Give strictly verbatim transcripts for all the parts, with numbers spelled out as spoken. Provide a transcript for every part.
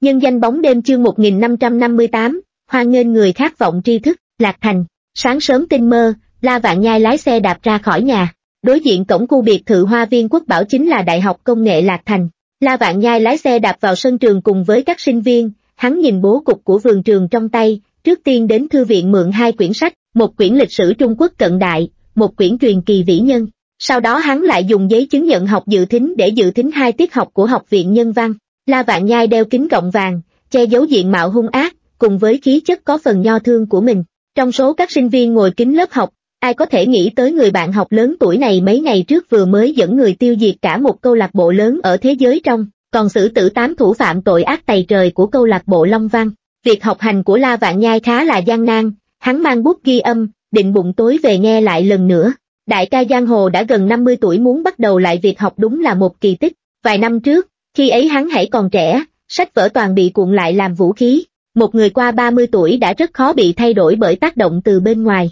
Nhân danh bóng đêm chương một nghìn năm trăm năm mươi tám, hoan nghênh người khát vọng tri thức, Lạc Thành. Sáng sớm tinh mơ, La Vạn Nhai lái xe đạp ra khỏi nhà. Đối diện cổng khu biệt thự Hoa Viên Quốc Bảo chính là Đại học Công nghệ Lạc Thành. La Vạn Nhai lái xe đạp vào sân trường cùng với các sinh viên, hắn nhìn bố cục của vườn trường trong tay, trước tiên đến thư viện mượn hai quyển sách, một quyển lịch sử Trung Quốc cận đại, một quyển truyền kỳ vĩ nhân. Sau đó hắn lại dùng giấy chứng nhận học dự thính để dự thính hai tiết học của Học viện Nhân văn. La Vạn Nhai đeo kính gọng vàng, che giấu diện mạo hung ác, cùng với khí chất có phần nho thương của mình. Trong số các sinh viên ngồi kín lớp học, ai có thể nghĩ tới người bạn học lớn tuổi này mấy ngày trước vừa mới dẫn người tiêu diệt cả một câu lạc bộ lớn ở thế giới trong, còn xử tử tám thủ phạm tội ác tày trời của câu lạc bộ Long Văn. Việc học hành của La Vạn Nhai khá là gian nan, hắn mang bút ghi âm, định bụng tối về nghe lại lần nữa. Đại ca giang hồ đã gần năm mươi tuổi muốn bắt đầu lại việc học đúng là một kỳ tích. Vài năm trước, khi ấy hắn hãy còn trẻ, sách vở toàn bị cuộn lại làm vũ khí. Một người qua ba mươi tuổi đã rất khó bị thay đổi bởi tác động từ bên ngoài.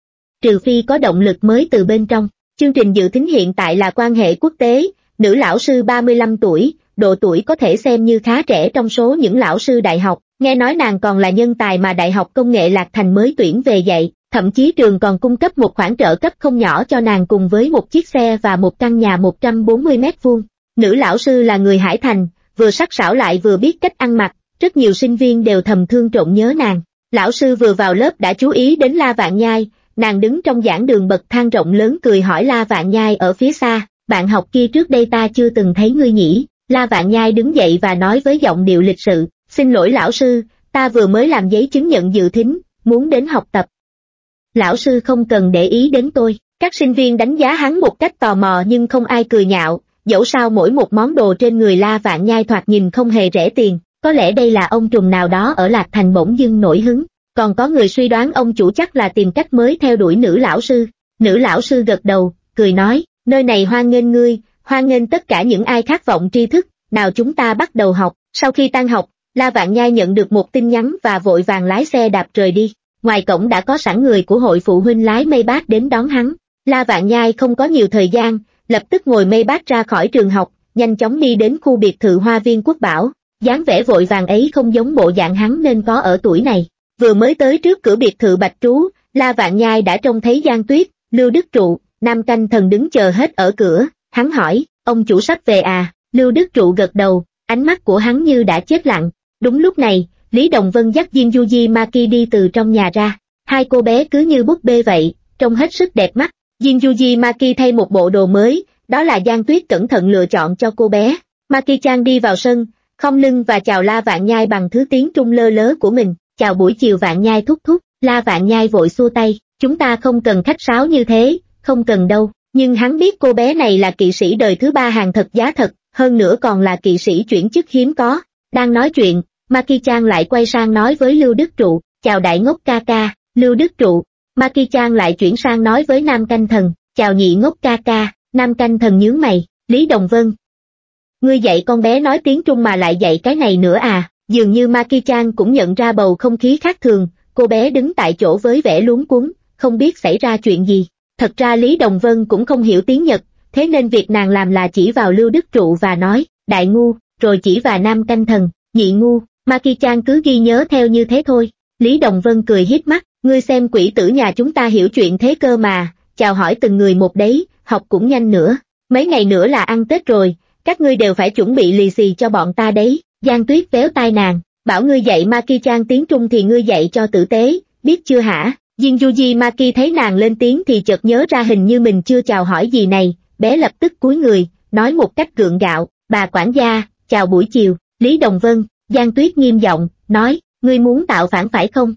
Trừ phi có động lực mới từ bên trong. Chương trình dự thính hiện tại là quan hệ quốc tế, nữ lão sư ba mươi lăm tuổi, độ tuổi có thể xem như khá trẻ trong số những lão sư đại học. Nghe nói nàng còn là nhân tài mà Đại học Công nghệ Lạc Thành mới tuyển về dạy, thậm chí trường còn cung cấp một khoản trợ cấp không nhỏ cho nàng cùng với một chiếc xe và một căn nhà một trăm bốn mươi mét vuông. Nữ lão sư là người Hải Thành, vừa sắc sảo lại vừa biết cách ăn mặc, rất nhiều sinh viên đều thầm thương trộn nhớ nàng. Lão sư vừa vào lớp đã chú ý đến La Vạn Nhai, nàng đứng trong giảng đường bậc thang rộng lớn cười hỏi La Vạn Nhai ở phía xa, bạn học kia trước đây ta chưa từng thấy ngươi nhỉ? La Vạn Nhai đứng dậy và nói với giọng điệu lịch sự, xin lỗi lão sư, ta vừa mới làm giấy chứng nhận dự thính, muốn đến học tập. Lão sư không cần để ý đến tôi. Các sinh viên đánh giá hắn một cách tò mò nhưng không ai cười nhạo, dẫu sao mỗi một món đồ trên người La Vạn Nhai thoạt nhìn không hề rẻ tiền, có lẽ đây là ông trùm nào đó ở Lạc Thành bỗng dưng nổi hứng. Còn có người suy đoán ông chủ chắc là tìm cách mới theo đuổi nữ lão sư. Nữ lão sư gật đầu, cười nói, nơi này hoan nghênh ngươi, hoan nghênh tất cả những ai khát vọng tri thức, nào chúng ta bắt đầu học. Sau khi tan học, La Vạn Nhai nhận được một tin nhắn và vội vàng lái xe đạp rời đi. Ngoài cổng đã có sẵn người của hội phụ huynh lái Maybach đến đón hắn. La Vạn Nhai không có nhiều thời gian, lập tức ngồi Maybach ra khỏi trường học, nhanh chóng đi đến khu biệt thự Hoa Viên Quốc Bảo. Dáng vẻ vội vàng ấy không giống bộ dạng hắn nên có ở tuổi này. Vừa mới tới trước cửa biệt thự Bạch Trú, La Vạn Nhai đã trông thấy Giang Tuyết, Lưu Đức Trụ, Nam Canh Thần đứng chờ hết ở cửa. Hắn hỏi, ông chủ sắp về à? Lưu Đức Trụ gật đầu, ánh mắt của hắn như đã chết lặng. Đúng lúc này, Lý Đồng Vân dắt Jinjuji Maki đi từ trong nhà ra. Hai cô bé cứ như búp bê vậy, trông hết sức đẹp mắt. Jinjuji Maki thay một bộ đồ mới, đó là Giang Tuyết cẩn thận lựa chọn cho cô bé. Maki-chan đi vào sân, khom lưng và chào La Vạn Nhai bằng thứ tiếng Trung lơ lớ của mình. Chào buổi chiều Vạn Nhai thúc thúc. La Vạn Nhai vội xua tay, chúng ta không cần khách sáo như thế, không cần đâu. Nhưng hắn biết cô bé này là kỵ sĩ đời thứ ba hàng thật giá thật, hơn nữa còn là kỵ sĩ chuyển chức hiếm có. Đang nói chuyện, Maki-chan lại quay sang nói với Lưu Đức Trụ, chào đại ngốc ca ca. Lưu Đức Trụ. Maki-chan lại chuyển sang nói với Nam Canh Thần, chào nhị ngốc ca ca. Nam Canh Thần nhướng mày, Lý Đồng Vân. Ngươi dạy con bé nói tiếng Trung mà lại dạy cái này nữa à? Dường như Maki-chan cũng nhận ra bầu không khí khác thường, cô bé đứng tại chỗ với vẻ luống cuống, không biết xảy ra chuyện gì. Thật ra Lý Đồng Vân cũng không hiểu tiếng Nhật, thế nên việc nàng làm là chỉ vào Lưu Đức Trụ và nói, đại ngu, rồi chỉ vào Nam Canh Thần, nhị ngu. Maki-chan cứ ghi nhớ theo như thế thôi. Lý Đồng Vân cười hiếp mắt, ngươi xem quỷ tử nhà chúng ta hiểu chuyện thế cơ mà, chào hỏi từng người một đấy, học cũng nhanh nữa. Mấy ngày nữa là ăn Tết rồi, các ngươi đều phải chuẩn bị lì xì cho bọn ta đấy. Giang Tuyết véo tai nàng, bảo ngươi dạy Maki-chan tiếng Trung thì ngươi dạy cho tử tế, biết chưa hả? Jinjuji Maki thấy nàng lên tiếng thì chợt nhớ ra hình như mình chưa chào hỏi gì này, bé lập tức cúi người, nói một cách gượng gạo, bà quản gia, chào buổi chiều. Lý Đồng Vân. Giang Tuyết nghiêm giọng, nói, ngươi muốn tạo phản phải không?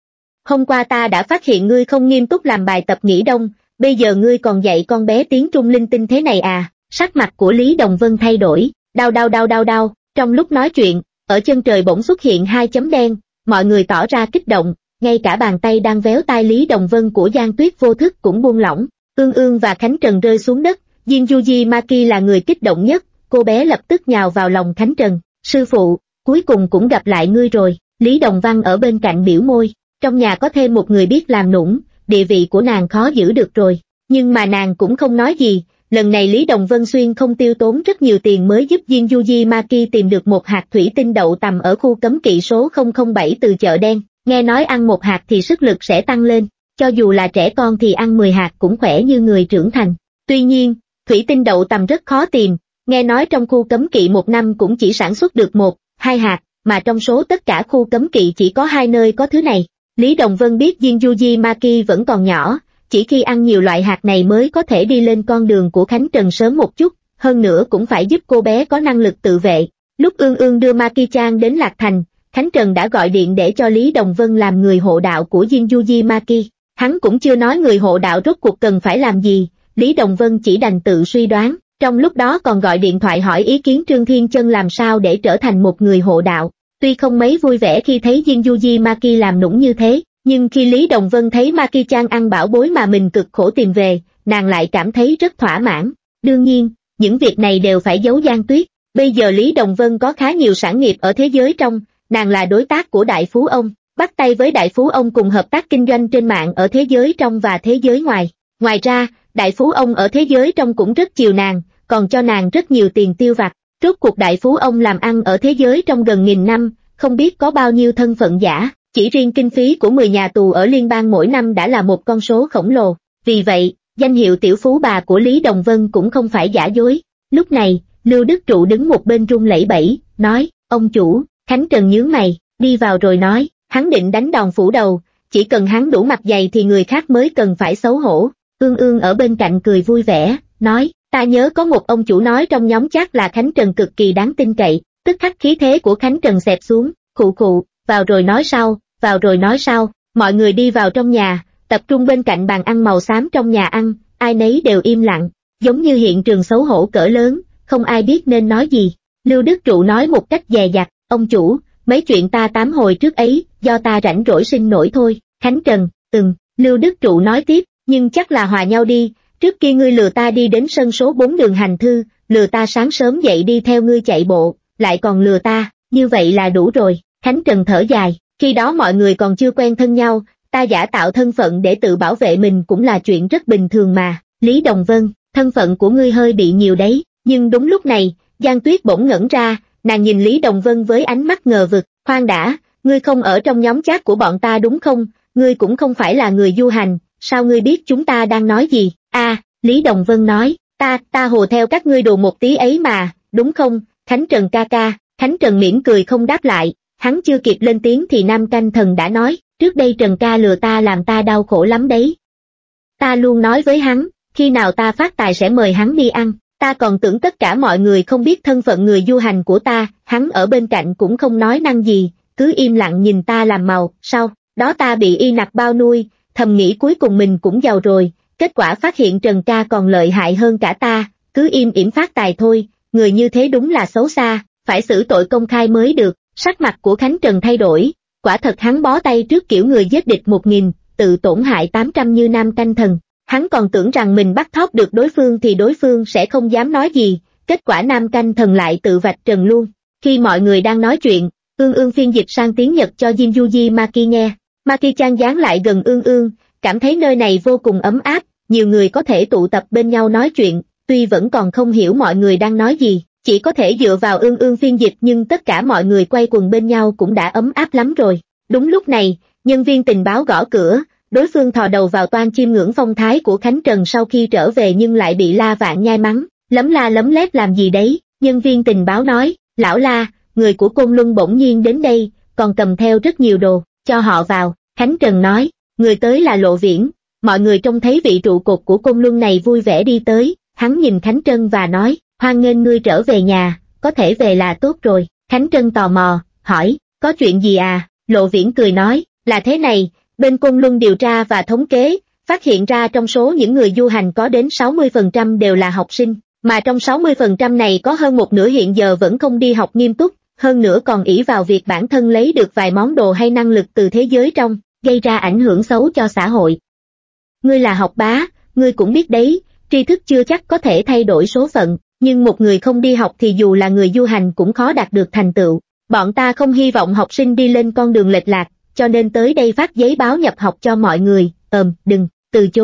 Hôm qua ta đã phát hiện ngươi không nghiêm túc làm bài tập nghỉ đông, bây giờ ngươi còn dạy con bé tiếng Trung linh tinh thế này à? Sắc mặt của Lý Đồng Vân thay đổi, đau đau đau đau đau. Trong lúc nói chuyện, ở chân trời bỗng xuất hiện hai chấm đen, mọi người tỏ ra kích động, ngay cả bàn tay đang véo tai Lý Đồng Vân của Giang Tuyết vô thức cũng buông lỏng. Ương Ương và Khánh Trần rơi xuống đất, Jinjuji Maki là người kích động nhất, cô bé lập tức nhào vào lòng Khánh Trần, sư phụ, cuối cùng cũng gặp lại ngươi rồi. Lý Đồng Văn ở bên cạnh biểu môi, trong nhà có thêm một người biết làm nũng, địa vị của nàng khó giữ được rồi, nhưng mà nàng cũng không nói gì, lần này Lý Đồng Vân Xuyên không tiêu tốn rất nhiều tiền mới giúp Jin Yuji Maki tìm được một hạt thủy tinh đậu tầm ở khu cấm kỵ số không không bảy từ chợ đen, nghe nói ăn một hạt thì sức lực sẽ tăng lên, cho dù là trẻ con thì ăn mười hạt cũng khỏe như người trưởng thành. Tuy nhiên, thủy tinh đậu tầm rất khó tìm, nghe nói trong khu cấm kỵ một năm cũng chỉ sản xuất được một, hai hạt, mà trong số tất cả khu cấm kỵ chỉ có hai nơi có thứ này. Lý Đồng Vân biết Jin Yuji Maki vẫn còn nhỏ, chỉ khi ăn nhiều loại hạt này mới có thể đi lên con đường của Khánh Trần sớm một chút, hơn nữa cũng phải giúp cô bé có năng lực tự vệ. Lúc Ương Ương đưa Maki-chan đến Lạc Thành, Khánh Trần đã gọi điện để cho Lý Đồng Vân làm người hộ đạo của Jin Yuji Maki. Hắn cũng chưa nói người hộ đạo rốt cuộc cần phải làm gì, Lý Đồng Vân chỉ đành tự suy đoán, trong lúc đó còn gọi điện thoại hỏi ý kiến Trương Thiên Chân làm sao để trở thành một người hộ đạo. Tuy không mấy vui vẻ khi thấy Jin Yuji Maki làm nũng như thế, nhưng khi Lý Đồng Vân thấy Maki-chan ăn bảo bối mà mình cực khổ tìm về, nàng lại cảm thấy rất thỏa mãn. Đương nhiên, những việc này đều phải giấu Giang Tuyết. Bây giờ Lý Đồng Vân có khá nhiều sản nghiệp ở thế giới trong, nàng là đối tác của Đại Phú Ông, bắt tay với Đại Phú Ông cùng hợp tác kinh doanh trên mạng ở thế giới trong và thế giới ngoài. Ngoài ra, Đại Phú Ông ở thế giới trong cũng rất chiều nàng, còn cho nàng rất nhiều tiền tiêu vặt. Rốt cuộc Đại Phú Ông làm ăn ở thế giới trong gần nghìn năm, không biết có bao nhiêu thân phận giả, chỉ riêng kinh phí của mười nhà tù ở liên bang mỗi năm đã là một con số khổng lồ. Vì vậy, danh hiệu tiểu phú bà của Lý Đồng Vân cũng không phải giả dối. Lúc này, Lưu Đức Trụ đứng một bên run lẩy bẩy, nói, ông chủ. Khánh Trần nhướng mày, đi vào rồi nói, hắn định đánh đòn phủ đầu, chỉ cần hắn đủ mặt dày thì người khác mới cần phải xấu hổ. Ương Ương ở bên cạnh cười vui vẻ, nói, ta nhớ có một ông chủ nói trong nhóm chat là Khánh Trần cực kỳ đáng tin cậy. Tức khắc khí thế của Khánh Trần xẹp xuống, khụ khụ, vào rồi nói sau, vào rồi nói sau. Mọi người đi vào trong nhà, tập trung bên cạnh bàn ăn màu xám trong nhà ăn, ai nấy đều im lặng, giống như hiện trường xấu hổ cỡ lớn, không ai biết nên nói gì. Lưu Đức Trụ nói một cách dè dặt, ông chủ, mấy chuyện ta tám hồi trước ấy, do ta rảnh rỗi sinh nổi thôi. Khánh Trần, từng, Lưu Đức Trụ nói tiếp, nhưng chắc là hòa nhau đi, trước kia ngươi lừa ta đi đến sân số bốn đường Hành Thư, lừa ta sáng sớm dậy đi theo ngươi chạy bộ, lại còn lừa ta, như vậy là đủ rồi. Khánh Trần thở dài, khi đó mọi người còn chưa quen thân nhau, ta giả tạo thân phận để tự bảo vệ mình cũng là chuyện rất bình thường mà. Lý Đồng Vân, thân phận của ngươi hơi bị nhiều đấy. Nhưng đúng lúc này, Giang Tuyết bỗng ngẩn ra, nàng nhìn Lý Đồng Vân với ánh mắt ngờ vực. Khoan đã, ngươi không ở trong nhóm chat của bọn ta đúng không? Ngươi cũng không phải là người du hành, sao ngươi biết chúng ta đang nói gì? A, à, Lý Đồng Vân nói, ta, ta hùa theo các ngươi đùa một tí ấy mà, đúng không? Khánh Trần ca ca. Khánh Trần mỉm cười không đáp lại, hắn chưa kịp lên tiếng thì Nam Canh Thần đã nói, trước đây Trần ca lừa ta làm ta đau khổ lắm đấy. Ta luôn nói với hắn, khi nào ta phát tài sẽ mời hắn đi ăn, ta còn tưởng tất cả mọi người không biết thân phận người du hành của ta, hắn ở bên cạnh cũng không nói năng gì, cứ im lặng nhìn ta làm màu, sau đó ta bị y nặc bao nuôi, thầm nghĩ cuối cùng mình cũng giàu rồi, kết quả phát hiện Trần ca còn lợi hại hơn cả ta, cứ im ỉm phát tài thôi, người như thế đúng là xấu xa, phải xử tội công khai mới được. Sắc mặt của Khánh Trần thay đổi, quả thật hắn bó tay trước kiểu người giết địch một nghìn, tự tổn hại tám trăm như Nam Canh Thần. Hắn còn tưởng rằng mình bắt thóp được đối phương thì đối phương sẽ không dám nói gì, kết quả Nam Canh Thần lại tự vạch trần luôn. Khi mọi người đang nói chuyện, Ương Ương phiên dịch sang tiếng Nhật cho Jin Yuji Maki nghe. Maki-chan dán lại gần Ương Ương, cảm thấy nơi này vô cùng ấm áp, nhiều người có thể tụ tập bên nhau nói chuyện, tuy vẫn còn không hiểu mọi người đang nói gì, chỉ có thể dựa vào Ương Ương phiên dịch nhưng tất cả mọi người quay quần bên nhau cũng đã ấm áp lắm rồi. Đúng lúc này, nhân viên tình báo gõ cửa, đối phương thò đầu vào toan chiêm ngưỡng phong thái của Khánh Trần sau khi trở về nhưng lại bị La Vạn Nhai mắng, lấm la lấm lét làm gì đấy. Nhân viên tình báo nói, lão La, người của Côn Luân bỗng nhiên đến đây, còn cầm theo rất nhiều đồ, cho họ vào. Khánh Trần nói, người tới là Lộ Viễn. Mọi người trông thấy vị trụ cột của Côn Luân này vui vẻ đi tới, hắn nhìn Khánh Trân và nói, hoan nghênh ngươi trở về nhà, có thể về là tốt rồi. Khánh Trân tò mò, hỏi, có chuyện gì à? Lộ Viễn cười nói, là thế này, bên Côn Luân điều tra và thống kế, phát hiện ra trong số những người du hành có đến sáu mươi phần trăm đều là học sinh, mà trong sáu mươi phần trăm này có hơn một nửa hiện giờ vẫn không đi học nghiêm túc, hơn nữa còn ỷ vào việc bản thân lấy được vài món đồ hay năng lực từ thế giới trong, gây ra ảnh hưởng xấu cho xã hội. Ngươi là học bá, ngươi cũng biết đấy, tri thức chưa chắc có thể thay đổi số phận, nhưng một người không đi học thì dù là người du hành cũng khó đạt được thành tựu. Bọn ta không hy vọng học sinh đi lên con đường lệch lạc, cho nên tới đây phát giấy báo nhập học cho mọi người. Ờm, đừng, từ chối,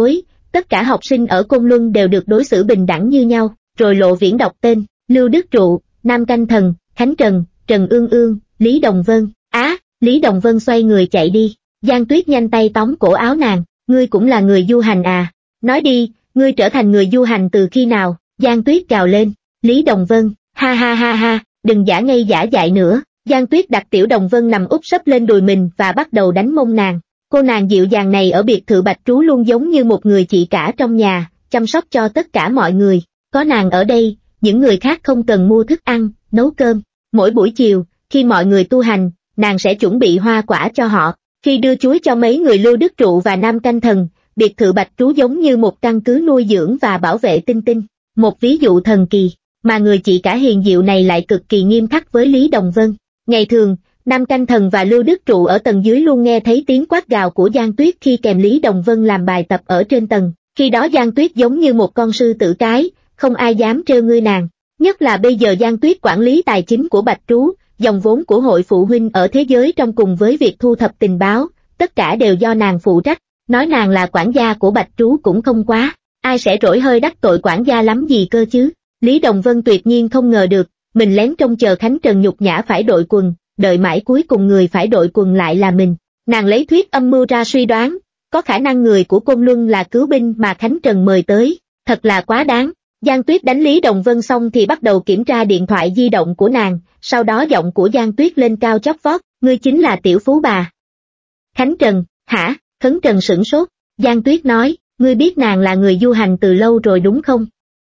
tất cả học sinh ở Côn Luân đều được đối xử bình đẳng như nhau, rồi Lộ Viễn đọc tên, Lưu Đức Trụ, Nam Canh Thần, Khánh Trần, Trần Ương Ương, Lý Đồng Vân. Á, Lý Đồng Vân xoay người chạy đi, Giang Tuyết nhanh tay tóm cổ áo nàng, ngươi cũng là người du hành à, nói đi, ngươi trở thành người du hành từ khi nào? Giang Tuyết gào lên, Lý Đồng Vân, ha ha ha ha, đừng giả ngây giả dại nữa. Giang Tuyết đặt Tiểu Đồng Vân nằm úp sấp lên đùi mình và bắt đầu đánh mông nàng. Cô nàng dịu dàng này ở biệt thự Bạch Trú luôn giống như một người chị cả trong nhà, chăm sóc cho tất cả mọi người. Có nàng ở đây, những người khác không cần mua thức ăn, nấu cơm. Mỗi buổi chiều, khi mọi người tu hành, nàng sẽ chuẩn bị hoa quả cho họ. Khi đưa chuối cho mấy người Lưu Đức Trụ và Nam Canh Thần, biệt thự Bạch Trú giống như một căn cứ nuôi dưỡng và bảo vệ Tinh Tinh. Một ví dụ thần kỳ, mà người chị cả hiền diệu này lại cực kỳ nghiêm khắc với Lý Đồng Vân. Ngày thường, Nam Canh Thần và Lưu Đức Trụ ở tầng dưới luôn nghe thấy tiếng quát gào của Giang Tuyết khi kèm Lý Đồng Vân làm bài tập ở trên tầng. Khi đó Giang Tuyết giống như một con sư tử cái, không ai dám trêu ngươi nàng. Nhất là bây giờ Giang Tuyết quản lý tài chính của Bạch Trú, dòng vốn của hội phụ huynh ở thế giới trong cùng với việc thu thập tình báo, tất cả đều do nàng phụ trách. Nói nàng là quản gia của Bạch Trú cũng không quá, ai sẽ rỗi hơi đắc tội quản gia lắm gì cơ chứ. Lý Đồng Vân tuyệt nhiên không ngờ được, mình lén trông chờ Khánh Trần nhục nhã phải đội quần, đợi mãi cuối cùng người phải đội quần lại là mình. Nàng lấy thuyết âm mưu ra suy đoán, có khả năng người của Côn Luân là cứu binh mà Khánh Trần mời tới, thật là quá đáng. Giang Tuyết đánh Lý Đồng Vân xong thì bắt đầu kiểm tra điện thoại di động của nàng, sau đó giọng của Giang Tuyết lên cao chót vót, ngươi chính là tiểu phú bà. Khánh Trần, hả? Khánh Trần sửng sốt, Giang Tuyết nói, ngươi biết nàng là người du hành từ lâu rồi đúng không?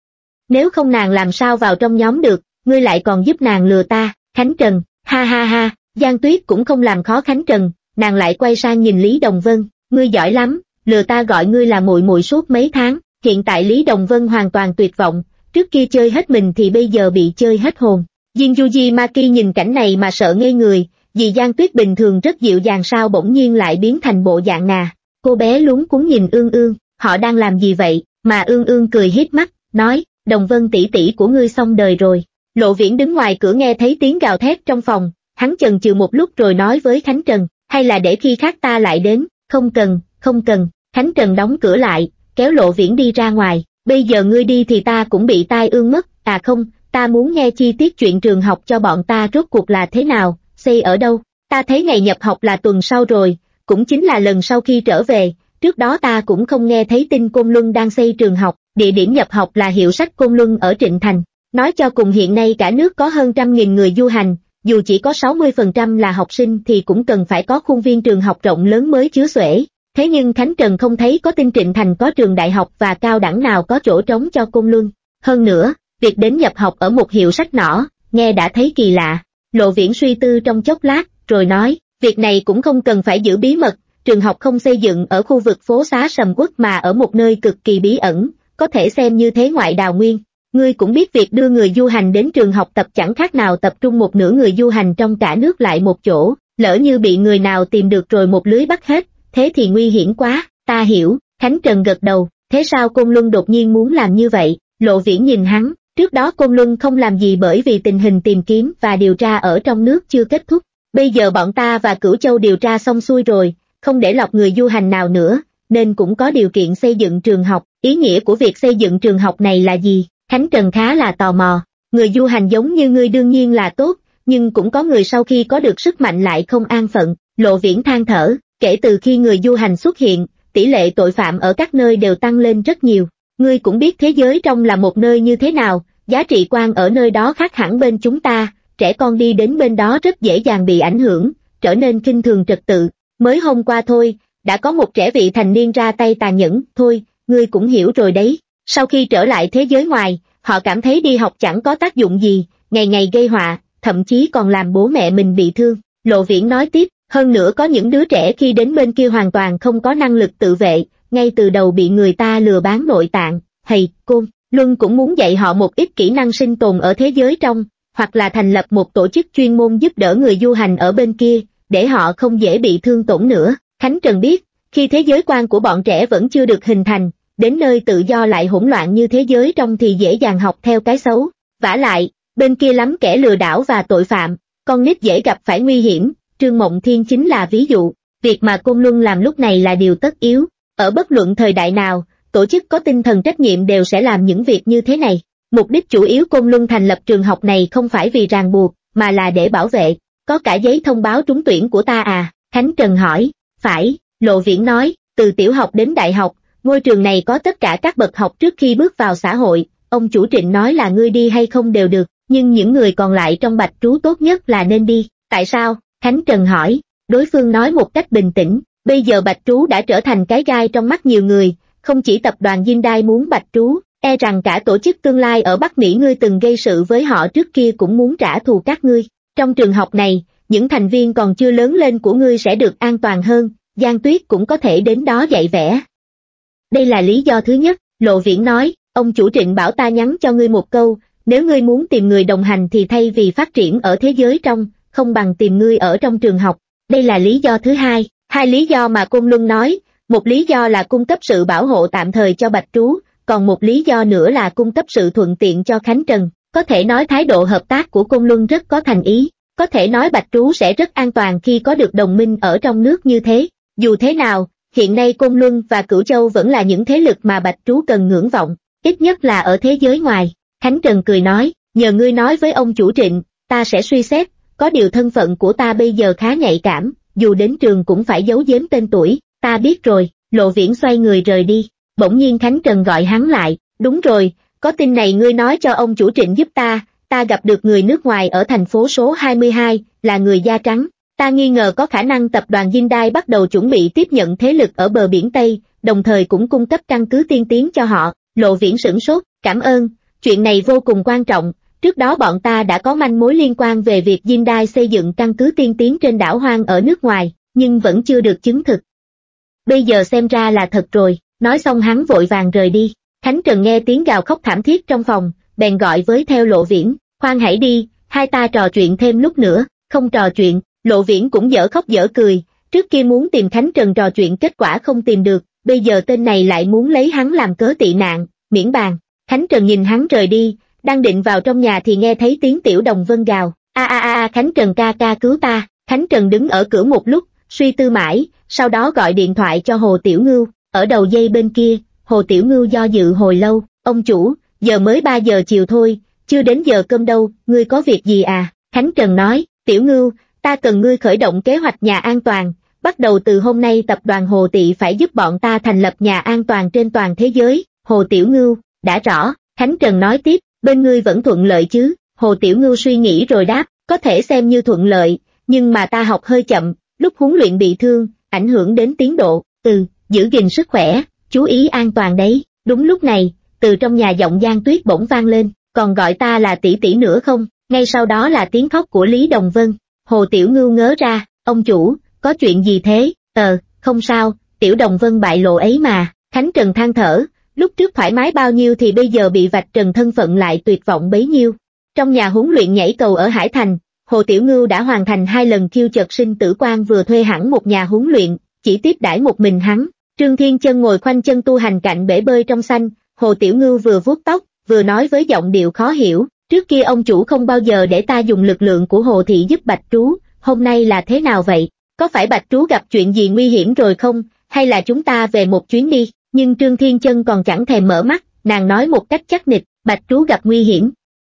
Nếu không nàng làm sao vào trong nhóm được, ngươi lại còn giúp nàng lừa ta. Khánh Trần, ha ha ha, Giang Tuyết cũng không làm khó Khánh Trần, nàng lại quay sang nhìn Lý Đồng Vân, ngươi giỏi lắm, lừa ta gọi ngươi là muội muội suốt mấy tháng. Hiện tại Lý Đồng Vân hoàn toàn tuyệt vọng, trước kia chơi hết mình thì bây giờ bị chơi hết hồn. Jin Yuji Maki nhìn cảnh này mà sợ ngây người, vì Giang Tuyết bình thường rất dịu dàng sao bỗng nhiên lại biến thành bộ dạng nà. Cô bé luống cuống nhìn Ương Ương, họ đang làm gì vậy, mà Ương Ương cười híp mắt, nói, Đồng Vân tỷ tỷ của ngươi xong đời rồi. Lộ Viễn đứng ngoài cửa nghe thấy tiếng gào thét trong phòng, hắn chần chừ một lúc rồi nói với Khánh Trần, hay là để khi khác ta lại đến, không cần, không cần. Khánh Trần đóng cửa lại, kéo Lộ Viễn đi ra ngoài, bây giờ ngươi đi thì ta cũng bị tai ương mất, à không, ta muốn nghe chi tiết chuyện trường học cho bọn ta rốt cuộc là thế nào, xây ở đâu, ta thấy ngày nhập học là tuần sau rồi, cũng chính là lần sau khi trở về, trước đó ta cũng không nghe thấy tin Côn Luân đang xây trường học, địa điểm nhập học là hiệu sách Côn Luân ở Trịnh Thành, nói cho cùng hiện nay cả nước có hơn trăm nghìn người du hành, dù chỉ có sáu mươi phần trăm là học sinh thì cũng cần phải có khuôn viên trường học rộng lớn mới chứa xuể. Thế nhưng Khánh Trần không thấy có tin Trịnh Thành có trường đại học và cao đẳng nào có chỗ trống cho Côn Luân. Hơn nữa, việc đến nhập học ở một hiệu sách nỏ, nghe đã thấy kỳ lạ. Lộ Viễn suy tư trong chốc lát, rồi nói, việc này cũng không cần phải giữ bí mật, trường học không xây dựng ở khu vực phố xá sầm uất mà ở một nơi cực kỳ bí ẩn, có thể xem như thế ngoại đào nguyên. Ngươi cũng biết việc đưa người du hành đến trường học tập chẳng khác nào tập trung một nửa người du hành trong cả nước lại một chỗ, lỡ như bị người nào tìm được rồi một lưới bắt hết. Thế thì nguy hiểm quá, ta hiểu. Khánh Trần gật đầu, thế sao Côn Luân đột nhiên muốn làm như vậy? Lộ Viễn nhìn hắn, trước đó Côn Luân không làm gì bởi vì tình hình tìm kiếm và điều tra ở trong nước chưa kết thúc. Bây giờ bọn ta và Cửu Châu điều tra xong xuôi rồi, không để lọt người du hành nào nữa, nên cũng có điều kiện xây dựng trường học. Ý nghĩa của việc xây dựng trường học này là gì? Khánh Trần khá là tò mò. Người du hành giống như ngươi đương nhiên là tốt, nhưng cũng có người sau khi có được sức mạnh lại không an phận. Lộ Viễn than thở. Kể từ khi người du hành xuất hiện, tỷ lệ tội phạm ở các nơi đều tăng lên rất nhiều. Ngươi cũng biết thế giới trong là một nơi như thế nào, giá trị quan ở nơi đó khác hẳn bên chúng ta, trẻ con đi đến bên đó rất dễ dàng bị ảnh hưởng, trở nên khinh thường trật tự. Mới hôm qua thôi, đã có một trẻ vị thành niên ra tay tàn nhẫn, thôi, ngươi cũng hiểu rồi đấy. Sau khi trở lại thế giới ngoài, họ cảm thấy đi học chẳng có tác dụng gì, ngày ngày gây họa, thậm chí còn làm bố mẹ mình bị thương. Lộ Viễn nói tiếp. Hơn nữa có những đứa trẻ khi đến bên kia hoàn toàn không có năng lực tự vệ, ngay từ đầu bị người ta lừa bán nội tạng. Thầy, Côn Luân cũng muốn dạy họ một ít kỹ năng sinh tồn ở thế giới trong, hoặc là thành lập một tổ chức chuyên môn giúp đỡ người du hành ở bên kia, để họ không dễ bị thương tổn nữa. Khánh Trần biết, khi thế giới quan của bọn trẻ vẫn chưa được hình thành, đến nơi tự do lại hỗn loạn như thế giới trong thì dễ dàng học theo cái xấu. Vả lại, bên kia lắm kẻ lừa đảo và tội phạm, con nít dễ gặp phải nguy hiểm. Trương Mộng Thiên chính là ví dụ, việc mà Côn Luân làm lúc này là điều tất yếu, ở bất luận thời đại nào, tổ chức có tinh thần trách nhiệm đều sẽ làm những việc như thế này. Mục đích chủ yếu Côn Luân thành lập trường học này không phải vì ràng buộc, mà là để bảo vệ. Có cả giấy thông báo trúng tuyển của ta à? Khánh Trần hỏi. Phải, Lộ Viễn nói, từ tiểu học đến đại học, ngôi trường này có tất cả các bậc học trước khi bước vào xã hội. Ông chủ Trịnh nói là ngươi đi hay không đều được, nhưng những người còn lại trong Bạch Trú tốt nhất là nên đi. Tại sao? Khánh Trần hỏi. Đối phương nói một cách bình tĩnh, bây giờ Bạch Trú đã trở thành cái gai trong mắt nhiều người, không chỉ tập đoàn Hyundai muốn Bạch Trú, e rằng cả tổ chức tương lai ở Bắc Mỹ ngươi từng gây sự với họ trước kia cũng muốn trả thù các ngươi. Trong trường học này, những thành viên còn chưa lớn lên của ngươi sẽ được an toàn hơn, Giang Tuyết cũng có thể đến đó dạy vẽ. Đây là lý do thứ nhất, Lộ Viễn nói, ông chủ Trịnh bảo ta nhắn cho ngươi một câu, nếu ngươi muốn tìm người đồng hành thì thay vì phát triển ở thế giới trong, không bằng tìm ngươi ở trong trường học. Đây là lý do thứ hai, hai lý do mà Côn Luân nói, một lý do là cung cấp sự bảo hộ tạm thời cho Bạch Trú, còn một lý do nữa là cung cấp sự thuận tiện cho Khánh Trần. Có thể nói thái độ hợp tác của Côn Luân rất có thành ý, có thể nói Bạch Trú sẽ rất an toàn khi có được đồng minh ở trong nước như thế. Dù thế nào, hiện nay Côn Luân và Cửu Châu vẫn là những thế lực mà Bạch Trú cần ngưỡng vọng, ít nhất là ở thế giới ngoài. Khánh Trần cười nói, nhờ ngươi nói với ông chủ Trịnh, ta sẽ suy xét, có điều thân phận của ta bây giờ khá nhạy cảm, dù đến trường cũng phải giấu giếm tên tuổi, ta biết rồi. Lộ Viễn xoay người rời đi, bỗng nhiên Khánh Trần gọi hắn lại, đúng rồi, có tin này ngươi nói cho ông chủ Trịnh giúp ta, ta gặp được người nước ngoài ở thành phố số hai mươi hai, là người da trắng, ta nghi ngờ có khả năng tập đoàn Hyundai bắt đầu chuẩn bị tiếp nhận thế lực ở bờ biển Tây, đồng thời cũng cung cấp căn cứ tiên tiến cho họ. Lộ Viễn sửng sốt, cảm ơn, chuyện này vô cùng quan trọng, trước đó bọn ta đã có manh mối liên quan về việc Hyundai xây dựng căn cứ tiên tiến trên đảo hoang ở nước ngoài, nhưng vẫn chưa được chứng thực. Bây giờ xem ra là thật rồi, nói xong hắn vội vàng rời đi. Khánh Trần nghe tiếng gào khóc thảm thiết trong phòng, bèn gọi với theo Lộ Viễn, khoan hãy đi, hai ta trò chuyện thêm lúc nữa. Không trò chuyện. Lộ Viễn cũng dở khóc dở cười, trước kia muốn tìm Khánh Trần trò chuyện kết quả không tìm được, bây giờ tên này lại muốn lấy hắn làm cớ tị nạn, miễn bàn. Khánh Trần nhìn hắn rời đi, đang định vào trong nhà thì nghe thấy tiếng Tiểu Đồng Vân gào, a a a Khánh Trần ca ca cứu ta. Khánh Trần đứng ở cửa một lúc, suy tư mãi, sau đó gọi điện thoại cho Hồ Tiểu Ngưu, ở đầu dây bên kia. Hồ Tiểu Ngưu do dự hồi lâu, ông chủ, giờ mới ba giờ chiều thôi, chưa đến giờ cơm đâu, ngươi có việc gì à? Khánh Trần nói, Tiểu Ngưu, ta cần ngươi khởi động kế hoạch nhà an toàn, bắt đầu từ hôm nay tập đoàn Hồ Tị phải giúp bọn ta thành lập nhà an toàn trên toàn thế giới. Hồ Tiểu Ngưu, đã rõ. Khánh Trần nói tiếp, bên ngươi vẫn thuận lợi chứ? Hồ Tiểu Ngưu suy nghĩ rồi đáp, có thể xem như thuận lợi, nhưng mà ta học hơi chậm, lúc huấn luyện bị thương, ảnh hưởng đến tiến độ. Ừ, giữ gìn sức khỏe, chú ý an toàn đấy. Đúng lúc này, từ trong nhà giọng Giang Tuyết bỗng vang lên, còn gọi ta là tỷ tỷ nữa không? Ngay sau đó là tiếng khóc của Lý Đồng Vân. Hồ Tiểu Ngưu ngớ ra, ông chủ, có chuyện gì thế? Ờ, không sao, Tiểu Đồng Vân bại lộ ấy mà. Khánh Trần than thở, lúc trước thoải mái bao nhiêu thì bây giờ bị vạch trần thân phận lại tuyệt vọng bấy nhiêu. Trong nhà huấn luyện nhảy cầu ở Hải Thành, Hồ Tiểu Ngưu đã hoàn thành hai lần khiêu chật sinh tử quan, vừa thuê hẳn một nhà huấn luyện, chỉ tiếp đãi một mình hắn. Trương Thiên Chân ngồi khoanh chân tu hành cạnh bể bơi trong xanh, Hồ Tiểu Ngưu vừa vuốt tóc, vừa nói với giọng điệu khó hiểu, trước kia ông chủ không bao giờ để ta dùng lực lượng của Hồ Thị giúp Bạch Trú, hôm nay là thế nào vậy? Có phải Bạch Trú gặp chuyện gì nguy hiểm rồi không, hay là chúng ta về một chuyến đi? Nhưng Trương Thiên Chân còn chẳng thèm mở mắt, nàng nói một cách chắc nịch, Bạch Trú gặp nguy hiểm.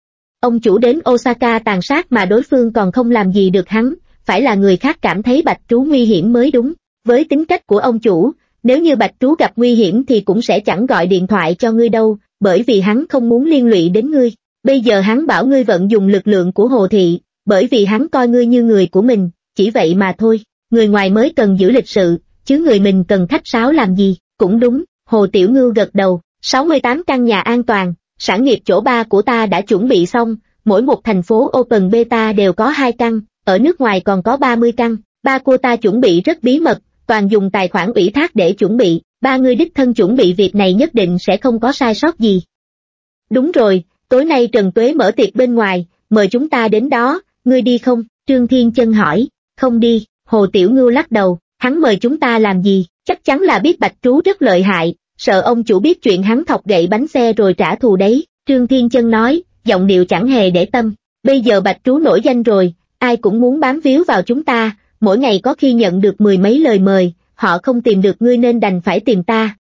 Ông chủ đến Osaka tàn sát mà đối phương còn không làm gì được hắn, phải là người khác cảm thấy Bạch Trú nguy hiểm mới đúng. Với tính cách của ông chủ, nếu như Bạch Trú gặp nguy hiểm thì cũng sẽ chẳng gọi điện thoại cho ngươi đâu, bởi vì hắn không muốn liên lụy đến ngươi. Bây giờ hắn bảo ngươi vận dùng lực lượng của Hồ Thị, bởi vì hắn coi ngươi như người của mình, chỉ vậy mà thôi. Người ngoài mới cần giữ lịch sự, chứ người mình cần khách sáo làm gì? Cũng đúng. Hồ Tiểu Ngưu gật đầu. sáu mươi tám căn nhà an toàn, sản nghiệp chỗ ba của ta đã chuẩn bị xong, mỗi một thành phố Open Beta đều có hai căn, ở nước ngoài còn có ba mươi căn. Ba của ta chuẩn bị rất bí mật, toàn dùng tài khoản ủy thác để chuẩn bị, ba người đích thân chuẩn bị việc này nhất định sẽ không có sai sót gì. Đúng rồi, tối nay Trần Tuế mở tiệc bên ngoài, mời chúng ta đến đó, ngươi đi không? Trương Thiên Chân hỏi. Không đi. Hồ Tiểu Ngưu lắc đầu, hắn mời chúng ta làm gì? Chắc chắn là biết Bạch Trú rất lợi hại, sợ ông chủ biết chuyện hắn thọc gậy bánh xe rồi trả thù đấy. Trương Thiên Chân nói, giọng điệu chẳng hề để tâm. Bây giờ Bạch Trú nổi danh rồi, ai cũng muốn bám víu vào chúng ta, mỗi ngày có khi nhận được mười mấy lời mời, họ không tìm được ngươi nên đành phải tìm ta,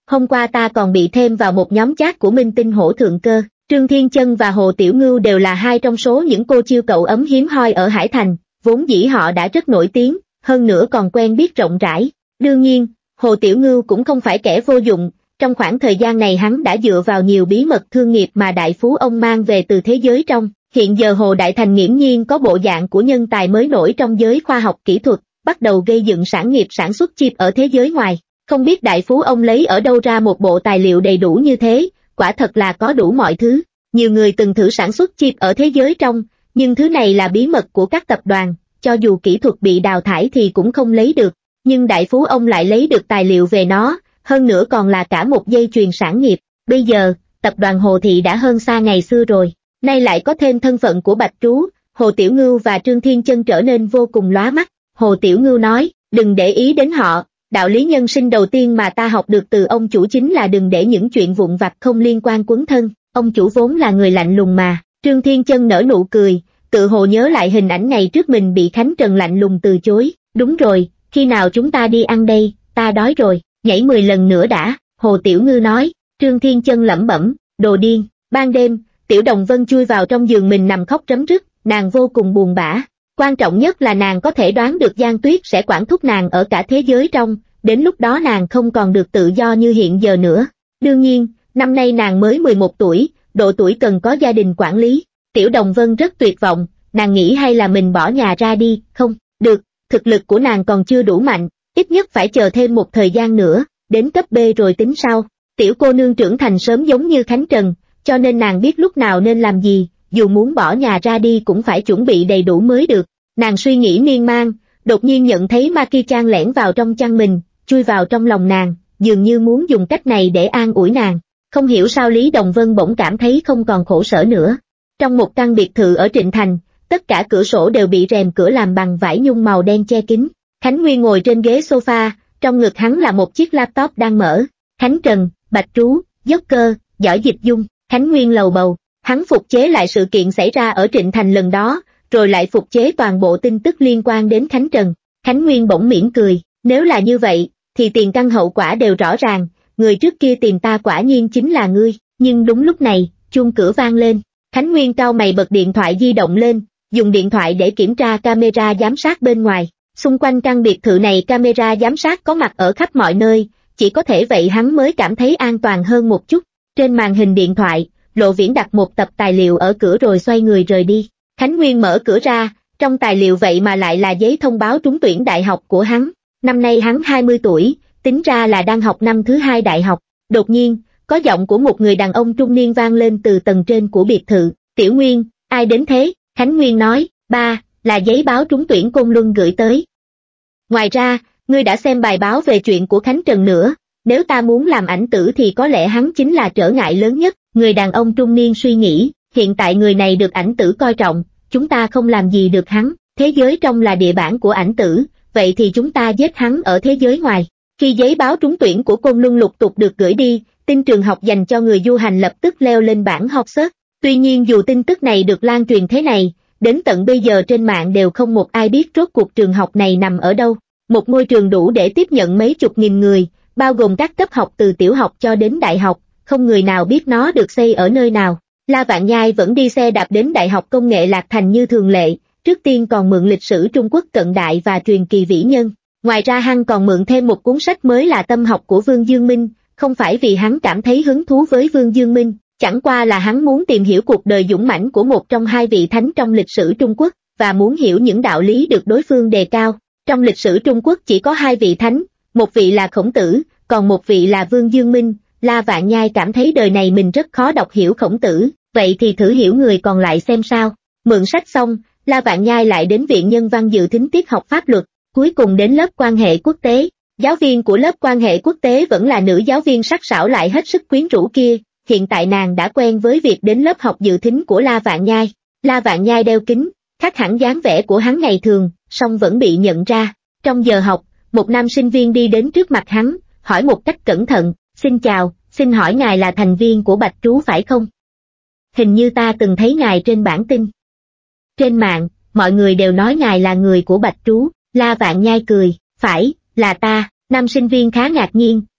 hôm qua ta còn bị thêm vào một nhóm chat của minh tinh hổ thượng cơ. Trương Thiên Chân và Hồ Tiểu Ngưu đều là hai trong số những cô chiêu cậu ấm hiếm hoi ở Hải Thành, vốn dĩ họ đã rất nổi tiếng, hơn nữa còn quen biết rộng rãi. Đương nhiên, Hồ Tiểu Ngưu cũng không phải kẻ vô dụng, trong khoảng thời gian này hắn đã dựa vào nhiều bí mật thương nghiệp mà đại phú ông mang về từ thế giới trong. Hiện giờ Hồ Đại Thành nghiễm nhiên có bộ dạng của nhân tài mới nổi trong giới khoa học kỹ thuật, bắt đầu gây dựng sản nghiệp sản xuất chip ở thế giới ngoài. Không biết đại phú ông lấy ở đâu ra một bộ tài liệu đầy đủ như thế, quả thật là có đủ mọi thứ. Nhiều người từng thử sản xuất chip ở thế giới trong, nhưng thứ này là bí mật của các tập đoàn, cho dù kỹ thuật bị đào thải thì cũng không lấy được. Nhưng đại phú ông lại lấy được tài liệu về nó, hơn nữa còn là cả một dây chuyền sản nghiệp. Bây giờ, tập đoàn Hồ Thị đã hơn xa ngày xưa rồi, nay lại có thêm thân phận của Bạch Trú, Hồ Tiểu Ngưu và Trương Thiên Chân trở nên vô cùng lóa mắt. Hồ Tiểu Ngưu nói, đừng để ý đến họ, đạo lý nhân sinh đầu tiên mà ta học được từ ông chủ chính là đừng để những chuyện vụn vặt không liên quan quấn thân, ông chủ vốn là người lạnh lùng mà. Trương Thiên Chân nở nụ cười, tự hồ nhớ lại hình ảnh ngày trước mình bị Khánh Trần lạnh lùng từ chối. Đúng rồi, khi nào chúng ta đi ăn đây, ta đói rồi, nhảy mười lần nữa đã, Hồ Tiểu Ngư nói. Trương Thiên Chân lẩm bẩm, đồ điên. Ban đêm, Tiểu Đồng Vân chui vào trong giường mình nằm khóc rấm rứt, nàng vô cùng buồn bã. Quan trọng nhất là nàng có thể đoán được Giang Tuyết sẽ quản thúc nàng ở cả thế giới trong, đến lúc đó nàng không còn được tự do như hiện giờ nữa. Đương nhiên, năm nay nàng mới mười một tuổi, độ tuổi cần có gia đình quản lý. Tiểu Đồng Vân rất tuyệt vọng, nàng nghĩ hay là mình bỏ nhà ra đi, không, được, thực lực của nàng còn chưa đủ mạnh, ít nhất phải chờ thêm một thời gian nữa, đến cấp B rồi tính sau. Tiểu cô nương trưởng thành sớm giống như Khánh Trần, cho nên nàng biết lúc nào nên làm gì, dù muốn bỏ nhà ra đi cũng phải chuẩn bị đầy đủ mới được. Nàng suy nghĩ miên man, đột nhiên nhận thấy Maki-chan lẻn vào trong chăn mình, chui vào trong lòng nàng, dường như muốn dùng cách này để an ủi nàng. Không hiểu sao Lý Đồng Vân bỗng cảm thấy không còn khổ sở nữa. Trong một căn biệt thự ở Trịnh Thành, tất cả cửa sổ đều bị rèm cửa làm bằng vải nhung màu đen che kín. Khánh Nguyên ngồi trên ghế sofa, trong ngực hắn là một chiếc laptop đang mở. Khánh Trần, Bạch Trú, Dốc Cơ, Giỏi Dịch Dung, Khánh Nguyên lầu bầu. Hắn phục chế lại sự kiện xảy ra ở Trịnh Thành lần đó, rồi lại phục chế toàn bộ tin tức liên quan đến Khánh Trần. Khánh Nguyên bỗng mỉm cười, nếu là như vậy, thì tiền căn hậu quả đều rõ ràng, người trước kia tìm ta quả nhiên chính là ngươi. Nhưng đúng lúc này, chuông cửa vang lên. Khánh Nguyên cau mày bật điện thoại di động lên, dùng điện thoại để kiểm tra camera giám sát bên ngoài. Xung quanh căn biệt thự này camera giám sát có mặt ở khắp mọi nơi, chỉ có thể vậy hắn mới cảm thấy an toàn hơn một chút. Trên màn hình điện thoại, Lộ Viễn đặt một tập tài liệu ở cửa rồi xoay người rời đi. Khánh Nguyên mở cửa ra, trong tài liệu vậy mà lại là giấy thông báo trúng tuyển đại học của hắn. Năm nay hắn hai mươi tuổi, tính ra là đang học năm thứ hai đại học. Đột nhiên, có giọng của một người đàn ông trung niên vang lên từ tầng trên của biệt thự. Tiểu Nguyên, ai đến thế? Khánh Nguyên nói, ba, là giấy báo trúng tuyển Côn Luân gửi tới. Ngoài ra, ngươi đã xem bài báo về chuyện của Khánh Trần nữa, nếu ta muốn làm ảnh tử thì có lẽ hắn chính là trở ngại lớn nhất. Người đàn ông trung niên suy nghĩ, hiện tại người này được ảnh tử coi trọng, chúng ta không làm gì được hắn, thế giới trong là địa bản của ảnh tử, vậy thì chúng ta giết hắn ở thế giới ngoài. Khi giấy báo trúng tuyển của Côn Luân lục tục được gửi đi, tin trường học dành cho người du hành lập tức leo lên bảng hot search. Tuy nhiên dù tin tức này được lan truyền thế này, đến tận bây giờ trên mạng đều không một ai biết rốt cuộc trường học này nằm ở đâu. Một ngôi trường đủ để tiếp nhận mấy chục nghìn người, bao gồm các cấp học từ tiểu học cho đến đại học, không người nào biết nó được xây ở nơi nào. La Vạn Nhai vẫn đi xe đạp đến Đại học Công nghệ Lạc Thành như thường lệ, trước tiên còn mượn lịch sử Trung Quốc cận đại và truyền kỳ vĩ nhân. Ngoài ra hắn còn mượn thêm một cuốn sách mới là Tâm học của Vương Dương Minh, không phải vì hắn cảm thấy hứng thú với Vương Dương Minh, chẳng qua là hắn muốn tìm hiểu cuộc đời dũng mãnh của một trong hai vị thánh trong lịch sử Trung Quốc, và muốn hiểu những đạo lý được đối phương đề cao. Trong lịch sử Trung Quốc chỉ có hai vị thánh, một vị là Khổng Tử, còn một vị là Vương Dương Minh. La Vạn Nhai cảm thấy đời này mình rất khó đọc hiểu Khổng Tử, vậy thì thử hiểu người còn lại xem sao. Mượn sách xong, La Vạn Nhai lại đến viện Nhân văn dự thính tiết học pháp luật, cuối cùng đến lớp quan hệ quốc tế. Giáo viên của lớp quan hệ quốc tế vẫn là nữ giáo viên sắc sảo lại hết sức quyến rũ kia, hiện tại nàng đã quen với việc đến lớp học dự thính của La Vạn Nhai. La Vạn Nhai đeo kính, khác hẳn dáng vẻ của hắn ngày thường, song vẫn bị nhận ra. Trong giờ học, một nam sinh viên đi đến trước mặt hắn, hỏi một cách cẩn thận, xin chào, xin hỏi ngài là thành viên của Bạch Trú phải không? Hình như ta từng thấy ngài trên bản tin. Trên mạng, mọi người đều nói ngài là người của Bạch Trú. La Vạn Nhai cười, phải, là ta. Nam sinh viên khá ngạc nhiên,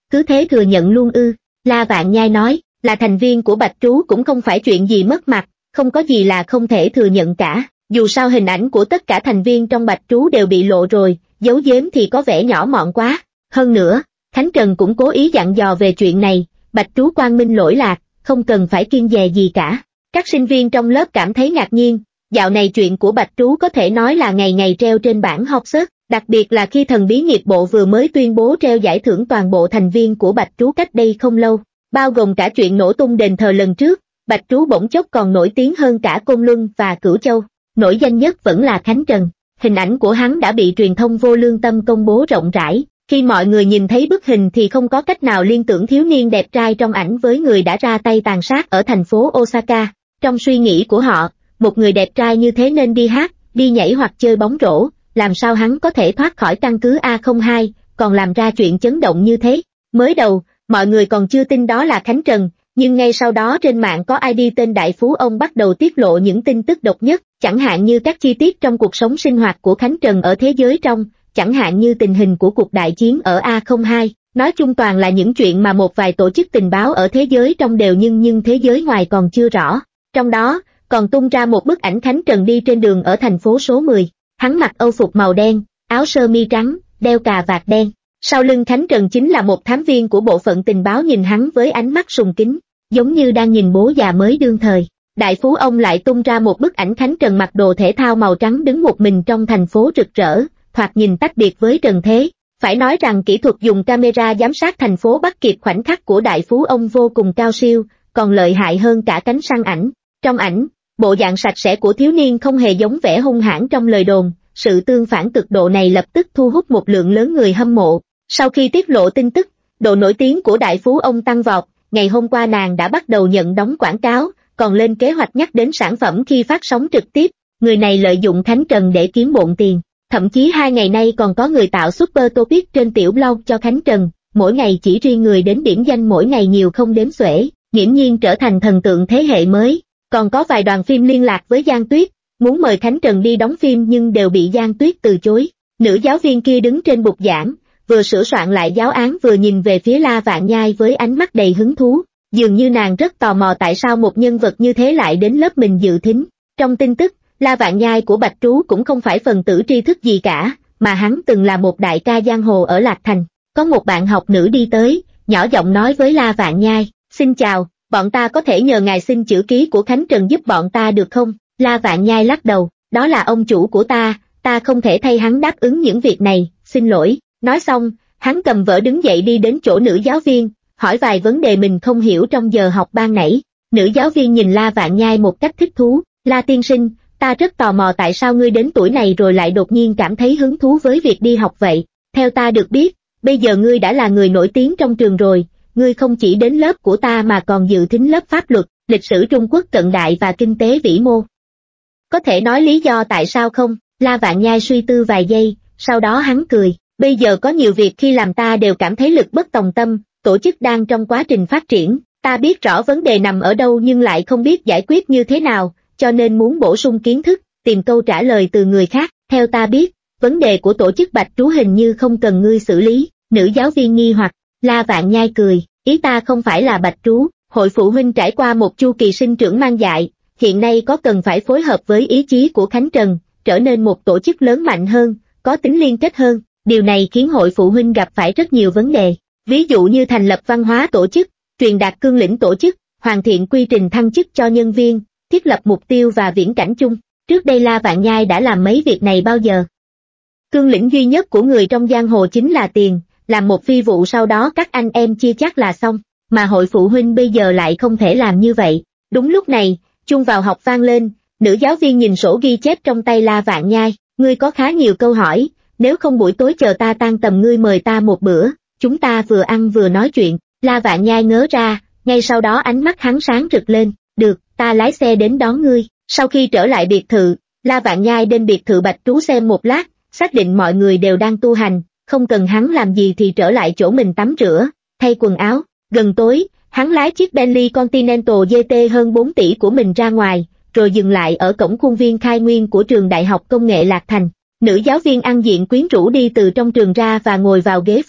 cứ thế thừa nhận luôn ư? La Vạn Nhai nói, là thành viên của Bạch Trú cũng không phải chuyện gì mất mặt, không có gì là không thể thừa nhận cả, dù sao hình ảnh của tất cả thành viên trong Bạch Trú đều bị lộ rồi, giấu giếm thì có vẻ nhỏ mọn quá. Hơn nữa, Khánh Trần cũng cố ý dặn dò về chuyện này, Bạch Trú quang minh lỗi lạc, không cần phải kiêng dè gì cả. Các sinh viên trong lớp cảm thấy ngạc nhiên, dạo này chuyện của Bạch Trú có thể nói là ngày ngày treo trên bảng hot search, đặc biệt là khi thần bí nghiệp bộ vừa mới tuyên bố treo giải thưởng toàn bộ thành viên của Bạch Trú cách đây không lâu, bao gồm cả chuyện nổ tung đền thờ lần trước. Bạch Trú bỗng chốc còn nổi tiếng hơn cả Côn Luân và Cửu Châu, nổi danh nhất vẫn là Khánh Trần. Hình ảnh của hắn đã bị truyền thông vô lương tâm công bố rộng rãi, khi mọi người nhìn thấy bức hình thì không có cách nào liên tưởng thiếu niên đẹp trai trong ảnh với người đã ra tay tàn sát ở thành phố Osaka. Trong suy nghĩ của họ, một người đẹp trai như thế nên đi hát, đi nhảy hoặc chơi bóng rổ, làm sao hắn có thể thoát khỏi căn cứ A không hai, còn làm ra chuyện chấn động như thế. Mới đầu, mọi người còn chưa tin đó là Khánh Trần, nhưng ngay sau đó trên mạng có i đê tên Đại Phú Ông bắt đầu tiết lộ những tin tức độc nhất, chẳng hạn như các chi tiết trong cuộc sống sinh hoạt của Khánh Trần ở thế giới trong, chẳng hạn như tình hình của cuộc đại chiến ở A không hai, nói chung toàn là những chuyện mà một vài tổ chức tình báo ở thế giới trong đều nhưng nhưng thế giới ngoài còn chưa rõ. Trong đó, còn tung ra một bức ảnh Khánh Trần đi trên đường ở thành phố số mười, hắn mặc âu phục màu đen, áo sơ mi trắng, đeo cà vạt đen. Sau lưng Khánh Trần chính là một thám viên của bộ phận tình báo nhìn hắn với ánh mắt sùng kính, giống như đang nhìn bố già mới đương thời. Đại Phú Ông lại tung ra một bức ảnh Khánh Trần mặc đồ thể thao màu trắng đứng một mình trong thành phố rực rỡ, thoạt nhìn tách biệt với trần thế. Phải nói rằng kỹ thuật dùng camera giám sát thành phố bắt kịp khoảnh khắc của Đại Phú Ông vô cùng cao siêu, còn lợi hại hơn cả cánh săn ảnh. Trong ảnh, bộ dạng sạch sẽ của thiếu niên không hề giống vẻ hung hãn trong lời đồn, sự tương phản cực độ này lập tức thu hút một lượng lớn người hâm mộ. Sau khi tiết lộ tin tức, độ nổi tiếng của Đại Phú Ông tăng vọt, ngày hôm qua nàng đã bắt đầu nhận đóng quảng cáo, còn lên kế hoạch nhắc đến sản phẩm khi phát sóng trực tiếp. Người này lợi dụng Khánh Trần để kiếm bộn tiền, thậm chí hai ngày nay còn có người tạo super topic trên tiểu blog cho Khánh Trần, mỗi ngày chỉ riêng người đến điểm danh mỗi ngày nhiều không đếm xuể, nghiễm nhiên trở thành thần tượng thế hệ mới. Còn có vài đoàn phim liên lạc với Giang Tuyết, muốn mời Khánh Trần đi đóng phim nhưng đều bị Giang Tuyết từ chối. Nữ giáo viên kia đứng trên bục giảng, vừa sửa soạn lại giáo án vừa nhìn về phía La Vạn Nhai với ánh mắt đầy hứng thú, dường như nàng rất tò mò tại sao một nhân vật như thế lại đến lớp mình dự thính. Trong tin tức, La Vạn Nhai của Bạch Trú cũng không phải phần tử tri thức gì cả, mà hắn từng là một đại ca giang hồ ở Lạc Thành. Có một bạn học nữ đi tới, nhỏ giọng nói với La Vạn Nhai, xin chào, bọn ta có thể nhờ ngài xin chữ ký của Khánh Trần giúp bọn ta được không? La Vạn Nhai lắc đầu, đó là ông chủ của ta, ta không thể thay hắn đáp ứng những việc này, xin lỗi. Nói xong, hắn cầm vở đứng dậy đi đến chỗ nữ giáo viên, hỏi vài vấn đề mình không hiểu trong giờ học ban nãy. Nữ giáo viên nhìn La Vạn Nhai một cách thích thú, La tiên sinh, ta rất tò mò tại sao ngươi đến tuổi này rồi lại đột nhiên cảm thấy hứng thú với việc đi học vậy. Theo ta được biết, bây giờ ngươi đã là người nổi tiếng trong trường rồi, ngươi không chỉ đến lớp của ta mà còn dự thính lớp pháp luật, lịch sử Trung Quốc cận đại và kinh tế vĩ mô. Có thể nói lý do tại sao không? La Vạn Nhai suy tư vài giây, sau đó hắn cười, bây giờ có nhiều việc khi làm ta đều cảm thấy lực bất tòng tâm, tổ chức đang trong quá trình phát triển, ta biết rõ vấn đề nằm ở đâu nhưng lại không biết giải quyết như thế nào, cho nên muốn bổ sung kiến thức, tìm câu trả lời từ người khác. Theo ta biết, vấn đề của tổ chức Bạch Trú hình như không cần ngươi xử lý. Nữ giáo viên nghi hoặc. La Vạn Nhai cười, ý ta không phải là Bạch Trú, hội phụ huynh trải qua một chu kỳ sinh trưởng mang dại, hiện nay có cần phải phối hợp với ý chí của Khánh Trần, trở nên một tổ chức lớn mạnh hơn, có tính liên kết hơn. Điều này khiến hội phụ huynh gặp phải rất nhiều vấn đề, ví dụ như thành lập văn hóa tổ chức, truyền đạt cương lĩnh tổ chức, hoàn thiện quy trình thăng chức cho nhân viên, thiết lập mục tiêu và viễn cảnh chung. Trước đây La Vạn Nhai đã làm mấy việc này bao giờ. Cương lĩnh duy nhất của người trong giang hồ chính là tiền, làm một phi vụ sau đó các anh em chia chắc là xong, mà hội phụ huynh bây giờ lại không thể làm như vậy. Đúng lúc này, chuông vào học vang lên, nữ giáo viên nhìn sổ ghi chép trong tay La Vạn Nhai, ngươi có khá nhiều câu hỏi, nếu không buổi tối chờ ta tan tầm ngươi mời ta một bữa, chúng ta vừa ăn vừa nói chuyện. La Vạn Nhai ngớ ra, ngay sau đó ánh mắt hắn sáng rực lên, được, ta lái xe đến đón ngươi. Sau khi trở lại biệt thự, La Vạn Nhai đến biệt thự Bạch Trú xem một lát, xác định mọi người đều đang tu hành, không cần hắn làm gì thì trở lại chỗ mình tắm rửa, thay quần áo. Gần tối, hắn lái chiếc Bentley Continental giê tê hơn bốn tỷ của mình ra ngoài, rồi dừng lại ở cổng khuôn viên khai nguyên của trường Đại học Công nghệ Lạc Thành. Nữ giáo viên ăn diện quyến rũ đi từ trong trường ra và ngồi vào ghế phụ,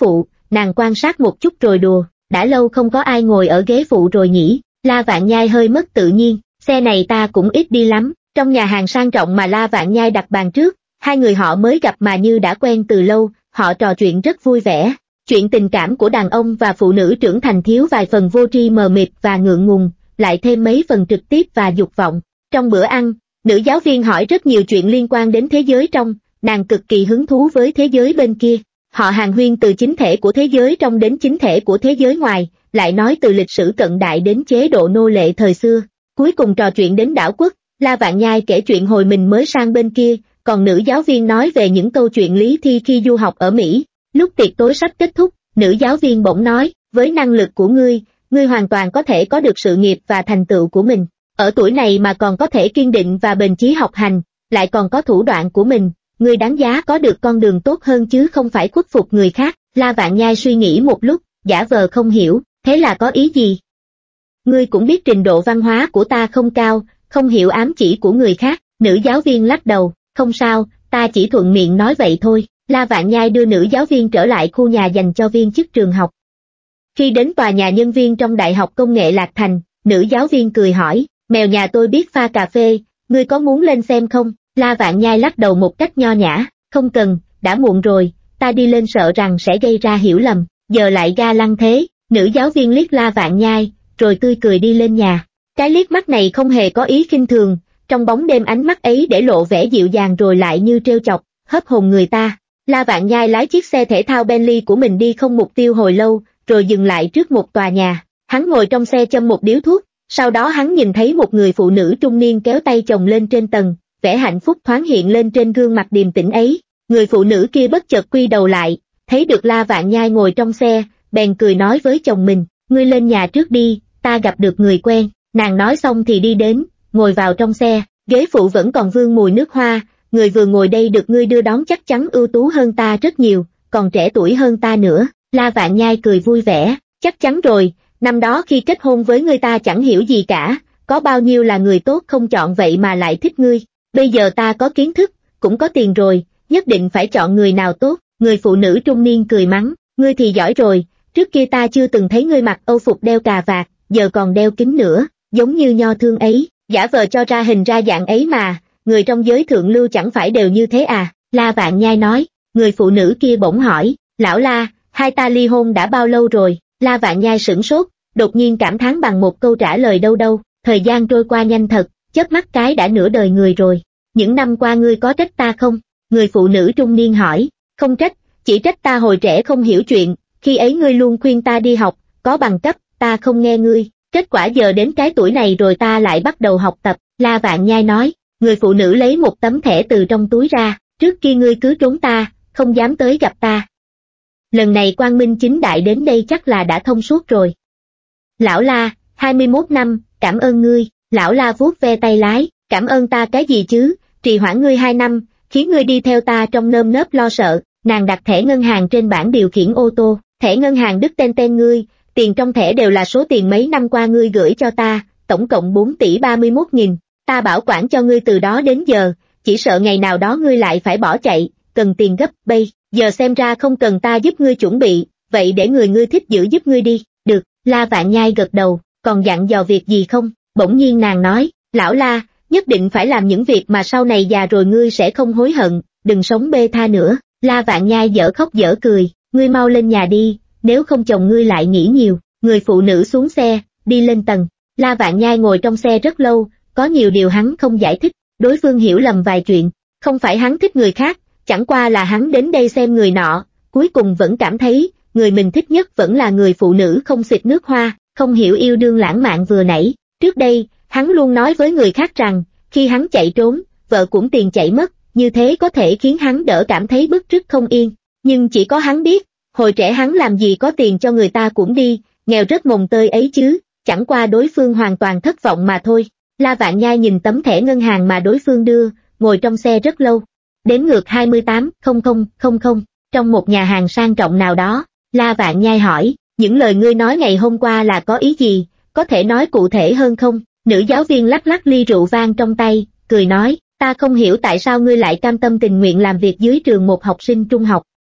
nàng quan sát một chút rồi đùa, đã lâu không có ai ngồi ở ghế phụ rồi nhỉ. La Vạn Nhai hơi mất tự nhiên, xe này ta cũng ít đi lắm. Trong nhà hàng sang trọng mà La Vạn Nhai đặt bàn trước, hai người họ mới gặp mà như đã quen từ lâu, họ trò chuyện rất vui vẻ. Chuyện tình cảm của đàn ông và phụ nữ trưởng thành thiếu vài phần vô tri mờ mịt và ngượng ngùng, lại thêm mấy phần trực tiếp và dục vọng. Trong bữa ăn, nữ giáo viên hỏi rất nhiều chuyện liên quan đến thế giới trong, nàng cực kỳ hứng thú với thế giới bên kia. Họ hàn huyên từ chính thể của thế giới trong đến chính thể của thế giới ngoài, lại nói từ lịch sử cận đại đến chế độ nô lệ thời xưa. Cuối cùng trò chuyện đến đảo quốc, La Vạn Nhai kể chuyện hồi mình mới sang bên kia, còn nữ giáo viên nói về những câu chuyện lý thi khi du học ở Mỹ. Lúc tiệc tối sắp kết thúc, nữ giáo viên bỗng nói, với năng lực của ngươi, ngươi hoàn toàn có thể có được sự nghiệp và thành tựu của mình. Ở tuổi này mà còn có thể kiên định và bền chí học hành, lại còn có thủ đoạn của mình, ngươi đáng giá có được con đường tốt hơn chứ không phải khuất phục người khác. La Vạn Nhai suy nghĩ một lúc, giả vờ không hiểu, thế là có ý gì? Ngươi cũng biết trình độ văn hóa của ta không cao, không hiểu ám chỉ của người khác. Nữ giáo viên lắc đầu, không sao, ta chỉ thuận miệng nói vậy thôi. La Vạn Nhai đưa nữ giáo viên trở lại khu nhà dành cho viên chức trường học. Khi đến tòa nhà nhân viên trong Đại học Công nghệ Lạc Thành, nữ giáo viên cười hỏi, mèo nhà tôi biết pha cà phê, ngươi có muốn lên xem không? La Vạn Nhai lắc đầu một cách nho nhã, không cần, đã muộn rồi, ta đi lên sợ rằng sẽ gây ra hiểu lầm, giờ lại ga lăng thế. Nữ giáo viên liếc La Vạn Nhai, rồi tươi cười đi lên nhà. Cái liếc mắt này không hề có ý khinh thường, trong bóng đêm ánh mắt ấy để lộ vẻ dịu dàng rồi lại như trêu chọc, hớp hồn người ta. La Vạn Nhai lái chiếc xe thể thao Bentley của mình đi không mục tiêu hồi lâu, rồi dừng lại trước một tòa nhà. Hắn ngồi trong xe châm một điếu thuốc, sau đó hắn nhìn thấy một người phụ nữ trung niên kéo tay chồng lên trên tầng, vẻ hạnh phúc thoáng hiện lên trên gương mặt điềm tĩnh ấy. Người phụ nữ kia bất chợt quy đầu lại, thấy được La Vạn Nhai ngồi trong xe, bèn cười nói với chồng mình, ngươi lên nhà trước đi, ta gặp được người quen. Nàng nói xong thì đi đến, ngồi vào trong xe, ghế phụ vẫn còn vương mùi nước hoa, người vừa ngồi đây được ngươi đưa đón chắc chắn ưu tú hơn ta rất nhiều, còn trẻ tuổi hơn ta nữa. La Vạn Nhai cười vui vẻ, chắc chắn rồi, năm đó khi kết hôn với ngươi ta chẳng hiểu gì cả, có bao nhiêu là người tốt không chọn vậy mà lại thích ngươi, bây giờ ta có kiến thức, cũng có tiền rồi, nhất định phải chọn người nào tốt. Người phụ nữ trung niên cười mắng, ngươi thì giỏi rồi, trước kia ta chưa từng thấy ngươi mặc âu phục đeo cà vạt, giờ còn đeo kính nữa, giống như nho thương ấy, giả vờ cho ra hình ra dạng ấy mà, người trong giới thượng lưu chẳng phải đều như thế à? La Vạn Nhai nói. Người phụ nữ kia bỗng hỏi, lão La, hai ta ly hôn đã bao lâu rồi? La Vạn Nhai sửng sốt, đột nhiên cảm thán bằng một câu trả lời đâu đâu, thời gian trôi qua nhanh thật, chớp mắt cái đã nửa đời người rồi. Những năm qua ngươi có trách ta không? Người phụ nữ trung niên hỏi. Không trách, chỉ trách ta hồi trẻ không hiểu chuyện, khi ấy ngươi luôn khuyên ta đi học, có bằng cấp, ta không nghe ngươi, kết quả giờ đến cái tuổi này rồi ta lại bắt đầu học tập. La Vạn Nhai nói. Người phụ nữ lấy một tấm thẻ từ trong túi ra, trước kia ngươi cứ trốn ta, không dám tới gặp ta. Lần này quang minh chính đại đến đây chắc là đã thông suốt rồi. Lão La, hai mươi mốt năm, cảm ơn ngươi. Lão La vuốt ve tay lái, cảm ơn ta cái gì chứ, trì hoãn ngươi hai năm, khiến ngươi đi theo ta trong nơm nớp lo sợ. Nàng đặt thẻ ngân hàng trên bảng điều khiển ô tô, thẻ ngân hàng đứt tên tên ngươi, tiền trong thẻ đều là số tiền mấy năm qua ngươi gửi cho ta, tổng cộng bốn tỷ ba mươi mốt nghìn. Ta bảo quản cho ngươi từ đó đến giờ, chỉ sợ ngày nào đó ngươi lại phải bỏ chạy, cần tiền gấp, bây giờ xem ra không cần ta giúp ngươi chuẩn bị, vậy để người ngươi thích giữ giúp ngươi đi. Được. La Vạn Nhai gật đầu, còn dặn dò việc gì không? Bỗng nhiên nàng nói, lão La, nhất định phải làm những việc mà sau này già rồi ngươi sẽ không hối hận, đừng sống bê tha nữa. La Vạn Nhai dở khóc dở cười, ngươi mau lên nhà đi, nếu không chồng ngươi lại nghĩ nhiều. Người phụ nữ xuống xe, đi lên tầng. La Vạn Nhai ngồi trong xe rất lâu, có nhiều điều hắn không giải thích, đối phương hiểu lầm vài chuyện, không phải hắn thích người khác, chẳng qua là hắn đến đây xem người nọ, cuối cùng vẫn cảm thấy, người mình thích nhất vẫn là người phụ nữ không xịt nước hoa, không hiểu yêu đương lãng mạn vừa nãy. Trước đây, hắn luôn nói với người khác rằng, khi hắn chạy trốn, vợ cũng tiền chạy mất, như thế có thể khiến hắn đỡ cảm thấy bức rứt không yên. Nhưng chỉ có hắn biết, hồi trẻ hắn làm gì có tiền cho người ta cũng đi, nghèo rất mồng tơi ấy chứ, chẳng qua đối phương hoàn toàn thất vọng mà thôi. La Vạn Nhai nhìn tấm thẻ ngân hàng mà đối phương đưa, ngồi trong xe rất lâu. Đếm ngược hai mươi tám nghìn, trong một nhà hàng sang trọng nào đó, La Vạn Nhai hỏi, những lời ngươi nói ngày hôm qua là có ý gì, có thể nói cụ thể hơn không? Nữ giáo viên lắc lắc ly rượu vang trong tay, cười nói, ta không hiểu tại sao ngươi lại cam tâm tình nguyện làm việc dưới trường một học sinh trung học,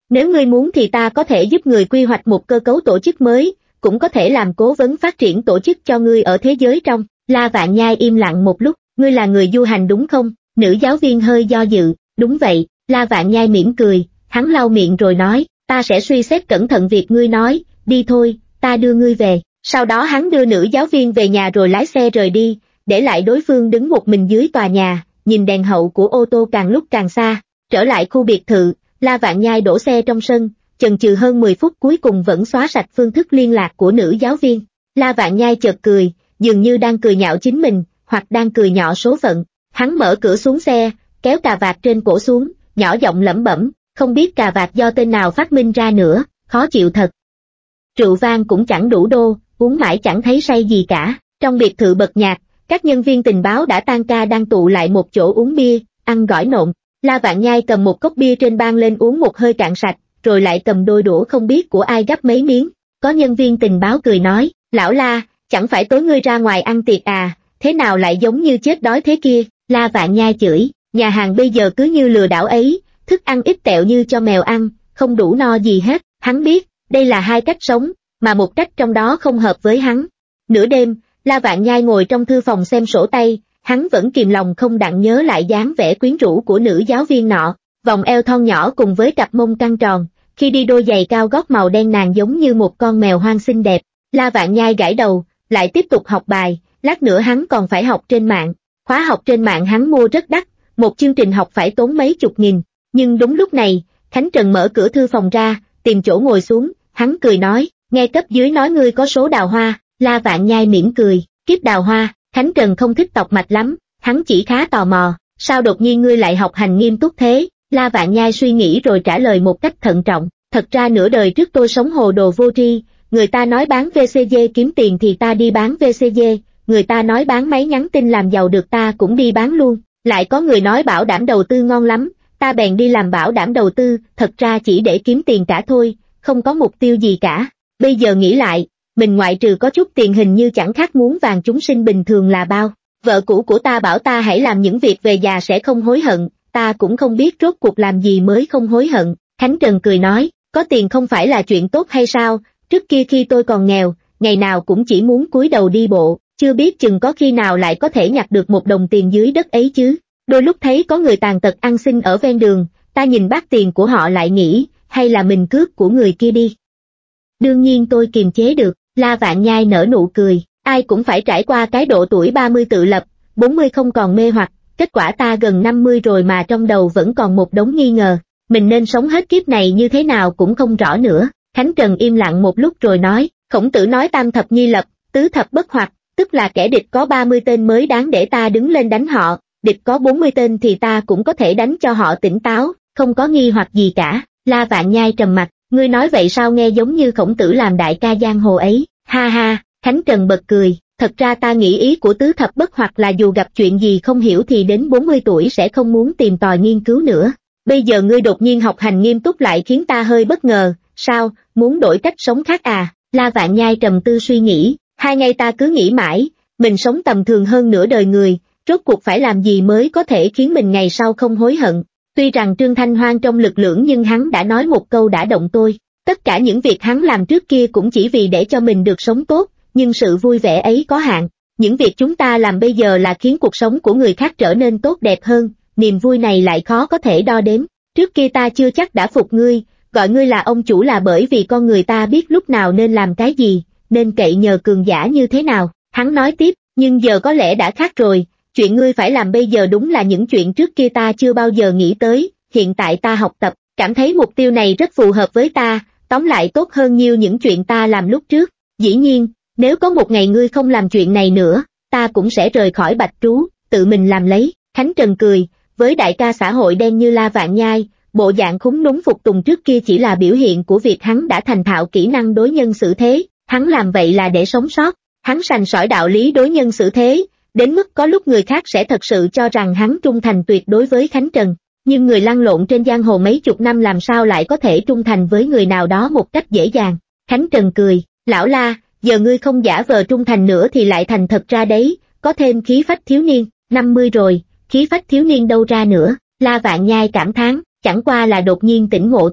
Nếu ngươi muốn thì ta có thể giúp người quy hoạch một cơ cấu tổ chức mới, cũng có thể làm cố vấn phát triển tổ chức cho ngươi ở thế giới trong. La Vạn Nhai im lặng một lúc, ngươi là người du hành đúng không? Nữ giáo viên hơi do dự, đúng vậy. La Vạn Nhai mỉm cười, hắn lau miệng rồi nói, ta sẽ suy xét cẩn thận việc ngươi nói, đi thôi, ta đưa ngươi về. Sau đó hắn đưa nữ giáo viên về nhà rồi lái xe rời đi, để lại đối phương đứng một mình dưới tòa nhà, nhìn đèn hậu của ô tô càng lúc càng xa. Trở lại khu biệt thự, La Vạn Nhai đổ xe trong sân, chần chừ hơn mười phút cuối cùng vẫn xóa sạch phương thức liên lạc của nữ giáo viên. La Vạn Nhai chợt cười, dường như đang cười nhạo chính mình, hoặc đang cười nhọ số phận. Hắn mở cửa xuống xe, kéo cà vạt trên cổ xuống, nhỏ giọng lẩm bẩm, không biết cà vạt do tên nào phát minh ra nữa, khó chịu thật. Rượu vang cũng chẳng đủ đô, uống mãi chẳng thấy say gì cả. Trong biệt thự bật nhạc, các nhân viên tình báo đã tan ca đang tụ lại một chỗ uống bia, ăn gỏi nộm. La Vạn Nhai cầm một cốc bia trên bàn lên uống một hơi cạn sạch, rồi lại cầm đôi đũa không biết của ai gắp mấy miếng. Có nhân viên tình báo cười nói, lão La, chẳng phải tối ngươi ra ngoài ăn tiệc à, thế nào lại giống như chết đói thế kia. La Vạn Nhai chửi, nhà hàng bây giờ cứ như lừa đảo ấy, thức ăn ít tẹo như cho mèo ăn, không đủ no gì hết. Hắn biết, đây là hai cách sống, mà một cách trong đó không hợp với hắn. Nửa đêm, La Vạn Nhai ngồi trong thư phòng xem sổ tay, hắn vẫn kìm lòng không đặng nhớ lại dáng vẻ quyến rũ của nữ giáo viên nọ, vòng eo thon nhỏ cùng với cặp mông căng tròn, khi đi đôi giày cao gót màu đen nàng giống như một con mèo hoang xinh đẹp. La Vạn Nhai gãi đầu, lại tiếp tục học bài, lát nữa hắn còn phải học trên mạng. Khóa học trên mạng hắn mua rất đắt, một chương trình học phải tốn mấy chục nghìn, nhưng đúng lúc này, Khánh Trần mở cửa thư phòng ra, tìm chỗ ngồi xuống, hắn cười nói, nghe cấp dưới nói ngươi có số đào hoa. La Vạn Nhai mỉm cười, kiếp đào hoa. Khánh Trần không thích tọc mạch lắm, hắn chỉ khá tò mò, sao đột nhiên ngươi lại học hành nghiêm túc thế? La Vạn Nhai suy nghĩ rồi trả lời một cách thận trọng, thật ra nửa đời trước tôi sống hồ đồ vô tri, người ta nói bán vê xê giê kiếm tiền thì ta đi bán vê xê giê, người ta nói bán máy nhắn tin làm giàu được ta cũng đi bán luôn, lại có người nói bảo đảm đầu tư ngon lắm, ta bèn đi làm bảo đảm đầu tư, thật ra chỉ để kiếm tiền cả thôi, không có mục tiêu gì cả. Bây giờ nghĩ lại, mình ngoại trừ có chút tiền hình như chẳng khác muốn vàng chúng sinh bình thường là bao. Vợ cũ của ta bảo ta hãy làm những việc về già sẽ không hối hận, ta cũng không biết rốt cuộc làm gì mới không hối hận. Khánh Trần cười nói, có tiền không phải là chuyện tốt hay sao, trước kia khi tôi còn nghèo, ngày nào cũng chỉ muốn cúi đầu đi bộ, chưa biết chừng có khi nào lại có thể nhặt được một đồng tiền dưới đất ấy chứ. Đôi lúc thấy có người tàn tật ăn xin ở ven đường, ta nhìn bát tiền của họ lại nghĩ, hay là mình cướp của người kia đi. Đương nhiên tôi kiềm chế được. La Vạn Nhai nở nụ cười, ai cũng phải trải qua cái độ tuổi ba mươi tự lập, bốn mươi không còn mê hoặc, kết quả ta gần năm mươi rồi mà trong đầu vẫn còn một đống nghi ngờ, mình nên sống hết kiếp này như thế nào cũng không rõ nữa. Khánh Trần im lặng một lúc rồi nói, Khổng Tử nói tam thập nhi lập, tứ thập bất hoặc, tức là kẻ địch có ba mươi tên mới đáng để ta đứng lên đánh họ, địch có bốn mươi tên thì ta cũng có thể đánh cho họ tỉnh táo, không có nghi hoặc gì cả. La Vạn Nhai trầm mặt, ngươi nói vậy sao nghe giống như Khổng Tử làm đại ca giang hồ ấy, ha ha. Khánh Trần bật cười, thật ra ta nghĩ ý của tứ thập bất hoặc là dù gặp chuyện gì không hiểu thì đến bốn mươi tuổi sẽ không muốn tìm tòi nghiên cứu nữa. Bây giờ ngươi đột nhiên học hành nghiêm túc lại khiến ta hơi bất ngờ, sao, muốn đổi cách sống khác à? La Vạn Nhai trầm tư suy nghĩ, hai ngày ta cứ nghĩ mãi, mình sống tầm thường hơn nửa đời người, rốt cuộc phải làm gì mới có thể khiến mình ngày sau không hối hận. Tuy rằng Trương Thanh Hoang trong lực lưỡng nhưng hắn đã nói một câu đã động tôi, tất cả những việc hắn làm trước kia cũng chỉ vì để cho mình được sống tốt, nhưng sự vui vẻ ấy có hạn. Những việc chúng ta làm bây giờ là khiến cuộc sống của người khác trở nên tốt đẹp hơn, niềm vui này lại khó có thể đo đếm. Trước kia ta chưa chắc đã phục ngươi, gọi ngươi là ông chủ là bởi vì con người ta biết lúc nào nên làm cái gì, nên cậy nhờ cường giả như thế nào. Hắn nói tiếp, nhưng giờ có lẽ đã khác rồi, chuyện ngươi phải làm bây giờ đúng là những chuyện trước kia ta chưa bao giờ nghĩ tới, hiện tại ta học tập, cảm thấy mục tiêu này rất phù hợp với ta, tóm lại tốt hơn nhiều những chuyện ta làm lúc trước. Dĩ nhiên, nếu có một ngày ngươi không làm chuyện này nữa, ta cũng sẽ rời khỏi Bạch Trú, tự mình làm lấy. Khánh Trần cười, với đại ca xã hội đen như La Vạn Nhai, bộ dạng khúng núm phục tùng trước kia chỉ là biểu hiện của việc hắn đã thành thạo kỹ năng đối nhân xử thế, hắn làm vậy là để sống sót, hắn sành sỏi đạo lý đối nhân xử thế, đến mức có lúc người khác sẽ thật sự cho rằng hắn trung thành tuyệt đối với Khánh Trần, nhưng người lăn lộn trên giang hồ mấy chục năm làm sao lại có thể trung thành với người nào đó một cách dễ dàng. Khánh Trần cười, lão La, giờ ngươi không giả vờ trung thành nữa thì lại thành thật ra đấy, có thêm khí phách thiếu niên, năm mươi rồi, khí phách thiếu niên đâu ra nữa. La Vạn Nhai cảm thán, chẳng qua là đột nhiên tỉnh ngộ thôi.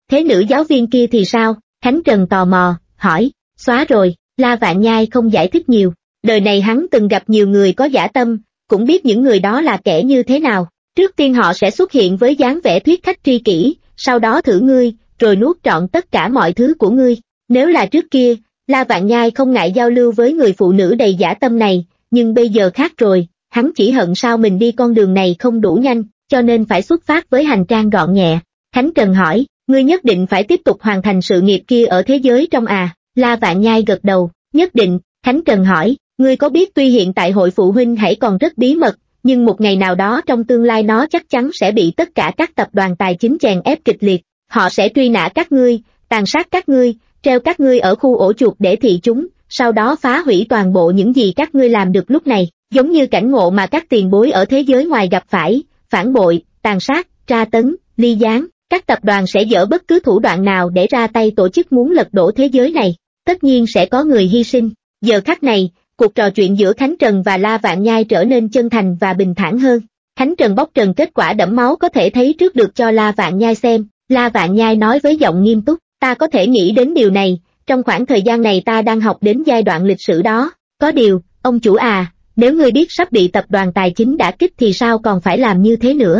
thế nữ giáo viên kia thì sao? Khánh Trần tò mò, hỏi, xóa rồi, La Vạn Nhai không giải thích nhiều, đời này hắn từng gặp nhiều người có dã tâm, cũng biết những người đó là kẻ như thế nào, trước tiên họ sẽ xuất hiện với dáng vẻ thuyết khách tri kỷ, sau đó thử ngươi, rồi nuốt trọn tất cả mọi thứ của ngươi, nếu là trước kia, La Vạn Nhai không ngại giao lưu với người phụ nữ đầy dã tâm này, nhưng bây giờ khác rồi, hắn chỉ hận sao mình đi con đường này không đủ nhanh, cho nên phải xuất phát với hành trang gọn nhẹ. Khánh Trần hỏi, ngươi nhất định phải tiếp tục hoàn thành sự nghiệp kia ở thế giới trong à? La Vạn Nhai gật đầu, nhất định. Khánh Trần hỏi, ngươi có biết tuy hiện tại hội phụ huynh hãy còn rất bí mật, nhưng một ngày nào đó trong tương lai nó chắc chắn sẽ bị tất cả các tập đoàn tài chính chèn ép kịch liệt, họ sẽ truy nã các ngươi, tàn sát các ngươi, treo các ngươi ở khu ổ chuột để thị chúng, sau đó phá hủy toàn bộ những gì các ngươi làm được lúc này, giống như cảnh ngộ mà các tiền bối ở thế giới ngoài gặp phải, phản bội, tàn sát, tra tấn, ly gián. Các tập đoàn sẽ dỡ bất cứ thủ đoạn nào để ra tay tổ chức muốn lật đổ thế giới này, tất nhiên sẽ có người hy sinh. Giờ khắc này, cuộc trò chuyện giữa Khánh Trần và La Vạn Nhai trở nên chân thành và bình thản hơn. Khánh Trần bóc trần kết quả đẫm máu có thể thấy trước được cho La Vạn Nhai xem. La Vạn Nhai nói với giọng nghiêm túc, ta có thể nghĩ đến điều này, trong khoảng thời gian này ta đang học đến giai đoạn lịch sử đó. Có điều, ông chủ à, nếu ngươi biết sắp bị tập đoàn tài chính đả kích thì sao còn phải làm như thế nữa?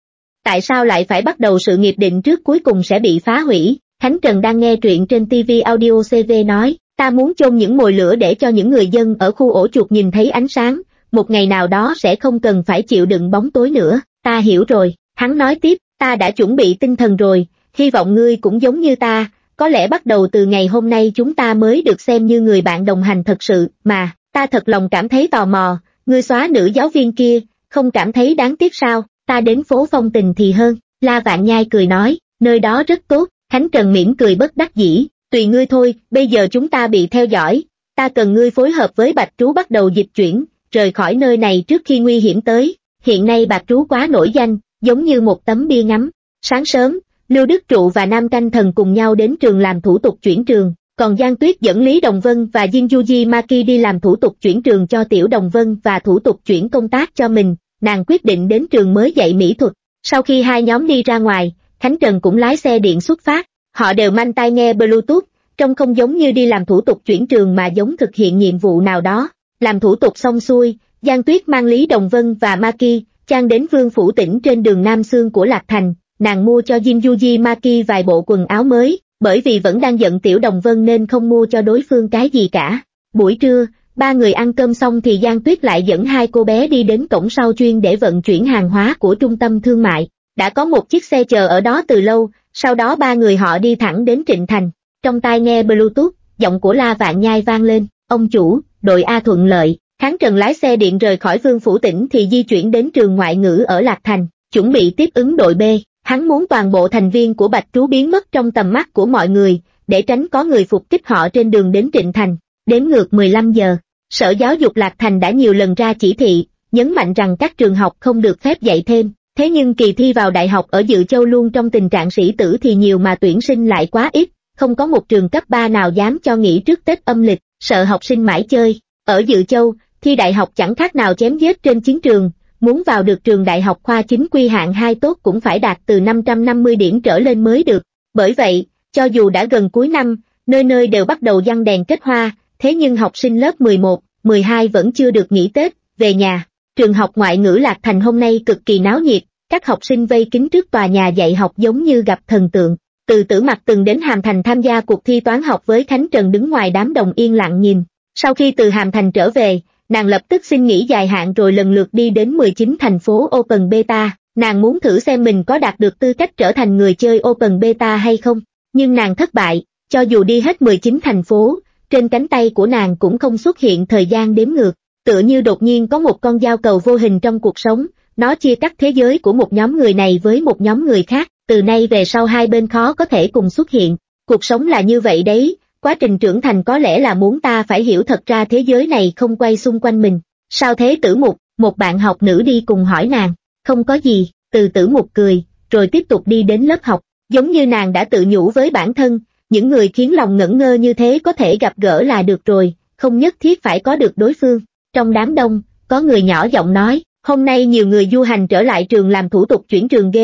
Tại sao lại phải bắt đầu sự nghiệp định trước cuối cùng sẽ bị phá hủy? Khánh Trần đang nghe truyện trên ti vi Audio xê vê nói, ta muốn chôn những mồi lửa để cho những người dân ở khu ổ chuột nhìn thấy ánh sáng, một ngày nào đó sẽ không cần phải chịu đựng bóng tối nữa. Ta hiểu rồi, hắn nói tiếp, ta đã chuẩn bị tinh thần rồi, hy vọng ngươi cũng giống như ta, có lẽ bắt đầu từ ngày hôm nay chúng ta mới được xem như người bạn đồng hành thật sự, mà, ta thật lòng cảm thấy tò mò, ngươi xóa nữ giáo viên kia, không cảm thấy đáng tiếc sao? Ta đến phố Phong Tình thì hơn. La Vạn Nhai cười nói, nơi đó rất tốt. Khánh Trần mỉm cười bất đắc dĩ, tùy ngươi thôi, bây giờ chúng ta bị theo dõi, ta cần ngươi phối hợp với Bạch Trú bắt đầu dịch chuyển, rời khỏi nơi này trước khi nguy hiểm tới. Hiện nay Bạch Trú quá nổi danh, giống như một tấm bia ngắm. Sáng sớm, Lưu Đức Trụ và Nam Canh Thần cùng nhau đến trường làm thủ tục chuyển trường, còn Giang Tuyết dẫn Lý Đồng Vân và Jinjuji Maki đi làm thủ tục chuyển trường cho Tiểu Đồng Vân và thủ tục chuyển công tác cho mình. Nàng quyết định đến trường mới dạy mỹ thuật. Sau khi hai nhóm đi ra ngoài, Khánh Trần cũng lái xe điện xuất phát. Họ đều mang tai nghe Bluetooth, trông không giống như đi làm thủ tục chuyển trường mà giống thực hiện nhiệm vụ nào đó. Làm thủ tục xong xuôi, Giang Tuyết mang Lý Đồng Vân và Maki, Trang đến Vương Phủ Tỉnh trên đường Nam Xương của Lạc Thành. Nàng mua cho Jinjuji Maki vài bộ quần áo mới, bởi vì vẫn đang giận Tiểu Đồng Vân nên không mua cho đối phương cái gì cả. Buổi trưa, ba người ăn cơm xong thì Giang Tuyết lại dẫn hai cô bé đi đến cổng sau chuyên để vận chuyển hàng hóa của trung tâm thương mại. Đã có một chiếc xe chờ ở đó từ lâu, sau đó ba người họ đi thẳng đến Trịnh Thành. Trong tai nghe Bluetooth, giọng của La Vạn Nhai vang lên, ông chủ, đội A thuận lợi. Khánh Trần lái xe điện rời khỏi Vương Phủ Tỉnh thì di chuyển đến trường ngoại ngữ ở Lạc Thành, chuẩn bị tiếp ứng đội B. Hắn muốn toàn bộ thành viên của Bạch Trú biến mất trong tầm mắt của mọi người, để tránh có người phục kích họ trên đường đến Trịnh Thành. Đếm ngược mười lăm giờ. Sở Giáo dục Lạc Thành đã nhiều lần ra chỉ thị, nhấn mạnh rằng các trường học không được phép dạy thêm, thế nhưng kỳ thi vào đại học ở Dự Châu luôn trong tình trạng sĩ tử thì nhiều mà tuyển sinh lại quá ít, không có một trường cấp ba nào dám cho nghỉ trước Tết âm lịch, sợ học sinh mãi chơi. Ở Dự Châu, thi đại học chẳng khác nào chém giết trên chiến trường, muốn vào được trường đại học khoa chính quy hạng hai tốt cũng phải đạt từ năm trăm năm mươi điểm trở lên mới được. Bởi vậy, cho dù đã gần cuối năm, nơi nơi đều bắt đầu giăng đèn kết hoa, thế nhưng học sinh lớp mười một, mười hai vẫn chưa được nghỉ Tết, về nhà. Trường học ngoại ngữ Lạc Thành hôm nay cực kỳ náo nhiệt, các học sinh vây kín trước tòa nhà dạy học giống như gặp thần tượng. Từ Tử Mặc từng đến Hàm Thành tham gia cuộc thi toán học với Khánh Trần đứng ngoài đám đông yên lặng nhìn. Sau khi từ Hàm Thành trở về, nàng lập tức xin nghỉ dài hạn rồi lần lượt đi đến mười chín thành phố Open Beta. Nàng muốn thử xem mình có đạt được tư cách trở thành người chơi Open Beta hay không. Nhưng nàng thất bại, cho dù đi hết mười chín thành phố, trên cánh tay của nàng cũng không xuất hiện thời gian đếm ngược. Tựa như đột nhiên có một con dao cầu vô hình trong cuộc sống, nó chia cắt thế giới của một nhóm người này với một nhóm người khác, từ nay về sau hai bên khó có thể cùng xuất hiện. Cuộc sống là như vậy đấy, quá trình trưởng thành có lẽ là muốn ta phải hiểu thật ra thế giới này không quay xung quanh mình. Sao thế Tử Mục? Một bạn học nữ đi cùng hỏi nàng. Không có gì, Từ Tử Mục cười, rồi tiếp tục đi đến lớp học, giống như nàng đã tự nhủ với bản thân, những người khiến lòng ngẩn ngơ như thế có thể gặp gỡ là được rồi, không nhất thiết phải có được đối phương. Trong đám đông, có người nhỏ giọng nói, hôm nay nhiều người du hành trở lại trường làm thủ tục chuyển trường ghê,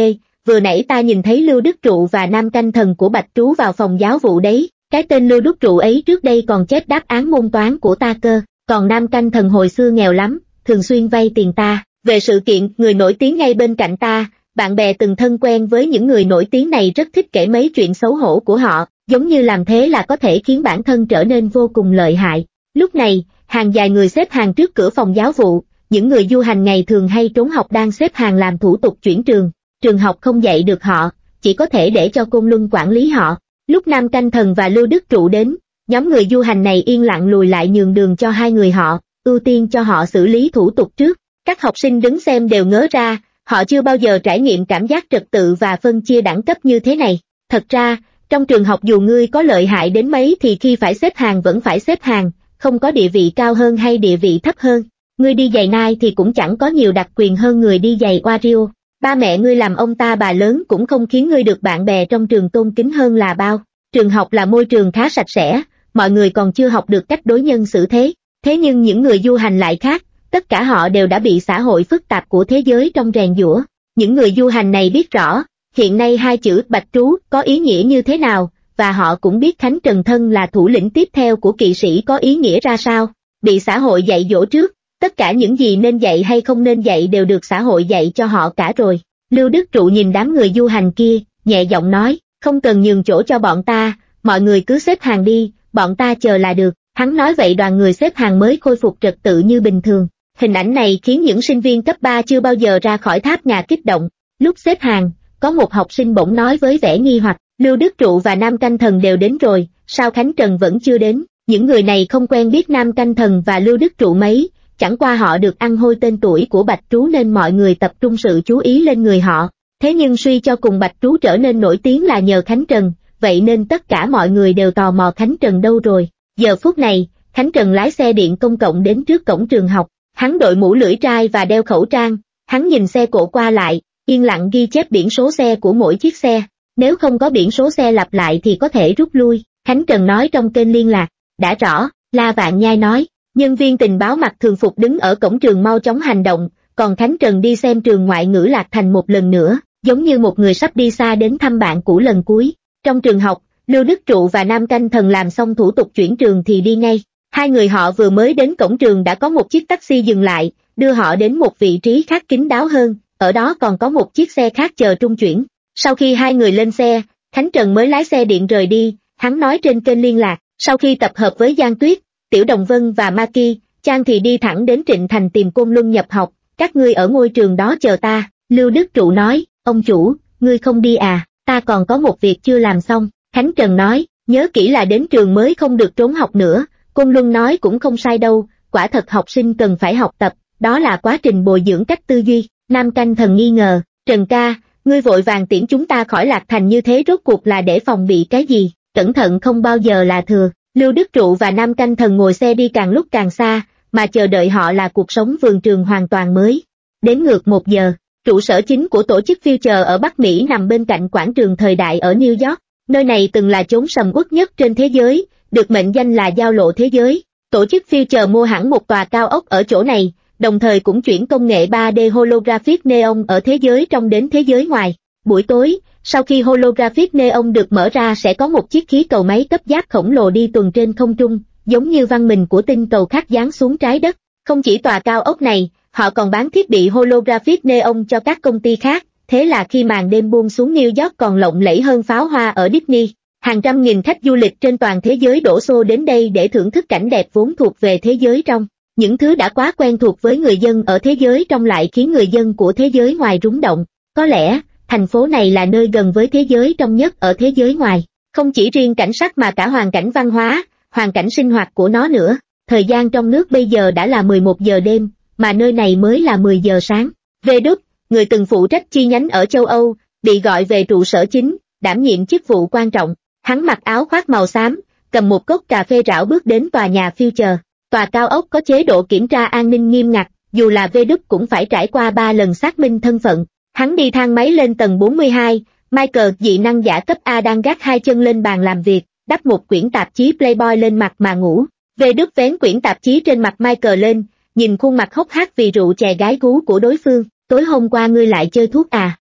vừa nãy ta nhìn thấy Lưu Đức Trụ và nam canh thần của Bạch Trú vào phòng giáo vụ đấy, cái tên Lưu Đức Trụ ấy trước đây còn chép đáp án môn toán của ta cơ, còn nam canh thần hồi xưa nghèo lắm, thường xuyên vay tiền ta. Về sự kiện người nổi tiếng ngay bên cạnh ta, bạn bè từng thân quen với những người nổi tiếng này rất thích kể mấy chuyện xấu hổ của họ, giống như làm thế là có thể khiến bản thân trở nên vô cùng lợi hại. Lúc này, hàng dài người xếp hàng trước cửa phòng giáo vụ, những người du hành ngày thường hay trốn học đang xếp hàng làm thủ tục chuyển trường, trường học không dạy được họ, chỉ có thể để cho Côn Luân quản lý họ. Lúc nam canh thần và Lưu Đức Trụ đến, nhóm người du hành này yên lặng lùi lại nhường đường cho hai người họ, ưu tiên cho họ xử lý thủ tục trước. Các học sinh đứng xem đều ngớ ra, họ chưa bao giờ trải nghiệm cảm giác trật tự và phân chia đẳng cấp như thế này. Thật ra, trong trường học dù ngươi có lợi hại đến mấy thì khi phải xếp hàng vẫn phải xếp hàng, không có địa vị cao hơn hay địa vị thấp hơn. Ngươi đi giày Nike thì cũng chẳng có nhiều đặc quyền hơn người đi giày Wario. Ba mẹ ngươi làm ông ta bà lớn cũng không khiến ngươi được bạn bè trong trường tôn kính hơn là bao. Trường học là môi trường khá sạch sẽ, mọi người còn chưa học được cách đối nhân xử thế. Thế nhưng những người du hành lại khác, tất cả họ đều đã bị xã hội phức tạp của thế giới trong rèn giũa. Những người du hành này biết rõ, hiện nay hai chữ Bạch Trú có ý nghĩa như thế nào, và họ cũng biết Khánh Trần Thân là thủ lĩnh tiếp theo của kỵ sĩ có ý nghĩa ra sao. Bị xã hội dạy dỗ trước, tất cả những gì nên dạy hay không nên dạy đều được xã hội dạy cho họ cả rồi. Lưu Đức Trụ nhìn đám người du hành kia, nhẹ giọng nói, không cần nhường chỗ cho bọn ta, mọi người cứ xếp hàng đi, bọn ta chờ là được. Hắn nói vậy đoàn người xếp hàng mới khôi phục trật tự như bình thường. Hình ảnh này khiến những sinh viên cấp ba chưa bao giờ ra khỏi tháp nhà kích động. Lúc xếp hàng, có một học sinh bỗng nói với vẻ nghi hoặc, Lưu Đức Trụ và nam canh thần đều đến rồi, sao Khánh Trần vẫn chưa đến? Những người này không quen biết nam canh thần và Lưu Đức Trụ mấy, chẳng qua họ được ăn hôi tên tuổi của Bạch Trú nên mọi người tập trung sự chú ý lên người họ. Thế nhưng suy cho cùng Bạch Trú trở nên nổi tiếng là nhờ Khánh Trần, vậy nên tất cả mọi người đều tò mò Khánh Trần đâu rồi. Giờ phút này, Khánh Trần lái xe điện công cộng đến trước cổng trường học, hắn đội mũ lưỡi trai và đeo khẩu trang, hắn nhìn xe cộ qua lại, yên lặng ghi chép biển số xe của mỗi chiếc xe, nếu không có biển số xe lặp lại thì có thể rút lui, Khánh Trần nói trong kênh liên lạc. Đã rõ, La Vạn Nhai nói, nhân viên tình báo mặc thường phục đứng ở cổng trường mau chóng hành động, còn Khánh Trần đi xem trường ngoại ngữ Lạc Thành một lần nữa, giống như một người sắp đi xa đến thăm bạn cũ lần cuối. Trong trường học, Lưu Đức Trụ và nam canh thần làm xong thủ tục chuyển trường thì đi ngay. Hai người họ vừa mới đến cổng trường đã có một chiếc taxi dừng lại, đưa họ đến một vị trí khác kín đáo hơn, ở đó còn có một chiếc xe khác chờ trung chuyển. Sau khi hai người lên xe, Khánh Trần mới lái xe điện rời đi, hắn nói trên kênh liên lạc, sau khi tập hợp với Giang Tuyết, Tiểu Đồng Vân và Maki, Trang thì đi thẳng đến Trịnh Thành tìm Côn Luân nhập học, các ngươi ở ngôi trường đó chờ ta. Lưu Đức Trụ nói, ông chủ, ngươi không đi à, ta còn có một việc chưa làm xong. Khánh Trần nói, nhớ kỹ là đến trường mới không được trốn học nữa. Côn Luân nói cũng không sai đâu, quả thật học sinh cần phải học tập, đó là quá trình bồi dưỡng cách tư duy. Nam canh thần nghi ngờ, Trần ca, ngươi vội vàng tiễn chúng ta khỏi Lạc Thành như thế rốt cuộc là để phòng bị cái gì, cẩn thận không bao giờ là thừa. Lưu Đức Trụ và nam canh thần ngồi xe đi càng lúc càng xa, mà chờ đợi họ là cuộc sống vườn trường hoàn toàn mới. Đến ngược một giờ, trụ sở chính của tổ chức Future ở Bắc Mỹ nằm bên cạnh quảng trường thời đại ở New York. Nơi này từng là chốn sầm uất nhất trên thế giới, được mệnh danh là giao lộ thế giới. Tổ chức Future mua hẳn một tòa cao ốc ở chỗ này, đồng thời cũng chuyển công nghệ ba D holographic neon ở thế giới trong đến thế giới ngoài. Buổi tối, sau khi holographic neon được mở ra sẽ có một chiếc khí cầu máy cấp giáp khổng lồ đi tuần trên không trung, giống như văn minh của tinh cầu khác giáng xuống trái đất. Không chỉ tòa cao ốc này, họ còn bán thiết bị holographic neon cho các công ty khác. Thế là khi màn đêm buông xuống New York còn lộng lẫy hơn pháo hoa ở Disney, hàng trăm nghìn khách du lịch trên toàn thế giới đổ xô đến đây để thưởng thức cảnh đẹp vốn thuộc về thế giới trong. Những thứ đã quá quen thuộc với người dân ở thế giới trong lại khiến người dân của thế giới ngoài rúng động. Có lẽ, thành phố này là nơi gần với thế giới trong nhất ở thế giới ngoài. Không chỉ riêng cảnh sắc mà cả hoàn cảnh văn hóa, hoàn cảnh sinh hoạt của nó nữa. Thời gian trong nước bây giờ đã là mười một giờ đêm, mà nơi này mới là mười giờ sáng. Vê Đúc, người từng phụ trách chi nhánh ở châu Âu, bị gọi về trụ sở chính, đảm nhiệm chức vụ quan trọng. Hắn mặc áo khoác màu xám, cầm một cốc cà phê rảo bước đến tòa nhà Future. Tòa cao ốc có chế độ kiểm tra an ninh nghiêm ngặt, dù là Vê Đúc cũng phải trải qua ba lần xác minh thân phận. Hắn đi thang máy lên tầng bốn mươi hai, Michael, dị năng giả cấp A đang gác hai chân lên bàn làm việc, đắp một quyển tạp chí Playboy lên mặt mà ngủ. Vê Đúc vén quyển tạp chí trên mặt Michael lên, nhìn khuôn mặt hốc hác vì rượu chè gái gú của đối phương. Tối hôm qua ngươi lại chơi thuốc à?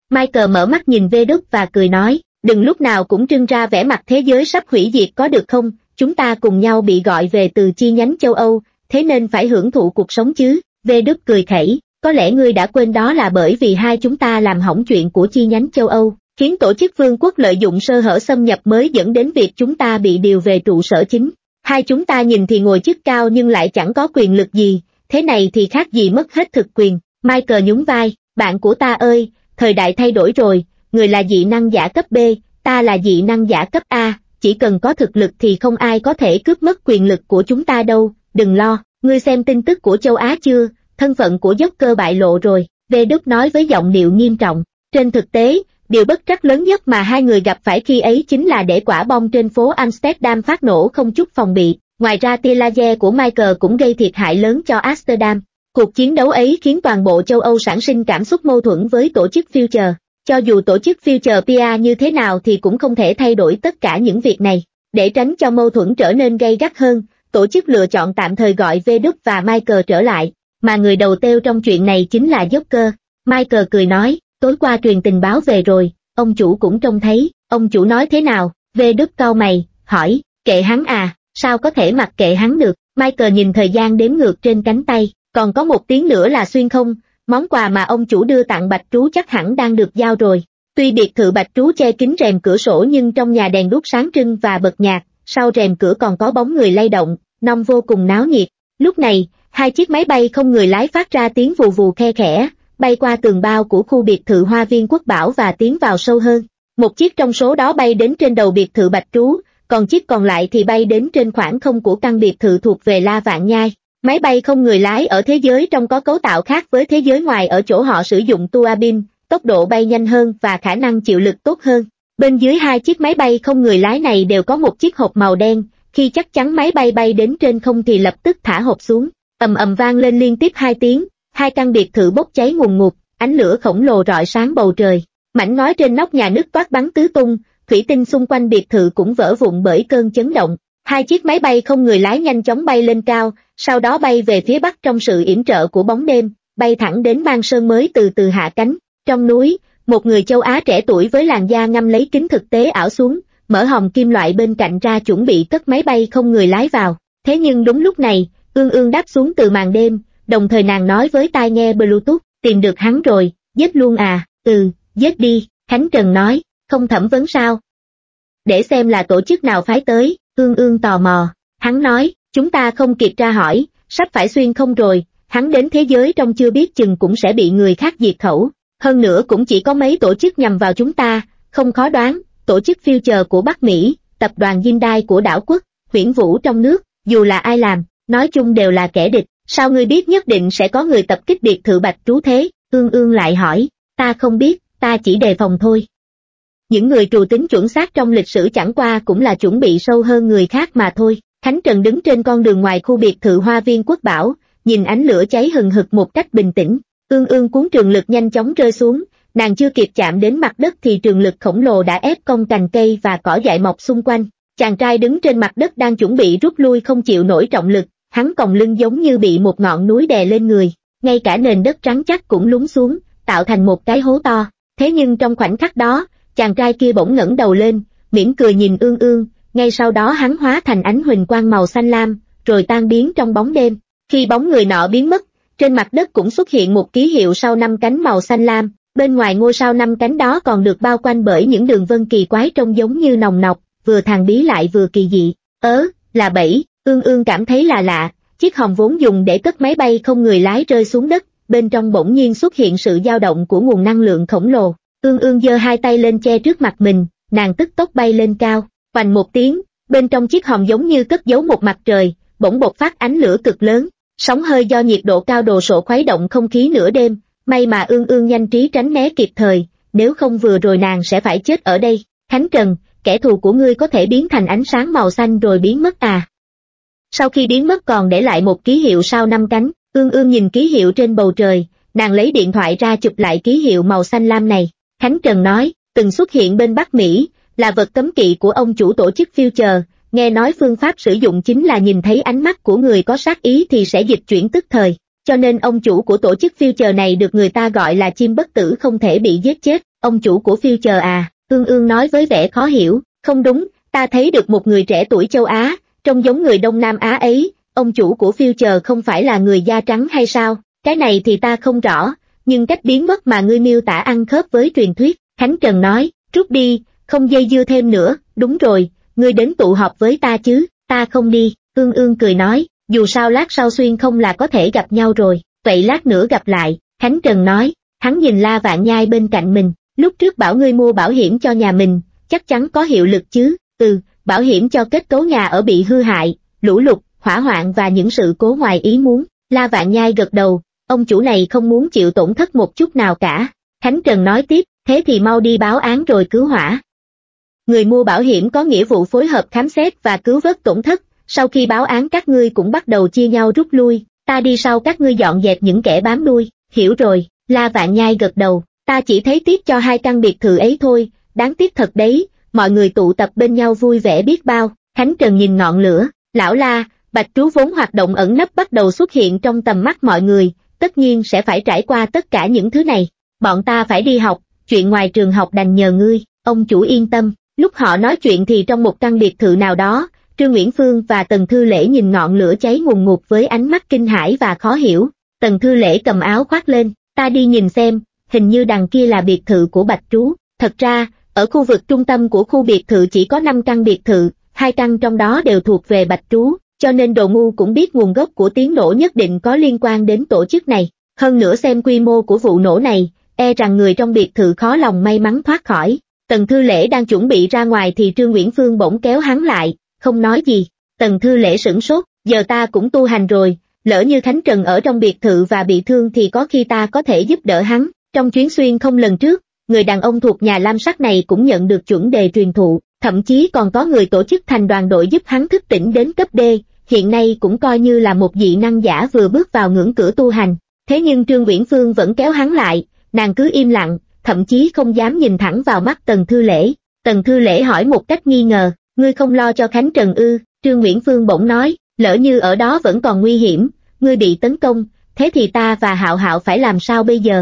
Michael mở mắt nhìn Vê Đúc và cười nói, đừng lúc nào cũng trưng ra vẻ mặt thế giới sắp hủy diệt có được không, chúng ta cùng nhau bị gọi về từ chi nhánh châu Âu, thế nên phải hưởng thụ cuộc sống chứ. Vê Đúc cười khẩy, có lẽ ngươi đã quên đó là bởi vì hai chúng ta làm hỏng chuyện của chi nhánh châu Âu, khiến tổ chức vương quốc lợi dụng sơ hở xâm nhập mới dẫn đến việc chúng ta bị điều về trụ sở chính. Hai chúng ta nhìn thì ngồi chức cao nhưng lại chẳng có quyền lực gì, thế này thì khác gì mất hết thực quyền. Michael nhún vai, bạn của ta ơi, thời đại thay đổi rồi, người là dị năng giả cấp B, ta là dị năng giả cấp A, chỉ cần có thực lực thì không ai có thể cướp mất quyền lực của chúng ta đâu, đừng lo, ngươi xem tin tức của châu Á chưa, thân phận của Joker bại lộ rồi, Vê Đúc nói với giọng điệu nghiêm trọng. Trên thực tế, điều bất trắc lớn nhất mà hai người gặp phải khi ấy chính là để quả bom trên phố Amsterdam phát nổ không chút phòng bị, ngoài ra tia laser của Michael cũng gây thiệt hại lớn cho Amsterdam. Cuộc chiến đấu ấy khiến toàn bộ châu Âu sản sinh cảm xúc mâu thuẫn với tổ chức Future. Cho dù tổ chức Future pê e như thế nào thì cũng không thể thay đổi tất cả những việc này. Để tránh cho mâu thuẫn trở nên gay gắt hơn, tổ chức lựa chọn tạm thời gọi Vê Đúc và Michael trở lại, mà người đầu têu trong chuyện này chính là Joker. Michael cười nói, tối qua truyền tình báo về rồi, ông chủ cũng trông thấy, ông chủ nói thế nào? Vê Đúc cau mày, hỏi, kệ hắn à, sao có thể mặc kệ hắn được? Michael nhìn thời gian đếm ngược trên cánh tay, còn có một tiếng nữa là xuyên không, món quà mà ông chủ đưa tặng Bạch Trú chắc hẳn đang được giao rồi. Tuy biệt thự Bạch Trú che kín rèm cửa sổ nhưng trong nhà đèn đuốc sáng trưng và bật nhạc, sau rèm cửa còn có bóng người lay động, nông vô cùng náo nhiệt. Lúc này, hai chiếc máy bay không người lái phát ra tiếng vù vù khe khẽ, bay qua tường bao của khu biệt thự Hoa Viên Quốc Bảo và tiến vào sâu hơn. Một chiếc trong số đó bay đến trên đầu biệt thự Bạch Trú, còn chiếc còn lại thì bay đến trên khoảng không của căn biệt thự thuộc về La Vạn Nhai. Máy bay không người lái ở thế giới trong có cấu tạo khác với thế giới ngoài ở chỗ họ sử dụng tua bin, tốc độ bay nhanh hơn và khả năng chịu lực tốt hơn. Bên dưới hai chiếc máy bay không người lái này đều có một chiếc hộp màu đen, khi chắc chắn máy bay bay đến trên không thì lập tức thả hộp xuống. Ầm ầm vang lên liên tiếp hai tiếng, hai căn biệt thự bốc cháy ngùn ngụt, ánh lửa khổng lồ rọi sáng bầu trời. Mảnh ngói trên nóc nhà nứt toác bắn tứ tung, thủy tinh xung quanh biệt thự cũng vỡ vụn bởi cơn chấn động. Hai chiếc máy bay không người lái nhanh chóng bay lên cao, sau đó bay về phía bắc trong sự yểm trợ của bóng đêm, bay thẳng đến Mang Sơn mới từ từ hạ cánh. Trong núi, một người châu Á trẻ tuổi với làn da ngâm lấy kính thực tế ảo xuống, mở hòm kim loại bên cạnh ra chuẩn bị cất máy bay không người lái vào. Thế nhưng đúng lúc này, Ương Ương đáp xuống từ màn đêm, đồng thời nàng nói với tai nghe Bluetooth, tìm được hắn rồi, giết luôn à, ừ, giết đi, Khánh Trần nói, không thẩm vấn sao? Để xem là tổ chức nào phái tới, Ương Ương tò mò, hắn nói, chúng ta không kịp tra hỏi, sắp phải xuyên không rồi, hắn đến thế giới trong chưa biết chừng cũng sẽ bị người khác diệt khẩu, hơn nữa cũng chỉ có mấy tổ chức nhằm vào chúng ta, không khó đoán, tổ chức Future của Bắc Mỹ, tập đoàn Hyundai của đảo quốc, Huyễn Vũ trong nước, dù là ai làm, nói chung đều là kẻ địch, sao ngươi biết nhất định sẽ có người tập kích biệt thự Bạch Trú thế? Ương Ương lại hỏi, ta không biết, ta chỉ đề phòng thôi. Những người trù tính chuẩn xác trong lịch sử chẳng qua cũng là chuẩn bị sâu hơn người khác mà thôi. Khánh Trần đứng trên con đường ngoài khu biệt thự Hoa Viên Quốc Bảo, nhìn ánh lửa cháy hừng hực một cách bình tĩnh. Ương Ương cuốn trường lực nhanh chóng rơi xuống, nàng chưa kịp chạm đến mặt đất thì trường lực khổng lồ đã ép cong cành cây và cỏ dại mọc xung quanh. Chàng trai đứng trên mặt đất đang chuẩn bị rút lui không chịu nổi trọng lực, hắn còng lưng giống như bị một ngọn núi đè lên người, ngay cả nền đất trắng chắc cũng lún xuống, tạo thành một cái hố to. Thế nhưng trong khoảnh khắc đó, chàng trai kia bỗng ngẩng đầu lên, mỉm cười nhìn Ương Ương, ngay sau đó hắn hóa thành ánh huỳnh quang màu xanh lam, rồi tan biến trong bóng đêm. Khi bóng người nọ biến mất, trên mặt đất cũng xuất hiện một ký hiệu sao năm cánh màu xanh lam, bên ngoài ngôi sao năm cánh đó còn được bao quanh bởi những đường vân kỳ quái trông giống như nòng nọc, vừa thần bí lại vừa kỳ dị. Ớ, là bẫy, Ương Ương cảm thấy là lạ, chiếc hòm vốn dùng để cất máy bay không người lái rơi xuống đất, bên trong bỗng nhiên xuất hiện sự dao động của nguồn năng lượng khổng lồ. Ương Ương giơ hai tay lên che trước mặt mình, nàng tức tốc bay lên cao, hoành một tiếng, bên trong chiếc hòm giống như cất giấu một mặt trời, bỗng bộc phát ánh lửa cực lớn, sóng hơi do nhiệt độ cao đồ sộ khuấy động không khí nửa đêm, may mà Ương Ương nhanh trí tránh né kịp thời, nếu không vừa rồi nàng sẽ phải chết ở đây. Khánh Trần, kẻ thù của ngươi có thể biến thành ánh sáng màu xanh rồi biến mất à? Sau khi biến mất còn để lại một ký hiệu sao năm cánh. Ương Ương nhìn ký hiệu trên bầu trời, nàng lấy điện thoại ra chụp lại ký hiệu màu xanh lam này. Khánh Trần nói, từng xuất hiện bên Bắc Mỹ, là vật cấm kỵ của ông chủ tổ chức Future, nghe nói phương pháp sử dụng chính là nhìn thấy ánh mắt của người có sát ý thì sẽ dịch chuyển tức thời. cho nên ông chủ của tổ chức Future này được người ta gọi là chim bất tử không thể bị giết chết. Ông chủ của Future à? Ương Ương nói với vẻ khó hiểu. Không đúng, ta thấy được một người trẻ tuổi châu Á, trông giống người Đông Nam Á ấy. Ông chủ của Future không phải là người da trắng hay sao? Cái này thì ta không rõ, nhưng cách biến mất mà ngươi miêu tả ăn khớp với truyền thuyết. Khánh Trần nói, rút đi, không dây dưa thêm nữa. Đúng rồi, ngươi đến tụ họp với ta chứ? Ta không đi. Ương Ương cười nói, dù sao lát sau xuyên không là có thể gặp nhau rồi, vậy lát nữa gặp lại. Khánh Trần nói, hắn nhìn La Vạn Nhai bên cạnh mình, lúc trước bảo ngươi mua bảo hiểm cho nhà mình, chắc chắn có hiệu lực chứ? Ừ, bảo hiểm cho kết cấu nhà ở bị hư hại, lũ lụt, hỏa hoạn và những sự cố ngoài ý muốn. La Vạn Nhai gật đầu, ông chủ này không muốn chịu tổn thất một chút nào cả. Khánh Trần nói tiếp, thế thì mau đi báo án rồi cứu hỏa. Người mua bảo hiểm có nghĩa vụ phối hợp khám xét và cứu vớt tổn thất, sau khi báo án các ngươi cũng bắt đầu chia nhau rút lui, ta đi sau các ngươi dọn dẹp những kẻ bám đuôi. Hiểu rồi. La Vạn Nhai gật đầu, ta chỉ thấy tiếc cho hai căn biệt thự ấy thôi, đáng tiếc thật đấy, mọi người tụ tập bên nhau vui vẻ biết bao. Khánh Trần nhìn ngọn lửa, lão La, Bạch Trú vốn hoạt động ẩn nấp bắt đầu xuất hiện trong tầm mắt mọi người, tất nhiên sẽ phải trải qua tất cả những thứ này. Bọn ta phải đi học, chuyện ngoài trường học đành nhờ ngươi. Ông chủ yên tâm. Lúc họ nói chuyện thì trong một căn biệt thự nào đó, Trương Uyển Phương và Tần Thư Lễ nhìn ngọn lửa cháy ngùn ngụt với ánh mắt kinh hãi và khó hiểu. Tần Thư Lễ cầm áo khoác lên, ta đi nhìn xem, hình như đằng kia là biệt thự của Bạch Trú. Thật ra, ở khu vực trung tâm của khu biệt thự chỉ có năm căn biệt thự, hai căn trong đó đều thuộc về Bạch Trú, cho nên đồ ngu cũng biết nguồn gốc của tiếng nổ nhất định có liên quan đến tổ chức này. Hơn nữa xem quy mô của vụ nổ này, e rằng người trong biệt thự khó lòng may mắn thoát khỏi. Tần Thư Lễ đang chuẩn bị ra ngoài thì Trương Uyển Phương bỗng kéo hắn lại, không nói gì. Tần Thư Lễ sửng sốt, giờ ta cũng tu hành rồi, lỡ như Khánh Trần ở trong biệt thự và bị thương thì có khi ta có thể giúp đỡ hắn. Trong chuyến xuyên không lần trước, người đàn ông thuộc nhà lam sắc này cũng nhận được chuẩn đề truyền thụ, thậm chí còn có người tổ chức thành đoàn đội giúp hắn thức tỉnh đến cấp D, hiện nay cũng coi như là một dị năng giả vừa bước vào ngưỡng cửa tu hành. Thế nhưng Trương Uyển Phương vẫn kéo hắn lại, nàng cứ im lặng, thậm chí không dám nhìn thẳng vào mắt Tần Thư Lễ. Tần Thư Lễ hỏi một cách nghi ngờ, ngươi không lo cho Khánh Trần ư? Trương Uyển Phương bỗng nói, lỡ như ở đó vẫn còn nguy hiểm, ngươi bị tấn công, thế thì ta và Hạo Hạo phải làm sao bây giờ?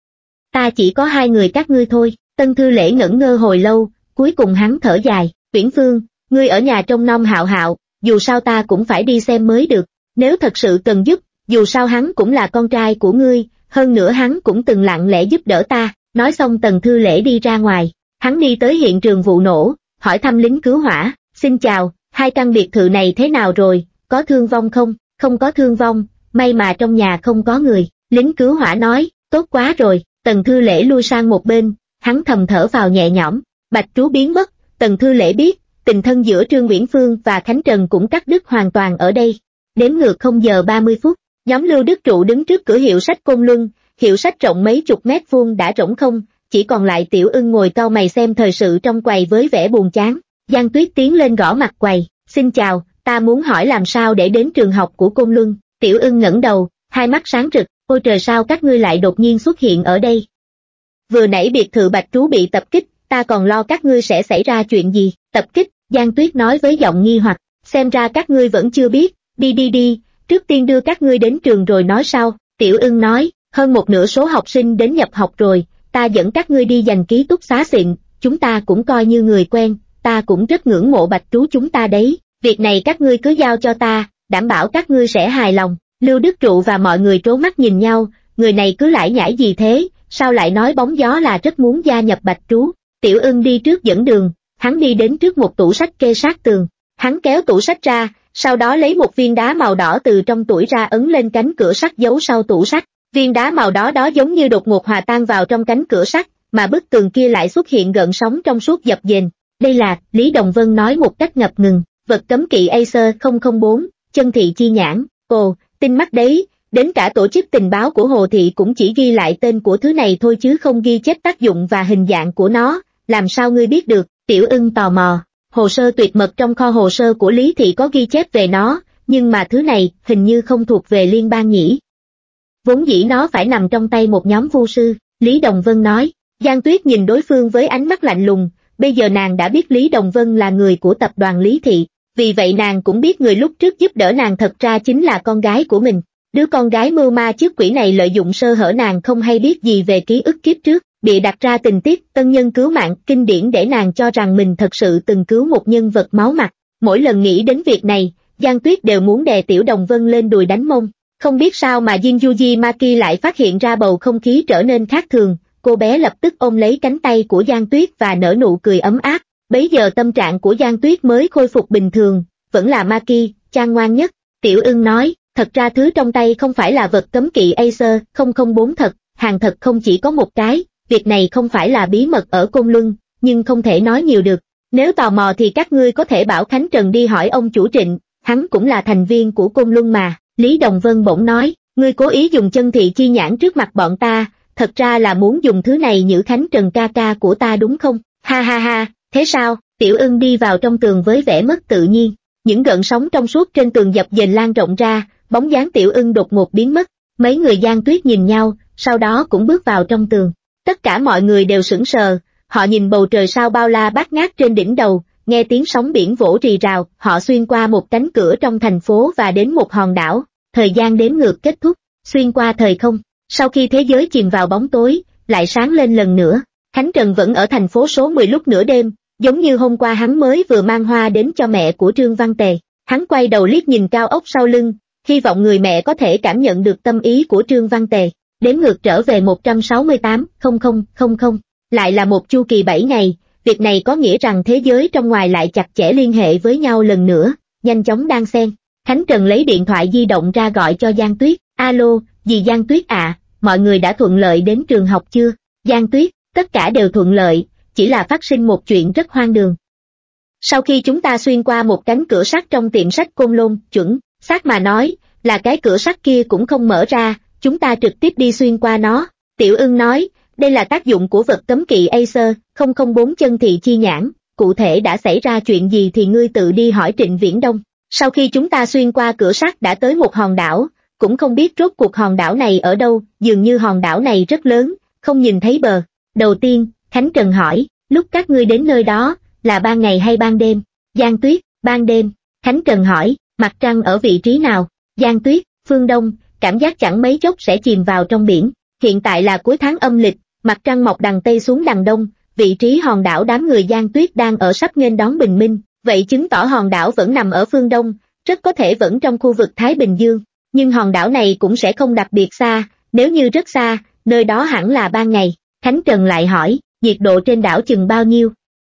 Ta chỉ có hai người các ngươi thôi. Tần Thư Lễ ngẩn ngơ hồi lâu, cuối cùng hắn thở dài, Uyển Phương, ngươi ở nhà trông nom Hạo Hạo, dù sao ta cũng phải đi xem mới được, nếu thật sự cần giúp, dù sao hắn cũng là con trai của ngươi, hơn nữa hắn cũng từng lặng lẽ giúp đỡ ta. Nói xong Tần Thư Lễ đi ra ngoài, hắn đi tới hiện trường vụ nổ, hỏi thăm lính cứu hỏa, xin chào, hai căn biệt thự này thế nào rồi, có thương vong không? Không có thương vong, may mà trong nhà không có người. Lính cứu hỏa nói, tốt quá rồi. Tần Thư Lễ lui sang một bên, hắn thầm thở vào nhẹ nhõm. Bạch Trú biến mất, Tần Thư Lễ biết, tình thân giữa Trương Uyển Phương và Khánh Trần cũng cắt đứt hoàn toàn ở đây. Đếm ngược không giờ ba mươi phút, nhóm Lưu Đức Trụ đứng trước cửa hiệu sách Côn Luân, hiệu sách rộng mấy chục mét vuông đã rỗng không, chỉ còn lại Tiểu Ưng ngồi cau mày xem thời sự trong quầy với vẻ buồn chán. Giang Tuyết tiến lên gõ mặt quầy, xin chào, ta muốn hỏi làm sao để đến trường học của Côn Luân. Tiểu Ưng ngẩng đầu, hai mắt sáng rực, ôi trời sao các ngươi lại đột nhiên xuất hiện ở đây? Vừa nãy biệt thự Bạch Trú bị tập kích, ta còn lo các ngươi sẽ xảy ra chuyện gì. Tập kích? Giang Tuyết nói với giọng nghi hoặc, xem ra các ngươi vẫn chưa biết, đi đi đi, trước tiên đưa các ngươi đến trường rồi nói sau. Tiểu Ưng nói, hơn một nửa số học sinh đến nhập học rồi, ta dẫn các ngươi đi dành ký túc xá xịn, chúng ta cũng coi như người quen, ta cũng rất ngưỡng mộ Bạch Trú chúng ta đấy, việc này các ngươi cứ giao cho ta, đảm bảo các ngươi sẽ hài lòng. Lưu Đức Trụ và mọi người trố mắt nhìn nhau, người này cứ lải nhải gì thế, sao lại nói bóng gió là rất muốn gia nhập Bạch Trú. Tiểu Ưng đi trước dẫn đường, hắn đi đến trước một tủ sách kê sát tường, hắn kéo tủ sách ra, sau đó lấy một viên đá màu đỏ từ trong tủi ra ấn lên cánh cửa sắt giấu sau tủ sách. Viên đá màu đỏ đó giống như đột ngột hòa tan vào trong cánh cửa sắt, mà bức tường kia lại xuất hiện gợn sóng trong suốt dập dềnh. Đây là, Lý Đồng Vân nói một cách ngập ngừng, vật cấm kỵ Acer không không bốn, chân thị chi nhãn. Ồ, tinh mắt đấy, đến cả tổ chức tình báo của Hồ Thị cũng chỉ ghi lại tên của thứ này thôi chứ không ghi chép tác dụng và hình dạng của nó, làm sao ngươi biết được? Tiểu Ưng tò mò, hồ sơ tuyệt mật trong kho hồ sơ của Lý Thị có ghi chép về nó, nhưng mà thứ này hình như không thuộc về liên bang nhỉ. Vốn dĩ nó phải nằm trong tay một nhóm vu sư, Lý Đồng Vân nói. Giang Tuyết nhìn đối phương với ánh mắt lạnh lùng, bây giờ nàng đã biết Lý Đồng Vân là người của tập đoàn Lý Thị, vì vậy nàng cũng biết người lúc trước giúp đỡ nàng thật ra chính là con gái của mình. Đứa con gái mưu ma trước quỷ này lợi dụng sơ hở nàng không hay biết gì về ký ức kiếp trước, bịa đặt ra tình tiết tân nhân cứu mạng kinh điển để nàng cho rằng mình thật sự từng cứu một nhân vật máu mặt. Mỗi lần nghĩ đến việc này, Giang Tuyết đều muốn đè Tiểu Đồng Vân lên đùi đánh mông. Không biết sao mà Jinjuji Maki lại phát hiện ra bầu không khí trở nên khác thường, cô bé lập tức ôm lấy cánh tay của Giang Tuyết và nở nụ cười ấm áp. Bấy giờ tâm trạng của Giang Tuyết mới khôi phục bình thường, vẫn là Maki, cha ngoan nhất. Tiểu Ưng nói, thật ra thứ trong tay không phải là vật cấm kỵ Acer không không bốn thật, hàng thật không chỉ có một cái, việc này không phải là bí mật ở Côn Luân, nhưng không thể nói nhiều được. Nếu tò mò thì các ngươi có thể bảo Khánh Trần đi hỏi ông chủ Trịnh, hắn cũng là thành viên của Côn Luân mà. Lý Đồng Vân bỗng nói, ngươi cố ý dùng chân thị chi nhãn trước mặt bọn ta, thật ra là muốn dùng thứ này nhử Khánh Trần ca ca của ta đúng không? Ha ha ha, thế sao? Tiểu Ưng đi vào trong tường với vẻ mất tự nhiên. Những gợn sóng trong suốt trên tường dập dềnh lan rộng ra, bóng dáng Tiểu Ưng đột ngột biến mất. Mấy người Giang Tuyết nhìn nhau, sau đó cũng bước vào trong tường. Tất cả mọi người đều sững sờ, họ nhìn bầu trời sao bao la bát ngát trên đỉnh đầu, nghe tiếng sóng biển vỗ rì rào, họ xuyên qua một cánh cửa trong thành phố và đến một hòn đảo. Thời gian đếm ngược kết thúc, xuyên qua thời không. Sau khi thế giới chìm vào bóng tối, lại sáng lên lần nữa. Khánh Trần vẫn ở thành phố số mười lúc nửa đêm, giống như hôm qua hắn mới vừa mang hoa đến cho mẹ của Trương Văn Tề. Hắn quay đầu liếc nhìn cao ốc sau lưng, hy vọng người mẹ có thể cảm nhận được tâm ý của Trương Văn Tề. Đếm ngược trở về một trăm sáu mươi tám nghìn, lại là một chu kỳ bảy ngày, việc này có nghĩa rằng thế giới trong ngoài lại chặt chẽ liên hệ với nhau lần nữa, nhanh chóng đan xen. Khánh Trần lấy điện thoại di động ra gọi cho Giang Tuyết, alo, dì Giang Tuyết à, mọi người đã thuận lợi đến trường học chưa? Giang Tuyết, tất cả đều thuận lợi, chỉ là phát sinh một chuyện rất hoang đường. Sau khi chúng ta xuyên qua một cánh cửa sắt trong tiệm sách Côn Lôn, chuẩn, xác mà nói, là cái cửa sắt kia cũng không mở ra, chúng ta trực tiếp đi xuyên qua nó. Tiểu Ưng nói, đây là tác dụng của vật cấm kỵ Acer không không bốn chân thị chi nhãn, cụ thể đã xảy ra chuyện gì thì ngươi tự đi hỏi Trịnh Viễn Đông. Sau khi chúng ta xuyên qua cửa sắt đã tới một hòn đảo, cũng không biết rốt cuộc hòn đảo này ở đâu, dường như hòn đảo này rất lớn, không nhìn thấy bờ. Đầu tiên, Khánh Trần hỏi, lúc các ngươi đến nơi đó, là ban ngày hay ban đêm? Giang Tuyết, ban đêm. Khánh Trần hỏi, mặt trăng ở vị trí nào? Giang Tuyết, phương đông, cảm giác chẳng mấy chốc sẽ chìm vào trong biển. Hiện tại là cuối tháng âm lịch, mặt trăng mọc đằng Tây xuống đằng Đông, vị trí hòn đảo đám người Giang Tuyết đang ở sắp nghênh đón bình minh, vậy chứng tỏ hòn đảo vẫn nằm ở phương Đông, rất có thể vẫn trong khu vực Thái Bình Dương, nhưng hòn đảo này cũng sẽ không đặc biệt xa, nếu như rất xa, nơi đó hẳn là ban ngày. Khánh Trần lại hỏi, nhiệt độ trên đảo chừng bao nhiêu?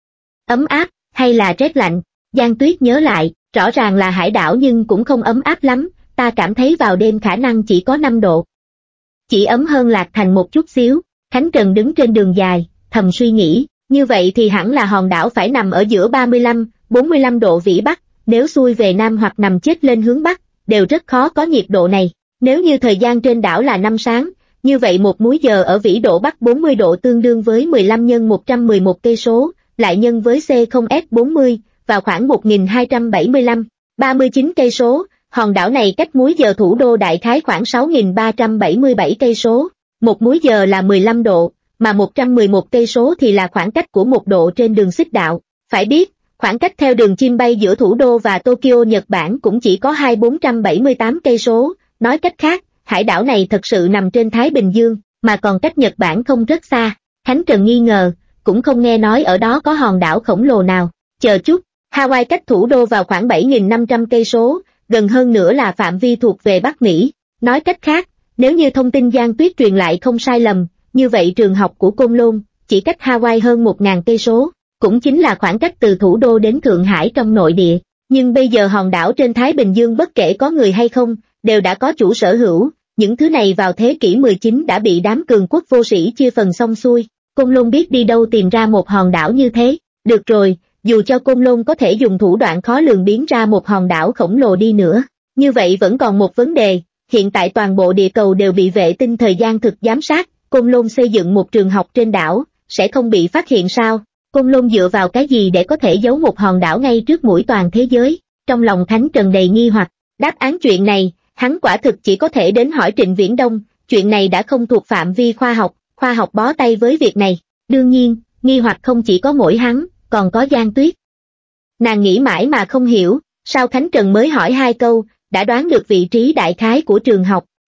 Ấm áp, hay là rét lạnh? Giang Tuyết nhớ lại, rõ ràng là hải đảo nhưng cũng không ấm áp lắm, ta cảm thấy vào đêm khả năng chỉ có năm độ. Chỉ ấm hơn Lạc Thành một chút xíu. Khánh Trần đứng trên đường dài, thầm suy nghĩ, như vậy thì hẳn là hòn đảo phải nằm ở giữa ba mươi lăm, bốn mươi lăm độ vĩ Bắc, nếu xuôi về Nam hoặc nằm chết lên hướng Bắc, đều rất khó có nhiệt độ này. Nếu như thời gian trên đảo là năm sáng, như vậy một múi giờ ở vĩ độ Bắc bốn mươi độ tương đương với mười lăm nhân một trăm mười một cây số, lại nhân với C không S bốn mươi, vào khoảng một nghìn hai trăm bảy mươi lăm, ba mươi chín cây số, hòn đảo này cách múi giờ thủ đô đại khái khoảng sáu nghìn ba trăm bảy mươi bảy cây số. Một múi giờ là mười lăm độ, mà một trăm mười một cây số thì là khoảng cách của một độ trên đường xích đạo. Phải biết, khoảng cách theo đường chim bay giữa thủ đô và Tokyo Nhật Bản cũng chỉ có hai nghìn bốn trăm bảy mươi tám cây số, nói cách khác, hải đảo này thật sự nằm trên Thái Bình Dương, mà còn cách Nhật Bản không rất xa. Khánh Trần nghi ngờ, cũng không nghe nói ở đó có hòn đảo khổng lồ nào. Chờ chút, Hawaii cách thủ đô vào khoảng bảy nghìn năm trăm cây số, gần hơn nữa là phạm vi thuộc về Bắc Mỹ. Nói cách khác, nếu như thông tin Giang Tuyết truyền lại không sai lầm, như vậy trường học của Côn Lôn chỉ cách Hawaii hơn một nghìn cây số, cũng chính là khoảng cách từ thủ đô đến Thượng Hải trong nội địa. Nhưng bây giờ hòn đảo trên Thái Bình Dương bất kể có người hay không, đều đã có chủ sở hữu, những thứ này vào thế kỷ mười chín đã bị đám cường quốc vô sĩ chia phần xong xuôi. Côn Lôn biết đi đâu tìm ra một hòn đảo như thế. Được rồi, dù cho Côn Lôn có thể dùng thủ đoạn khó lường biến ra một hòn đảo khổng lồ đi nữa, như vậy vẫn còn một vấn đề. Hiện tại toàn bộ địa cầu đều bị vệ tinh thời gian thực giám sát, Côn Lôn xây dựng một trường học trên đảo, sẽ không bị phát hiện sao? Côn Lôn dựa vào cái gì để có thể giấu một hòn đảo ngay trước mũi toàn thế giới? Trong lòng Khánh Trần đầy nghi hoặc, đáp án chuyện này, hắn quả thực chỉ có thể đến hỏi Trịnh Viễn Đông, chuyện này đã không thuộc phạm vi khoa học, khoa học bó tay với việc này. Đương nhiên, nghi hoặc không chỉ có mỗi hắn, còn có Giang Tuyết. Nàng nghĩ mãi mà không hiểu, sao Khánh Trần mới hỏi hai câu, đã đoán được vị trí đại khái của trường học,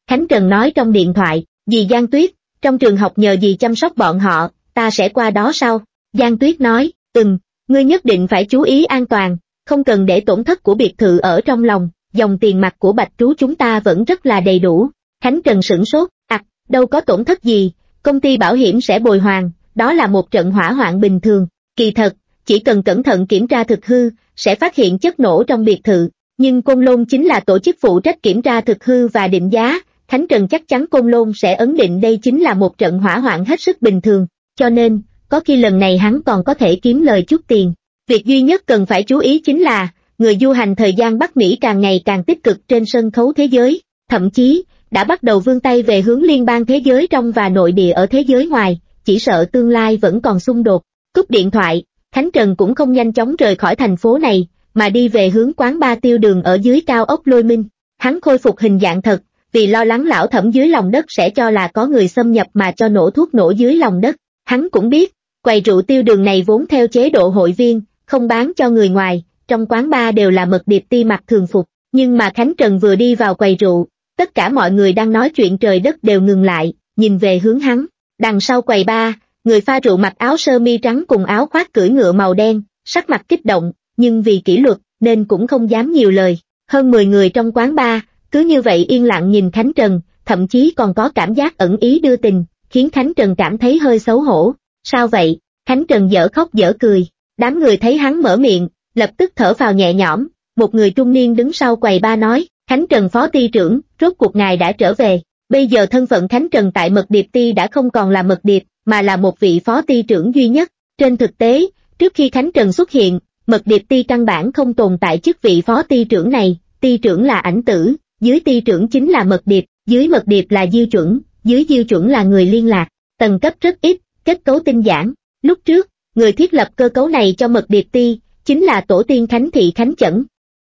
Khánh Trần nói trong điện thoại, dì Giang Tuyết, trong trường học nhờ dì chăm sóc bọn họ, ta sẽ qua đó sau. Giang Tuyết nói, ừm, ngươi nhất định phải chú ý an toàn, không cần để tổn thất của biệt thự ở trong lòng, dòng tiền mặt của Bạch Trú chúng ta vẫn rất là đầy đủ. Khánh Trần sửng sốt, ặc, à, đâu có tổn thất gì, công ty bảo hiểm sẽ bồi hoàn, đó là một trận hỏa hoạn bình thường, kỳ thật, chỉ cần cẩn thận kiểm tra thực hư, sẽ phát hiện chất nổ trong biệt thự, nhưng Côn Lôn chính là tổ chức phụ trách kiểm tra thực hư và định giá, Khánh Trần chắc chắn Côn Lôn sẽ ấn định đây chính là một trận hỏa hoạn hết sức bình thường, cho nên, có khi lần này hắn còn có thể kiếm lời chút tiền. Việc duy nhất cần phải chú ý chính là, người du hành thời gian Bắc Mỹ càng ngày càng tích cực trên sân khấu thế giới, thậm chí, đã bắt đầu vươn tay về hướng liên bang thế giới trong và nội địa ở thế giới ngoài, chỉ sợ tương lai vẫn còn xung đột. Cúp điện thoại, Khánh Trần cũng không nhanh chóng rời khỏi thành phố này, mà đi về hướng quán bar Tiêu Đường ở dưới cao ốc Lôi Minh. Hắn khôi phục hình dạng thật, vì lo lắng lão thẩm dưới lòng đất sẽ cho là có người xâm nhập mà cho nổ thuốc nổ dưới lòng đất. Hắn cũng biết, quầy rượu Tiêu Đường này vốn theo chế độ hội viên, không bán cho người ngoài, trong quán bar đều là mật điệp ti mặc thường phục, nhưng mà Khánh Trần vừa đi vào quầy rượu, tất cả mọi người đang nói chuyện trời đất đều ngừng lại, nhìn về hướng hắn. Đằng sau quầy bar, người pha rượu mặc áo sơ mi trắng cùng áo khoác cưỡi ngựa màu đen, sắc mặt kích động, nhưng vì kỷ luật nên cũng không dám nhiều lời. Hơn mười người trong quán bar, cứ như vậy yên lặng nhìn Khánh Trần, thậm chí còn có cảm giác ẩn ý đưa tình, khiến Khánh Trần cảm thấy hơi xấu hổ. Sao vậy? Khánh Trần dở khóc dở cười. Đám người thấy hắn mở miệng, lập tức thở phào nhẹ nhõm. Một người trung niên đứng sau quầy bar nói, Khánh Trần phó ty trưởng, rốt cuộc ngài đã trở về. Bây giờ thân phận Khánh Trần tại Mật Điệp Ti đã không còn là Mật Điệp, mà là một vị phó ty trưởng duy nhất. Trên thực tế, trước khi Khánh Trần xuất hiện, Mật Điệp Ti căn bản không tồn tại chức vị phó ty trưởng này, ty trưởng là Ảnh Tử, dưới ty trưởng chính là Mật Điệp, dưới Mật Điệp là Diêu Chuẩn, dưới Diêu Chuẩn là người liên lạc, tầng cấp rất ít, kết cấu tinh giản. Lúc trước, người thiết lập cơ cấu này cho Mật Điệp Ti, chính là tổ tiên Khánh Thị Khánh Chẩn.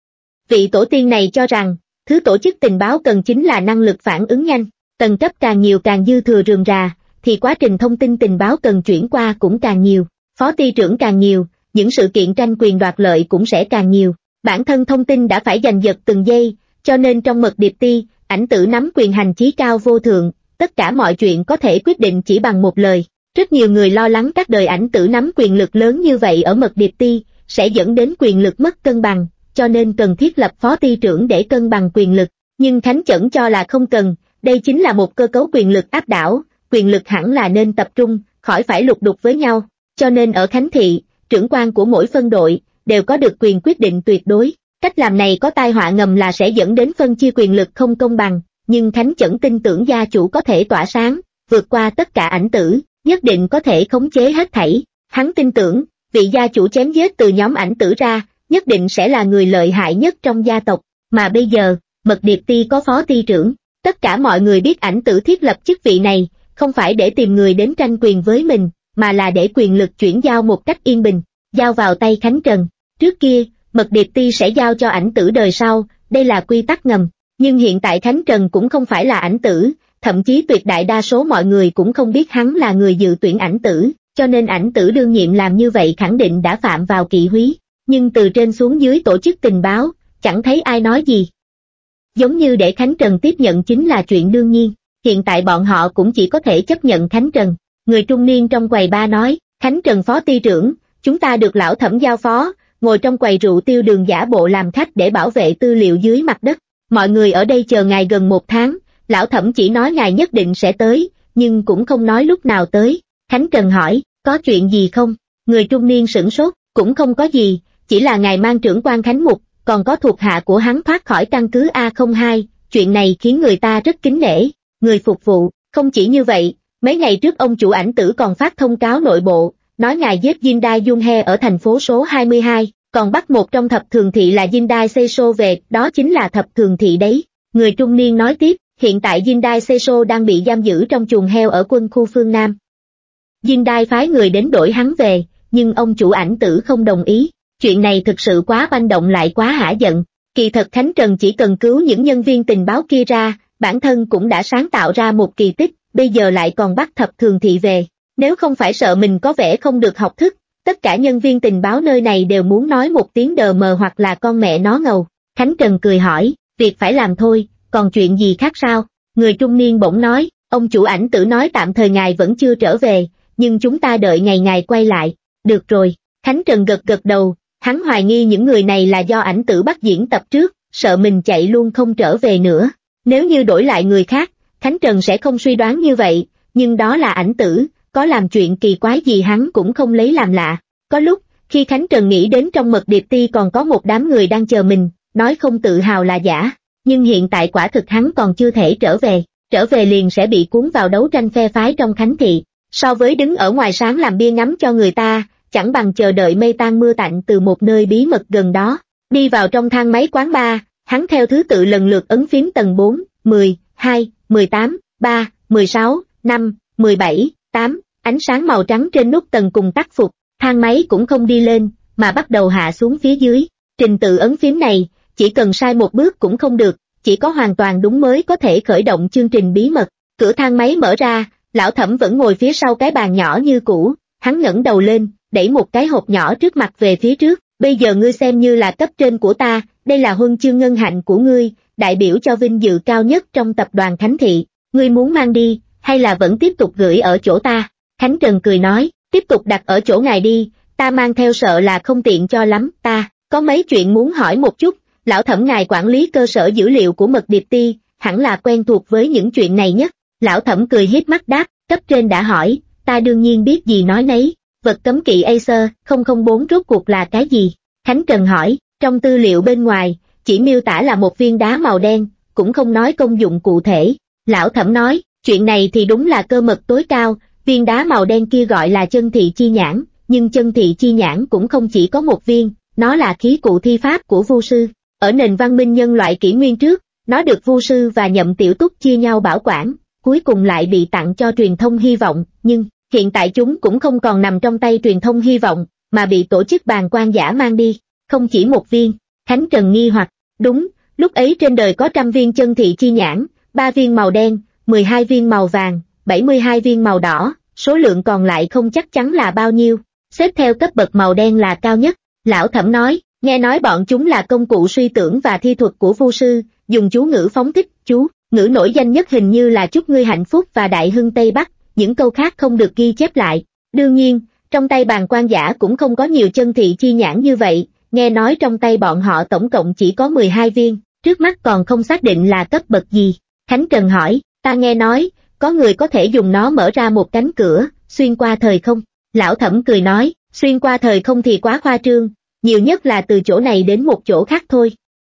Vị tổ tiên này cho rằng, thứ tổ chức tình báo cần chính là năng lực phản ứng nhanh, tầng cấp càng nhiều càng dư thừa rườm rà, thì quá trình thông tin tình báo cần chuyển qua cũng càng nhiều, phó ty trưởng càng nhiều, những sự kiện tranh quyền đoạt lợi cũng sẽ càng nhiều, bản thân thông tin đã phải giành giật từng giây, cho nên trong Mật Điệp Ti, Ảnh Tử nắm quyền hành chí cao vô thượng, tất cả mọi chuyện có thể quyết định chỉ bằng một lời. Rất nhiều người lo lắng các đời Ảnh Tử nắm quyền lực lớn như vậy ở Mật Điệp Ti, sẽ dẫn đến quyền lực mất cân bằng, cho nên cần thiết lập phó ty trưởng để cân bằng quyền lực, nhưng Khánh Chẩn cho là không cần, đây chính là một cơ cấu quyền lực áp đảo, quyền lực hẳn là nên tập trung, khỏi phải lục đục với nhau, cho nên ở Khánh Thị, trưởng quan của mỗi phân đội, đều có được quyền quyết định tuyệt đối, cách làm này có tai họa ngầm là sẽ dẫn đến phân chia quyền lực không công bằng, nhưng Khánh Chẩn tin tưởng gia chủ có thể tỏa sáng, vượt qua tất cả Ảnh Tử, nhất định có thể khống chế hết thảy, hắn tin tưởng, vị gia chủ chém giết từ nhóm Ảnh Tử ra, nhất định sẽ là người lợi hại nhất trong gia tộc, mà bây giờ, Mật Điệp Ti có phó ty trưởng, tất cả mọi người biết Ảnh Tử thiết lập chức vị này, không phải để tìm người đến tranh quyền với mình, mà là để quyền lực chuyển giao một cách yên bình, giao vào tay Khánh Trần. Trước kia, Mật Điệp Ti sẽ giao cho Ảnh Tử đời sau, đây là quy tắc ngầm, nhưng hiện tại Khánh Trần cũng không phải là Ảnh Tử, thậm chí tuyệt đại đa số mọi người cũng không biết hắn là người dự tuyển Ảnh Tử, cho nên Ảnh Tử đương nhiệm làm như vậy khẳng định đã phạm vào kỵ húy, nhưng từ trên xuống dưới tổ chức tình báo, chẳng thấy ai nói gì. Giống như để Khánh Trần tiếp nhận chính là chuyện đương nhiên, hiện tại bọn họ cũng chỉ có thể chấp nhận Khánh Trần. Người trung niên trong quầy bar nói, Khánh Trần phó ty trưởng, chúng ta được lão thẩm giao phó, ngồi trong quầy rượu Tiêu Đường giả bộ làm khách để bảo vệ tư liệu dưới mặt đất. Mọi người ở đây chờ ngài gần một tháng, lão thẩm chỉ nói ngài nhất định sẽ tới, nhưng cũng không nói lúc nào tới. Khánh Trần hỏi, có chuyện gì không? Người trung niên sửng sốt, cũng không có gì, chỉ là ngài mang trưởng quan Khánh Mục, còn có thuộc hạ của hắn thoát khỏi căn cứ A không hai, chuyện này khiến người ta rất kính nể. Người phục vụ, không chỉ như vậy, mấy ngày trước ông chủ Ảnh Tử còn phát thông cáo nội bộ, nói ngài giết Jindai Junhe ở thành phố số hai mươi hai, còn bắt một trong thập thường thị là Jindai Seiso về, đó chính là thập thường thị đấy. Người trung niên nói tiếp, hiện tại Jindai Seiso đang bị giam giữ trong chuồng heo ở quân khu phương Nam. Jindai phái người đến đổi hắn về, nhưng ông chủ Ảnh Tử không đồng ý, chuyện này thực sự quá manh động lại quá hả giận. Kỳ thật Khánh Trần chỉ cần cứu những nhân viên tình báo kia ra, bản thân cũng đã sáng tạo ra một kỳ tích, bây giờ lại còn bắt thập thường thị về. Nếu không phải sợ mình có vẻ không được học thức, tất cả nhân viên tình báo nơi này đều muốn nói một tiếng đờ mờ hoặc là con mẹ nó ngầu. Khánh Trần cười hỏi, việc phải làm thôi, còn chuyện gì khác sao? Người trung niên bỗng nói, ông chủ Ảnh Tử nói tạm thời ngài vẫn chưa trở về, nhưng chúng ta đợi ngày ngài quay lại. Được rồi, Khánh Trần gật gật đầu, hắn hoài nghi những người này là do Ảnh Tử bắt diễn tập trước, sợ mình chạy luôn không trở về nữa. Nếu như đổi lại người khác, Khánh Trần sẽ không suy đoán như vậy, nhưng đó là Ảnh Tử, có làm chuyện kỳ quái gì hắn cũng không lấy làm lạ. Có lúc, khi Khánh Trần nghĩ đến trong Mật Điệp Ti còn có một đám người đang chờ mình, nói không tự hào là giả, nhưng hiện tại quả thực hắn còn chưa thể trở về, trở về liền sẽ bị cuốn vào đấu tranh phe phái trong Khánh Thị. So với đứng ở ngoài sáng làm bia ngắm cho người ta, chẳng bằng chờ đợi mây tan mưa tạnh từ một nơi bí mật gần đó. Đi vào trong thang máy quán bar, hắn theo thứ tự lần lượt ấn phím tầng bốn, mười, hai, mười tám, ba, mười sáu, năm, mười bảy, tám, ánh sáng màu trắng trên nút tầng cùng tắt phục, thang máy cũng không đi lên, mà bắt đầu hạ xuống phía dưới. Trình tự ấn phím này, chỉ cần sai một bước cũng không được, chỉ có hoàn toàn đúng mới có thể khởi động chương trình bí mật. Cửa thang máy mở ra, Lão Thẩm vẫn ngồi phía sau cái bàn nhỏ như cũ, hắn ngẩng đầu lên, đẩy một cái hộp nhỏ trước mặt về phía trước. Bây giờ ngươi xem như là cấp trên của ta, đây là huân chương ngân hạnh của ngươi, đại biểu cho vinh dự cao nhất trong tập đoàn Khánh Thị, ngươi muốn mang đi, hay là vẫn tiếp tục gửi ở chỗ ta? Khánh Trần cười nói, tiếp tục đặt ở chỗ ngài đi, ta mang theo sợ là không tiện cho lắm, ta có mấy chuyện muốn hỏi một chút. Lão Thẩm ngài quản lý cơ sở dữ liệu của Mật Điệp Ti, hẳn là quen thuộc với những chuyện này nhất. Lão Thẩm cười híp mắt đáp, cấp trên đã hỏi, ta đương nhiên biết gì nói nấy. Vật cấm kỵ Acer không không bốn rốt cuộc là cái gì? Khánh Trần hỏi, trong tư liệu bên ngoài, chỉ miêu tả là một viên đá màu đen, cũng không nói công dụng cụ thể. Lão Thẩm nói, chuyện này thì đúng là cơ mật tối cao, viên đá màu đen kia gọi là chân thị chi nhãn, nhưng chân thị chi nhãn cũng không chỉ có một viên, nó là khí cụ thi pháp của Vu sư. Ở nền văn minh nhân loại kỷ nguyên trước, nó được Vu sư và Nhậm Tiểu Túc chia nhau bảo quản, cuối cùng lại bị tặng cho truyền thông hy vọng, nhưng hiện tại chúng cũng không còn nằm trong tay truyền thông hy vọng, mà bị tổ chức bàng quan giả mang đi, không chỉ một viên. Khánh Trần nghi hoặc, đúng, lúc ấy trên đời có trăm viên chân thị chi nhãn, ba viên màu đen, mười hai viên màu vàng, bảy mươi hai viên màu đỏ, số lượng còn lại không chắc chắn là bao nhiêu, xếp theo cấp bậc màu đen là cao nhất. Lão Thẩm nói, nghe nói bọn chúng là công cụ suy tưởng và thi thuật của Vu sư, dùng chú ngữ phóng thích, chú ngữ nổi danh nhất hình như là chúc ngươi hạnh phúc và đại hưng Tây Bắc, những câu khác không được ghi chép lại. Đương nhiên, trong tay bàng quan giả cũng không có nhiều chân thị chi nhãn như vậy, nghe nói trong tay bọn họ tổng cộng chỉ có mười hai viên, trước mắt còn không xác định là cấp bậc gì. Khánh Trần hỏi, ta nghe nói, có người có thể dùng nó mở ra một cánh cửa, xuyên qua thời không. Lão Thẩm cười nói, xuyên qua thời không thì quá khoa trương, nhiều nhất là từ chỗ này đến một chỗ khác thôi.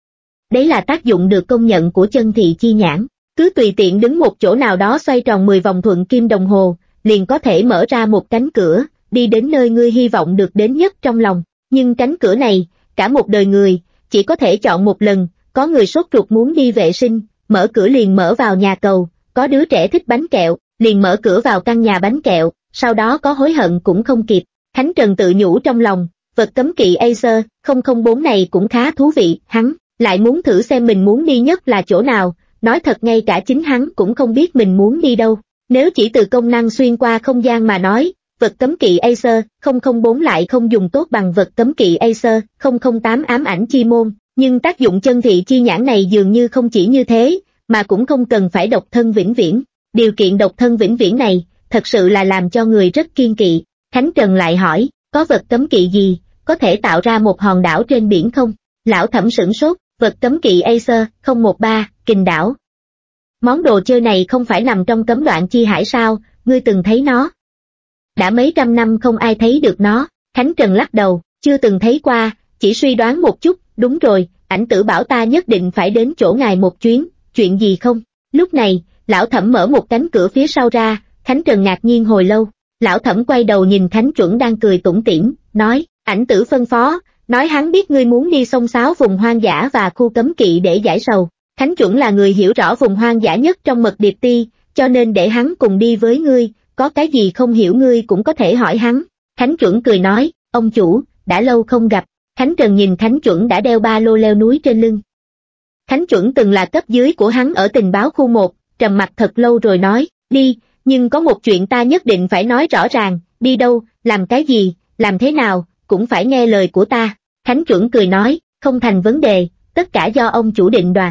Đấy là tác dụng được công nhận của chân thị chi nhãn, cứ tùy tiện đứng một chỗ nào đó xoay tròn mười vòng thuận kim đồng hồ, liền có thể mở ra một cánh cửa, đi đến nơi ngươi hy vọng được đến nhất trong lòng. Nhưng cánh cửa này, cả một đời người, chỉ có thể chọn một lần. Có người sốt ruột muốn đi vệ sinh, mở cửa liền mở vào nhà cầu, có đứa trẻ thích bánh kẹo, liền mở cửa vào căn nhà bánh kẹo, sau đó có hối hận cũng không kịp. Khánh Trần tự nhủ trong lòng, vật cấm kỵ Acer không không bốn này cũng khá thú vị, hắn lại muốn thử xem mình muốn đi nhất là chỗ nào. Nói thật ngay cả chính hắn cũng không biết mình muốn đi đâu. Nếu chỉ từ công năng xuyên qua không gian mà nói, vật cấm kỵ Acer không không bốn lại không dùng tốt bằng vật cấm kỵ Acer không không tám ám ảnh chi môn, nhưng tác dụng chân thị chi nhãn này dường như không chỉ như thế, mà cũng không cần phải độc thân vĩnh viễn. Điều kiện độc thân vĩnh viễn này, thật sự là làm cho người rất kiên kỵ. Khánh Trần lại hỏi, có vật cấm kỵ gì, có thể tạo ra một hòn đảo trên biển không? Lão Thẩm sửng sốt, vật cấm kỵ Acer không một ba, Kình đảo. Món đồ chơi này không phải nằm trong cấm đoạn chi hải sao, ngươi từng thấy nó? Đã mấy trăm năm không ai thấy được nó. Khánh Trần lắc đầu, chưa từng thấy qua, chỉ suy đoán một chút. Đúng rồi, Ảnh Tử bảo ta nhất định phải đến chỗ ngài một chuyến, chuyện gì không? Lúc này, Lão Thẩm mở một cánh cửa phía sau ra, Khánh Trần ngạc nhiên hồi lâu. Lão Thẩm quay đầu nhìn Khánh Chuẩn đang cười tủm tỉm, nói, Ảnh Tử phân phó, nói hắn biết ngươi muốn đi xông xáo vùng hoang dã và khu cấm kỵ để giải sầu. Khánh Chuẩn là người hiểu rõ vùng hoang dã nhất trong Mật Điệp Ti, cho nên để hắn cùng đi với ngươi, có cái gì không hiểu ngươi cũng có thể hỏi hắn. Khánh Chuẩn cười nói, ông chủ, đã lâu không gặp. Khánh Trần nhìn Khánh Chuẩn đã đeo ba lô leo núi trên lưng. Khánh Chuẩn từng là cấp dưới của hắn ở tình báo khu một, trầm mặt thật lâu rồi nói, đi, nhưng có một chuyện ta nhất định phải nói rõ ràng, đi đâu, làm cái gì, làm thế nào, cũng phải nghe lời của ta. Khánh Chuẩn cười nói, không thành vấn đề, tất cả do ông chủ định đoạt.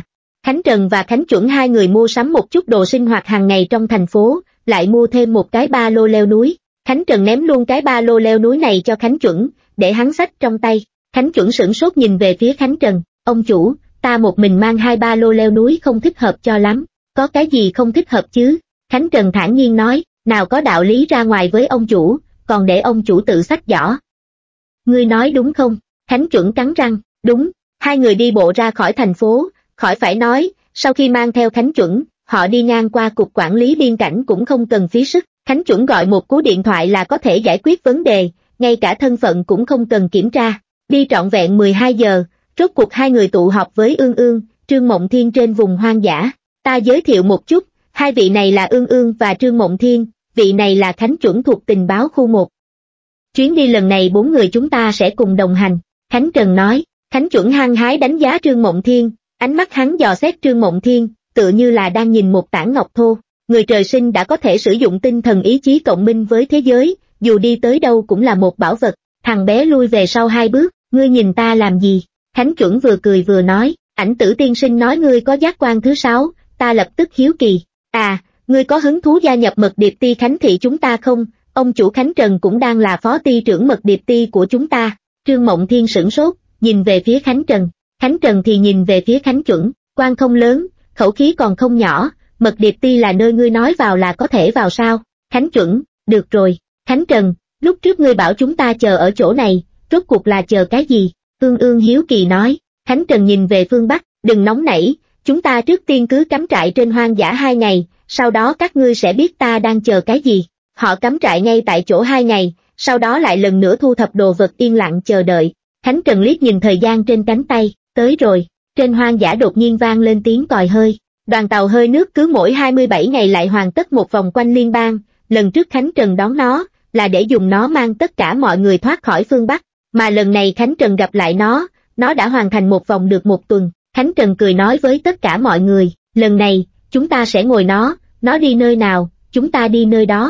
Khánh Trần và Khánh Chuẩn hai người mua sắm một chút đồ sinh hoạt hàng ngày trong thành phố, lại mua thêm một cái ba lô leo núi. Khánh Trần ném luôn cái ba lô leo núi này cho Khánh Chuẩn, để hắn xách trong tay. Khánh Chuẩn sửng sốt nhìn về phía Khánh Trần, ông chủ, ta một mình mang hai ba lô leo núi không thích hợp cho lắm, có cái gì không thích hợp chứ? Khánh Trần thản nhiên nói, nào có đạo lý ra ngoài với ông chủ, còn để ông chủ tự xách giỏ. Ngươi nói đúng không? Khánh Chuẩn cắn răng, đúng. Hai người đi bộ ra khỏi thành phố, khỏi phải nói, sau khi mang theo Khánh Chuẩn, họ đi ngang qua cục quản lý biên cảnh cũng không cần phí sức. Khánh Chuẩn gọi một cú điện thoại là có thể giải quyết vấn đề, ngay cả thân phận cũng không cần kiểm tra. Đi trọn vẹn mười hai giờ, rốt cuộc hai người tụ họp với Ương Ương, Trương Mộng Thiên trên vùng hoang dã. Ta giới thiệu một chút, hai vị này là Ương Ương và Trương Mộng Thiên, vị này là Khánh Chuẩn thuộc tình báo khu một. Chuyến đi lần này bốn người chúng ta sẽ cùng đồng hành, Khánh Trần nói. Khánh Chuẩn hăng hái đánh giá Trương Mộng Thiên, ánh mắt hắn dò xét Trương Mộng Thiên, tựa như là đang nhìn một tảng ngọc thô. Người trời sinh đã có thể sử dụng tinh thần ý chí cộng minh với thế giới, dù đi tới đâu cũng là một bảo vật. Thằng bé lui về sau hai bước, ngươi nhìn ta làm gì? Khánh Chuẩn vừa cười vừa nói, Ảnh Tử tiên sinh nói ngươi có giác quan thứ sáu, ta lập tức hiếu kỳ. À, ngươi có hứng thú gia nhập mật điệp ti Khánh thị chúng ta không? Ông chủ Khánh Trần cũng đang là phó ty trưởng mật điệp ti của chúng ta. Trương Mộng Thiên sửng sốt, nhìn về phía Khánh Trần. Khánh Trần thì nhìn về phía Khánh Chuẩn, quan không lớn, khẩu khí còn không nhỏ, mật điệp ti là nơi ngươi nói vào là có thể vào sao? Khánh Chuẩn, được rồi. Khánh Trần, lúc trước ngươi bảo chúng ta chờ ở chỗ này, rốt cuộc là chờ cái gì? Ương Ương hiếu kỳ nói. Khánh Trần nhìn về phương Bắc, đừng nóng nảy, chúng ta trước tiên cứ cắm trại trên hoang dã hai ngày, sau đó các ngươi sẽ biết ta đang chờ cái gì. Họ cắm trại ngay tại chỗ hai ngày, sau đó lại lần nữa thu thập đồ vật yên lặng chờ đợi. Khánh Trần liếc nhìn thời gian trên cánh tay, tới rồi. Trên hoang dã đột nhiên vang lên tiếng còi hơi. Đoàn tàu hơi nước cứ mỗi hai mươi bảy ngày lại hoàn tất một vòng quanh liên bang, lần trước Khánh Trần đón nó, là để dùng nó mang tất cả mọi người thoát khỏi phương Bắc, mà lần này Khánh Trần gặp lại nó, nó đã hoàn thành một vòng được một tuần. Khánh Trần cười nói với tất cả mọi người, lần này, chúng ta sẽ ngồi nó, nó đi nơi nào, chúng ta đi nơi đó.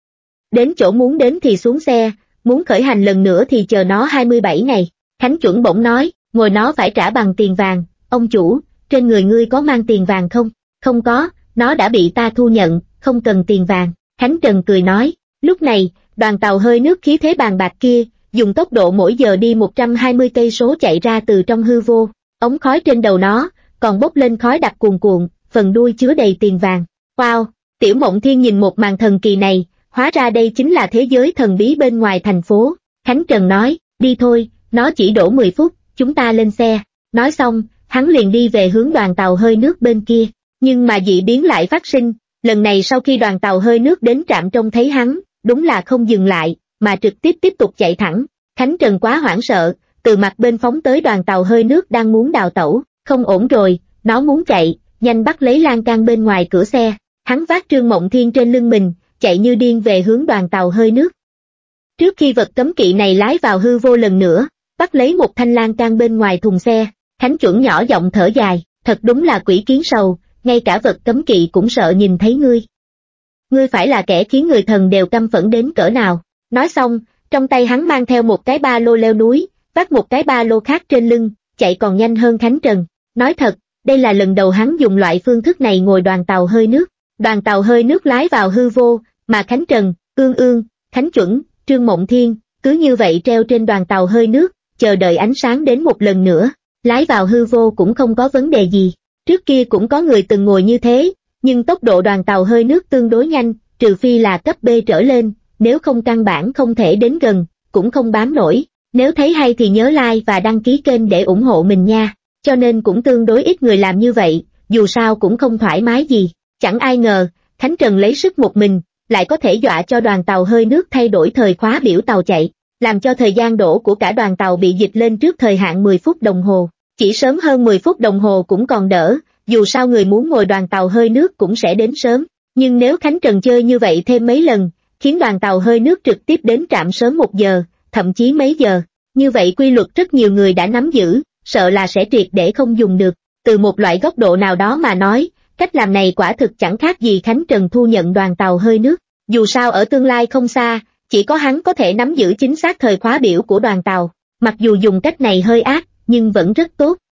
Đến chỗ muốn đến thì xuống xe, muốn khởi hành lần nữa thì chờ nó hai mươi bảy ngày. Khánh Chuẩn bỗng nói, ngồi nó phải trả bằng tiền vàng, ông chủ, trên người ngươi có mang tiền vàng không? Không có, nó đã bị ta thu nhận, không cần tiền vàng. Khánh Trần cười nói, lúc này, đoàn tàu hơi nước khí thế bàn bạc kia, dùng tốc độ mỗi giờ đi một trăm hai mươi cây số chạy ra từ trong hư vô, ống khói trên đầu nó, còn bốc lên khói đặc cuồn cuộn, phần đuôi chứa đầy tiền vàng. Wow, Tiểu Mộng Thiên nhìn một màn thần kỳ này, hóa ra đây chính là thế giới thần bí bên ngoài thành phố. Khánh Trần nói, đi thôi, nó chỉ đổ mười phút, chúng ta lên xe. Nói xong, hắn liền đi về hướng đoàn tàu hơi nước bên kia. Nhưng mà dị biến lại phát sinh, lần này sau khi đoàn tàu hơi nước đến trạm trông thấy hắn, đúng là không dừng lại, mà trực tiếp tiếp tục chạy thẳng. Khánh Trần quá hoảng sợ, từ mặt bên phóng tới đoàn tàu hơi nước đang muốn đào tẩu, không ổn rồi, nó muốn chạy, nhanh bắt lấy lan can bên ngoài cửa xe. Hắn vác Trương Mộng Thiên trên lưng mình, chạy như điên về hướng đoàn tàu hơi nước. Trước khi vật cấm kỵ này lái vào hư vô lần nữa, bắt lấy một thanh lan can bên ngoài thùng xe, Khánh Chuẩn nhỏ giọng thở dài, thật đúng là quỷ kiến sầu, ngay cả vật cấm kỵ cũng sợ nhìn thấy ngươi. Ngươi phải là kẻ khiến người thần đều căm phẫn đến cỡ nào. Nói xong, trong tay hắn mang theo một cái ba lô leo núi, vác một cái ba lô khác trên lưng, chạy còn nhanh hơn Khánh Trần. Nói thật, đây là lần đầu hắn dùng loại phương thức này ngồi đoàn tàu hơi nước. Đoàn tàu hơi nước lái vào hư vô, mà Khánh Trần, Ương Ương, Khánh Chuẩn, Trương Mộng Thiên, cứ như vậy treo trên đoàn tàu hơi nước, chờ đợi ánh sáng đến một lần nữa. Lái vào hư vô cũng không có vấn đề gì. Trước kia cũng có người từng ngồi như thế, nhưng tốc độ đoàn tàu hơi nước tương đối nhanh, trừ phi là cấp B trở lên, nếu không căn bản không thể đến gần, cũng không bám nổi. Nếu thấy hay thì nhớ like và đăng ký kênh để ủng hộ mình nha. Cho nên cũng tương đối ít người làm như vậy, dù sao cũng không thoải mái gì. Chẳng ai ngờ, Khánh Trần lấy sức một mình, lại có thể dọa cho đoàn tàu hơi nước thay đổi thời khóa biểu tàu chạy, làm cho thời gian đổ của cả đoàn tàu bị dịch lên trước thời hạn mười phút đồng hồ. Chỉ sớm hơn mười phút đồng hồ cũng còn đỡ, dù sao người muốn ngồi đoàn tàu hơi nước cũng sẽ đến sớm. Nhưng nếu Khánh Trần chơi như vậy thêm mấy lần, khiến đoàn tàu hơi nước trực tiếp đến trạm sớm một giờ, thậm chí mấy giờ, như vậy quy luật rất nhiều người đã nắm giữ, sợ là sẽ triệt để không dùng được. Từ một loại góc độ nào đó mà nói, cách làm này quả thực chẳng khác gì Khánh Trần thu nhận đoàn tàu hơi nước. Dù sao ở tương lai không xa, chỉ có hắn có thể nắm giữ chính xác thời khóa biểu của đoàn tàu. Mặc dù dùng cách này hơi ác, nhưng vẫn rất tốt.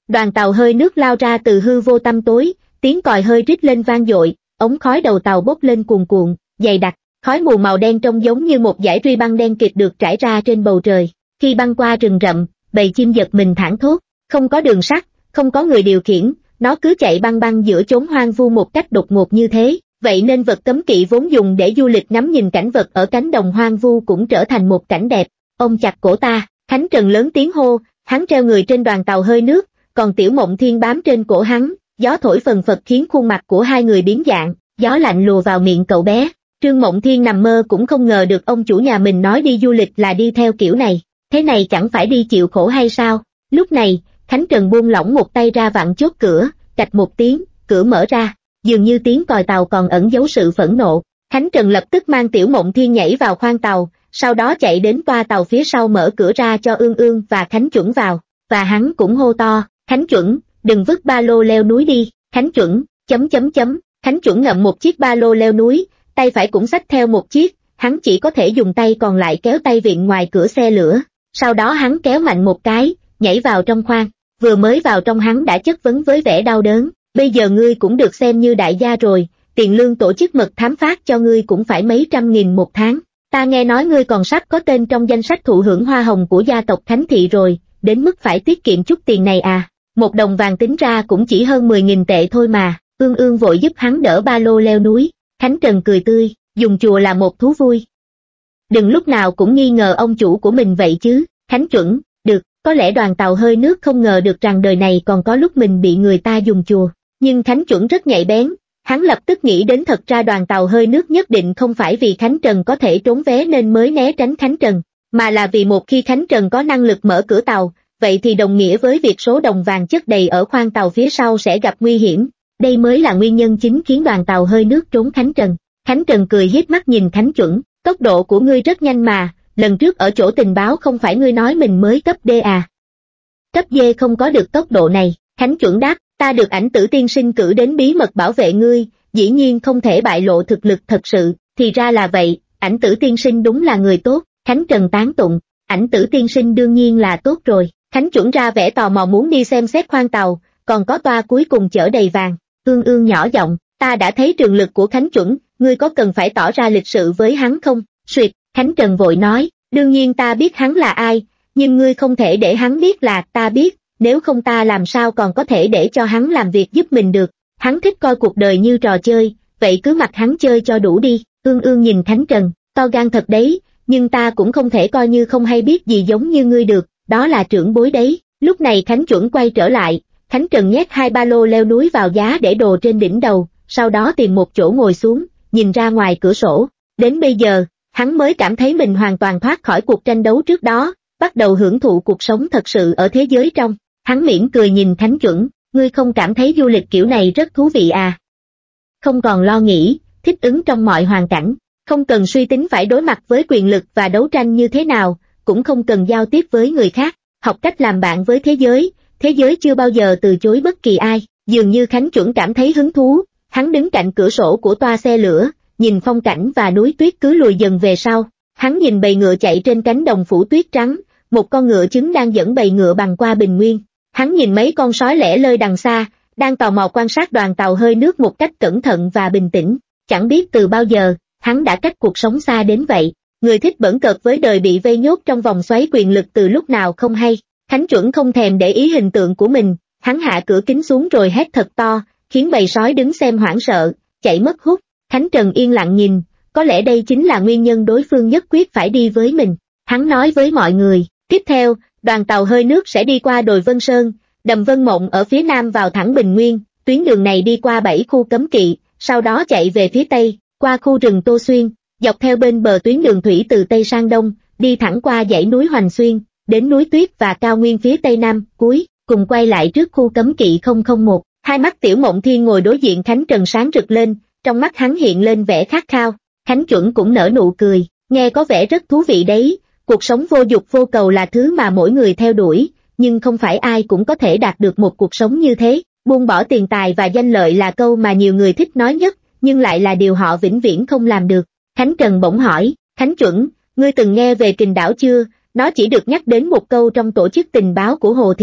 Đoàn tàu hơi nước lao ra từ hư vô tăm tối, tiếng còi hơi rít lên vang dội, ống khói đầu tàu bốc lên cuồn cuộn, dày đặc, khói mù màu đen trông giống như một dải ruy băng đen kịt được trải ra trên bầu trời. Khi băng qua rừng rậm, bầy chim giật mình thảng thốt, không có đường sắt, không có người điều khiển, nó cứ chạy băng băng giữa chốn hoang vu một cách đột ngột như thế. Vậy nên vật cấm kỵ vốn dùng để du lịch ngắm nhìn cảnh vật ở cánh đồng hoang vu cũng trở thành một cảnh đẹp. Ôm chặt cổ ta, Khánh Trần lớn tiếng hô, hắn treo người trên đoàn tàu hơi nước, còn Tiểu Mộng Thiên bám trên cổ hắn, gió thổi phần phật khiến khuôn mặt của hai người biến dạng, gió lạnh lùa vào miệng cậu bé. Trương Mộng Thiên nằm mơ cũng không ngờ được ông chủ nhà mình nói đi du lịch là đi theo kiểu này, thế này chẳng phải đi chịu khổ hay sao? Lúc này, Khánh Trần buông lỏng một tay ra vặn chốt cửa, cạch một tiếng, cửa mở ra, dường như tiếng còi tàu còn ẩn giấu sự phẫn nộ. Khánh Trần lập tức mang Tiểu Mộng Thiên nhảy vào khoang tàu, sau đó chạy đến toa tàu phía sau mở cửa ra cho Ương Ương và Khánh Chuẩn vào, và hắn cũng hô to, Khánh Chuẩn, đừng vứt ba lô leo núi đi. Khánh Chuẩn, chấm chấm chấm, Khánh Chuẩn ngậm một chiếc ba lô leo núi, tay phải cũng xách theo một chiếc, hắn chỉ có thể dùng tay còn lại kéo tay vịn ngoài cửa xe lửa, sau đó hắn kéo mạnh một cái, nhảy vào trong khoang, vừa mới vào trong hắn đã chất vấn với vẻ đau đớn, bây giờ ngươi cũng được xem như đại gia rồi, tiền lương tổ chức mật thám phát cho ngươi cũng phải mấy trăm nghìn một tháng, ta nghe nói ngươi còn sắp có tên trong danh sách thụ hưởng hoa hồng của gia tộc Khánh Thị rồi, đến mức phải tiết kiệm chút tiền này à, một đồng vàng tính ra cũng chỉ hơn mười nghìn tệ thôi mà. Ương Ương vội giúp hắn đỡ ba lô leo núi. Khánh Trần cười tươi, dùng chùa là một thú vui. Đừng lúc nào cũng nghi ngờ ông chủ của mình vậy chứ. Khánh Chuẩn, được, có lẽ đoàn tàu hơi nước không ngờ được rằng đời này còn có lúc mình bị người ta dùng chùa. Nhưng Khánh Chuẩn rất nhạy bén, hắn lập tức nghĩ đến thật ra đoàn tàu hơi nước nhất định không phải vì Khánh Trần có thể trốn vé nên mới né tránh Khánh Trần, mà là vì một khi Khánh Trần có năng lực mở cửa tàu, vậy thì đồng nghĩa với việc số đồng vàng chất đầy ở khoang tàu phía sau sẽ gặp nguy hiểm. Đây mới là nguyên nhân chính khiến đoàn tàu hơi nước trốn Khánh Trần. Khánh Trần cười hiếp mắt nhìn Khánh Chuẩn, tốc độ của ngươi rất nhanh mà, lần trước ở chỗ tình báo không phải ngươi nói mình mới cấp D à? Cấp D không có được tốc độ này. Khánh Chuẩn đáp, ta được Ảnh Tử tiên sinh cử đến bí mật bảo vệ ngươi, dĩ nhiên không thể bại lộ thực lực thật sự, thì ra là vậy, Ảnh Tử tiên sinh đúng là người tốt. Khánh Trần tán tụng, Ảnh Tử tiên sinh đương nhiên là tốt rồi. Khánh Chuẩn ra vẻ tò mò muốn đi xem xét khoang tàu, còn có toa cuối cùng chở đầy vàng. Ương Ương nhỏ giọng, ta đã thấy trường lực của Khánh Chuẩn, ngươi có cần phải tỏ ra lịch sự với hắn không? Suyệt, Khánh Trần vội nói, đương nhiên ta biết hắn là ai, nhưng ngươi không thể để hắn biết là ta biết, nếu không ta làm sao còn có thể để cho hắn làm việc giúp mình được. Hắn thích coi cuộc đời như trò chơi, vậy cứ mặc hắn chơi cho đủ đi. Ương Ương nhìn Khánh Trần, to gan thật đấy, nhưng ta cũng không thể coi như không hay biết gì giống như ngươi được, đó là trưởng bối đấy. Lúc này Khánh Chuẩn quay trở lại, Khánh Trần nhét hai ba lô leo núi vào giá để đồ trên đỉnh đầu, sau đó tìm một chỗ ngồi xuống, nhìn ra ngoài cửa sổ. Đến bây giờ, hắn mới cảm thấy mình hoàn toàn thoát khỏi cuộc tranh đấu trước đó, bắt đầu hưởng thụ cuộc sống thật sự ở thế giới trong. Hắn mỉm cười nhìn Khánh Chuẩn, ngươi không cảm thấy du lịch kiểu này rất thú vị à? Không còn lo nghĩ, thích ứng trong mọi hoàn cảnh, không cần suy tính phải đối mặt với quyền lực và đấu tranh như thế nào, cũng không cần giao tiếp với người khác, học cách làm bạn với thế giới. Thế giới chưa bao giờ từ chối bất kỳ ai, dường như Khánh Chuẩn cảm thấy hứng thú, hắn đứng cạnh cửa sổ của toa xe lửa, nhìn phong cảnh và núi tuyết cứ lùi dần về sau. Hắn nhìn bầy ngựa chạy trên cánh đồng phủ tuyết trắng, một con ngựa trứng đang dẫn bầy ngựa bằng qua bình nguyên. Hắn nhìn mấy con sói lẻ lơi đằng xa, đang tò mò quan sát đoàn tàu hơi nước một cách cẩn thận và bình tĩnh. Chẳng biết từ bao giờ, hắn đã cách cuộc sống xa đến vậy. Người thích bỡn cợt với đời bị vây nhốt trong vòng xoáy quyền lực từ lúc nào không hay. Khánh Chuẩn không thèm để ý hình tượng của mình, hắn hạ cửa kính xuống rồi hét thật to, khiến bầy sói đứng xem hoảng sợ, chạy mất hút. Khánh Trần yên lặng nhìn, có lẽ đây chính là nguyên nhân đối phương nhất quyết phải đi với mình. Hắn nói với mọi người, tiếp theo, đoàn tàu hơi nước sẽ đi qua đồi Vân Sơn, đầm Vân Mộng ở phía nam vào thẳng Bình Nguyên, tuyến đường này đi qua bảy khu cấm kỵ, sau đó chạy về phía tây, qua khu rừng Tô Xuyên, dọc theo bên bờ tuyến đường thủy từ tây sang đông, đi thẳng qua dãy núi Hoành Xuyên, đến núi tuyết và cao nguyên phía tây nam, cuối, cùng quay lại trước khu cấm kỵ không không một. Hai mắt Tiểu Mộng Thiên ngồi đối diện Khánh Trần sáng rực lên, trong mắt hắn hiện lên vẻ khát khao. Khánh Chuẩn cũng nở nụ cười, nghe có vẻ rất thú vị đấy, cuộc sống vô dục vô cầu là thứ mà mỗi người theo đuổi, nhưng không phải ai cũng có thể đạt được một cuộc sống như thế. Buông bỏ tiền tài và danh lợi là câu mà nhiều người thích nói nhất, nhưng lại là điều họ vĩnh viễn không làm được. Khánh Trần bỗng hỏi, Khánh Chuẩn, ngươi từng nghe về Kình Đảo chưa? Nó chỉ được nhắc đến một câu trong tổ chức tình báo của Hồ Thị,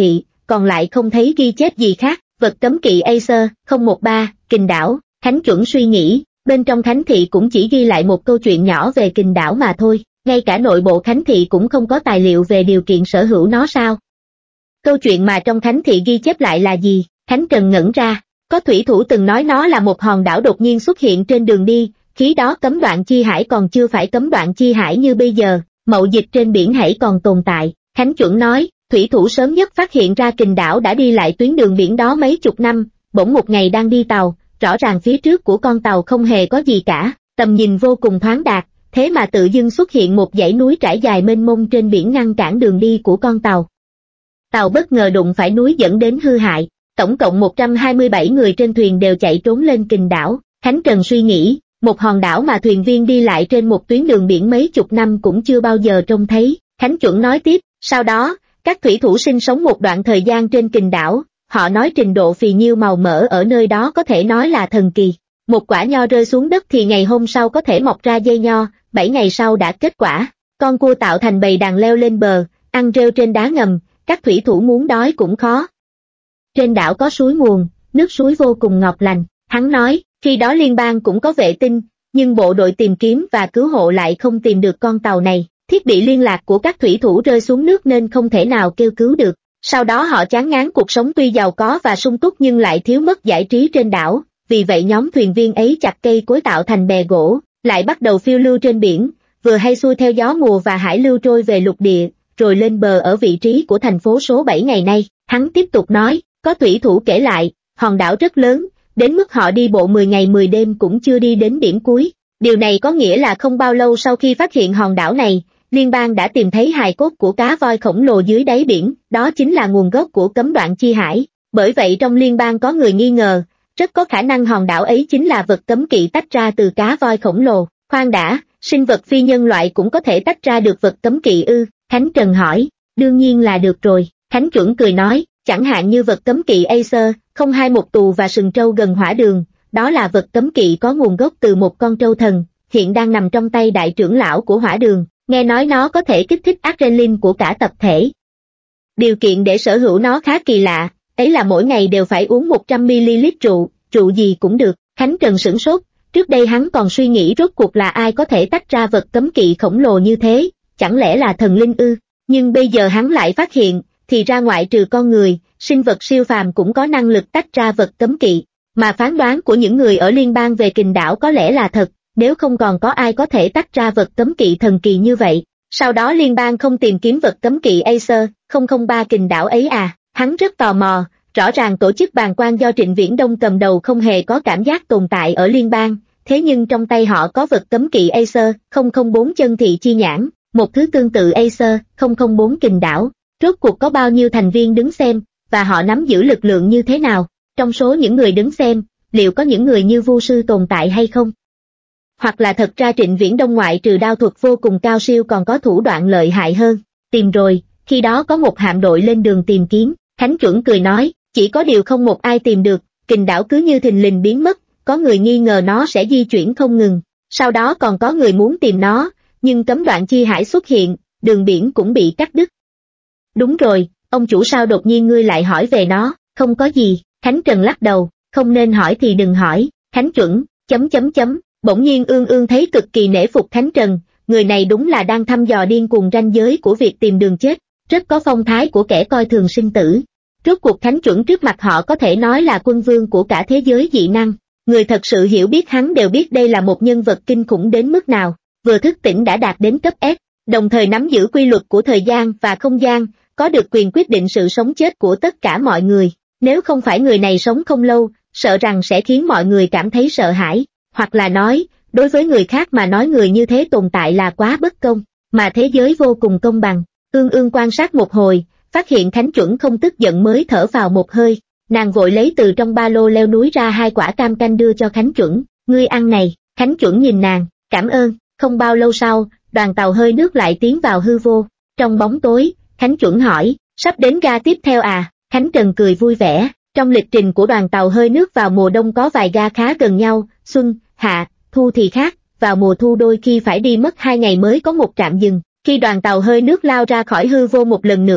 còn lại không thấy ghi chép gì khác. Vật cấm kỵ Acer, không một ba, Kình đảo. Khánh chuẩn suy nghĩ, bên trong Khánh thị cũng chỉ ghi lại một câu chuyện nhỏ về Kình đảo mà thôi, ngay cả nội bộ Khánh thị cũng không có tài liệu về điều kiện sở hữu nó sao? Câu chuyện mà trong Khánh thị ghi chép lại là gì? Khánh Trần ngẩn ra, có thủy thủ từng nói nó là một hòn đảo đột nhiên xuất hiện trên đường đi, khi đó cấm đoạn chi hải còn chưa phải cấm đoạn chi hải như bây giờ, mậu dịch trên biển hãy còn tồn tại. Khánh chuẩn nói, thủy thủ sớm nhất phát hiện ra Kình đảo đã đi lại tuyến đường biển đó mấy chục năm, bỗng một ngày đang đi tàu, rõ ràng phía trước của con tàu không hề có gì cả, tầm nhìn vô cùng thoáng đạt, thế mà tự dưng xuất hiện một dãy núi trải dài mênh mông trên biển ngăn cản đường đi của con tàu. Tàu bất ngờ đụng phải núi dẫn đến hư hại, tổng cộng một trăm hai mươi bảy người trên thuyền đều chạy trốn lên Kình đảo. Khánh Trần suy nghĩ, một hòn đảo mà thuyền viên đi lại trên một tuyến đường biển mấy chục năm cũng chưa bao giờ trông thấy. Khánh chuẩn nói tiếp, sau đó, các thủy thủ sinh sống một đoạn thời gian trên Kình đảo, họ nói trình độ phì nhiêu màu mỡ ở nơi đó có thể nói là thần kỳ. Một quả nho rơi xuống đất thì ngày hôm sau có thể mọc ra dây nho, bảy ngày sau đã kết quả. Con cua tạo thành bầy đàn leo lên bờ, ăn rêu trên đá ngầm, các thủy thủ muốn đói cũng khó. Trên đảo có suối nguồn, nước suối vô cùng ngọt lành. Hắn nói, khi đó liên bang cũng có vệ tinh, nhưng bộ đội tìm kiếm và cứu hộ lại không tìm được con tàu này. Thiết bị liên lạc của các thủy thủ rơi xuống nước nên không thể nào kêu cứu được. Sau đó họ chán ngán cuộc sống tuy giàu có và sung túc nhưng lại thiếu mất giải trí trên đảo, vì vậy nhóm thuyền viên ấy chặt cây cối tạo thành bè gỗ, lại bắt đầu phiêu lưu trên biển, vừa hay xuôi theo gió mùa và hải lưu trôi về lục địa, rồi lên bờ ở vị trí của thành phố số bảy ngày nay. Hắn tiếp tục nói, có thủy thủ kể lại, hòn đảo rất lớn, đến mức họ đi bộ mười ngày mười đêm cũng chưa đi đến điểm cuối. Điều này có nghĩa là không bao lâu sau khi phát hiện hòn đảo này, liên bang đã tìm thấy hài cốt của cá voi khổng lồ dưới đáy biển, đó chính là nguồn gốc của cấm đoạn chi hải. Bởi vậy trong liên bang có người nghi ngờ, rất có khả năng hòn đảo ấy chính là vật cấm kỵ tách ra từ cá voi khổng lồ. Khoan đã, sinh vật phi nhân loại cũng có thể tách ra được vật cấm kỵ ư? Khánh Trần hỏi, đương nhiên là được rồi. Khánh chuẩn cười nói, chẳng hạn như vật cấm kỵ Acer, không hai một tù và sừng trâu gần hỏa đường, đó là vật cấm kỵ có nguồn gốc từ một con trâu thần, hiện đang nằm trong tay đại trưởng lão của hỏa đường, nghe nói nó có thể kích thích adrenaline của cả tập thể. Điều kiện để sở hữu nó khá kỳ lạ, ấy là mỗi ngày đều phải uống một trăm mi li lít rượu, rượu gì cũng được. Khánh Trần sửng sốt, trước đây hắn còn suy nghĩ rốt cuộc là ai có thể tách ra vật cấm kỵ khổng lồ như thế, chẳng lẽ là thần linh ư? Nhưng bây giờ hắn lại phát hiện, thì ra ngoại trừ con người, sinh vật siêu phàm cũng có năng lực tách ra vật cấm kỵ, mà phán đoán của những người ở liên bang về Kình đảo có lẽ là thật, nếu không còn có ai có thể tách ra vật cấm kỵ thần kỳ như vậy. Sau đó liên bang không tìm kiếm vật cấm kỵ Acer, không không ba Kình đảo ấy à? Hắn rất tò mò, rõ ràng tổ chức bàng quan do Trịnh Viễn Đông cầm đầu không hề có cảm giác tồn tại ở liên bang, thế nhưng trong tay họ có vật cấm kỵ Acer, không không bốn chân thị chi nhãn, một thứ tương tự Acer, không không bốn Kình đảo. Rốt cuộc có bao nhiêu thành viên đứng xem, và họ nắm giữ lực lượng như thế nào? Trong số những người đứng xem, liệu có những người như Vu sư tồn tại hay không? Hoặc là thật ra Trịnh Viễn Đông ngoại trừ đao thuật vô cùng cao siêu còn có thủ đoạn lợi hại hơn? Tìm rồi, khi đó có một hạm đội lên đường tìm kiếm. Khánh chuẩn cười nói, chỉ có điều không một ai tìm được, Kình đảo cứ như thình lình biến mất, có người nghi ngờ nó sẽ di chuyển không ngừng, sau đó còn có người muốn tìm nó, nhưng cấm đoạn chi hải xuất hiện, đường biển cũng bị cắt đứt. Đúng rồi, ông chủ sao đột nhiên ngươi lại hỏi về nó? Không có gì. Khánh Trần lắc đầu, không nên hỏi thì đừng hỏi. Khánh chuẩn, chấm chấm chấm, bỗng nhiên Ương Ương thấy cực kỳ nể phục Khánh Trần, người này đúng là đang thăm dò điên cuồng ranh giới của việc tìm đường chết, rất có phong thái của kẻ coi thường sinh tử. Rốt cuộc Khánh chuẩn trước mặt họ có thể nói là quân vương của cả thế giới dị năng, người thật sự hiểu biết hắn đều biết đây là một nhân vật kinh khủng đến mức nào, vừa thức tỉnh đã đạt đến cấp S, đồng thời nắm giữ quy luật của thời gian và không gian, có được quyền quyết định sự sống chết của tất cả mọi người. Nếu không phải người này sống không lâu, sợ rằng sẽ khiến mọi người cảm thấy sợ hãi, hoặc là nói, đối với người khác mà nói người như thế tồn tại là quá bất công, mà thế giới vô cùng công bằng. Ương Ương quan sát một hồi, phát hiện Khánh chuẩn không tức giận mới thở vào một hơi, nàng vội lấy từ trong ba lô leo núi ra hai quả cam canh đưa cho Khánh chuẩn, ngươi ăn này. Khánh chuẩn nhìn nàng, cảm ơn. Không bao lâu sau, đoàn tàu hơi nước lại tiến vào hư vô, trong bóng tối, Khánh chuẩn hỏi, sắp đến ga tiếp theo à? Khánh Trần cười vui vẻ, trong lịch trình của đoàn tàu hơi nước vào mùa đông có vài ga khá gần nhau, xuân, hạ, thu thì khác, vào mùa thu đôi khi phải đi mất hai ngày mới có một trạm dừng. Khi đoàn tàu hơi nước lao ra khỏi hư vô một lần nữa,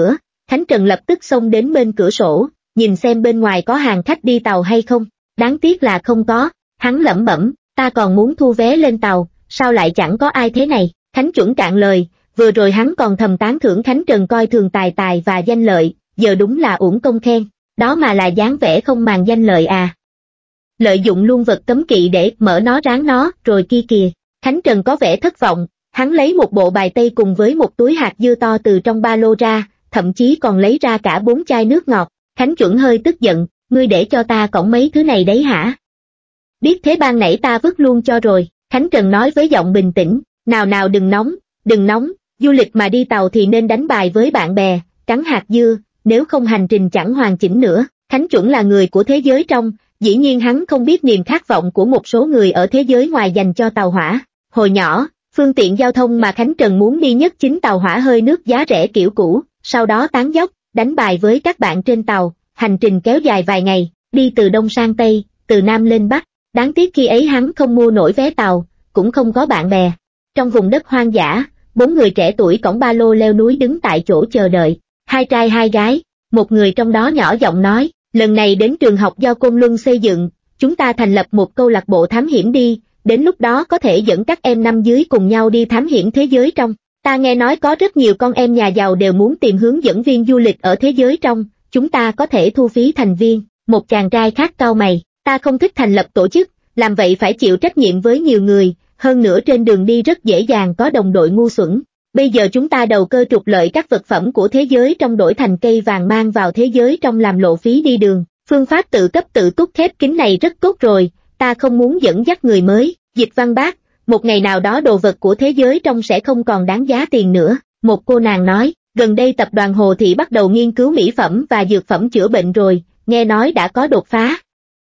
Khánh Trần lập tức xông đến bên cửa sổ, nhìn xem bên ngoài có hàng khách đi tàu hay không, đáng tiếc là không có, hắn lẩm bẩm, ta còn muốn thu vé lên tàu, sao lại chẳng có ai thế này, Khánh Chuẩn cạn lời, vừa rồi hắn còn thầm tán thưởng Khánh Trần coi thường tài tài và danh lợi, giờ đúng là uổng công khen, đó mà là dáng vẻ không màng danh lợi à. Lợi dụng luôn vật cấm kỵ để mở nó ráng nó, rồi kia kìa, Khánh Trần có vẻ thất vọng, hắn lấy một bộ bài tây cùng với một túi hạt dưa to từ trong ba lô ra, thậm chí còn lấy ra cả bốn chai nước ngọt, Khánh Chuẩn hơi tức giận, ngươi để cho ta cõng mấy thứ này đấy hả? Biết thế ban nãy ta vứt luôn cho rồi, Khánh Trần nói với giọng bình tĩnh, nào nào đừng nóng, đừng nóng, du lịch mà đi tàu thì nên đánh bài với bạn bè, cắn hạt dưa, nếu không hành trình chẳng hoàn chỉnh nữa, Khánh Chuẩn là người của thế giới trong, dĩ nhiên hắn không biết niềm khát vọng của một số người ở thế giới ngoài dành cho tàu hỏa, hồi nhỏ, phương tiện giao thông mà Khánh Trần muốn đi nhất chính tàu hỏa hơi nước giá rẻ kiểu cũ, sau đó tán dốc, đánh bài với các bạn trên tàu, hành trình kéo dài vài ngày, đi từ Đông sang Tây, từ Nam lên Bắc, đáng tiếc khi ấy hắn không mua nổi vé tàu, cũng không có bạn bè. Trong vùng đất hoang dã, bốn người trẻ tuổi cõng ba lô leo núi đứng tại chỗ chờ đợi, hai trai hai gái, một người trong đó nhỏ giọng nói, lần này đến trường học do Côn Luân xây dựng, chúng ta thành lập một câu lạc bộ thám hiểm đi, đến lúc đó có thể dẫn các em năm dưới cùng nhau đi thám hiểm thế giới trong. Ta nghe nói có rất nhiều con em nhà giàu đều muốn tìm hướng dẫn viên du lịch ở thế giới trong, chúng ta có thể thu phí thành viên. Một chàng trai khác cau mày, ta không thích thành lập tổ chức, làm vậy phải chịu trách nhiệm với nhiều người, hơn nữa trên đường đi rất dễ dàng có đồng đội ngu xuẩn. Bây giờ chúng ta đầu cơ trục lợi các vật phẩm của thế giới trong đổi thành cây vàng mang vào thế giới trong làm lộ phí đi đường. Phương pháp tự cấp tự túc khép kín này rất tốt rồi, ta không muốn dẫn dắt người mới. Dịch Văn Bác, một ngày nào đó đồ vật của thế giới trong sẽ không còn đáng giá tiền nữa. Một cô nàng nói, gần đây tập đoàn Hồ Thị bắt đầu nghiên cứu mỹ phẩm và dược phẩm chữa bệnh rồi, nghe nói đã có đột phá.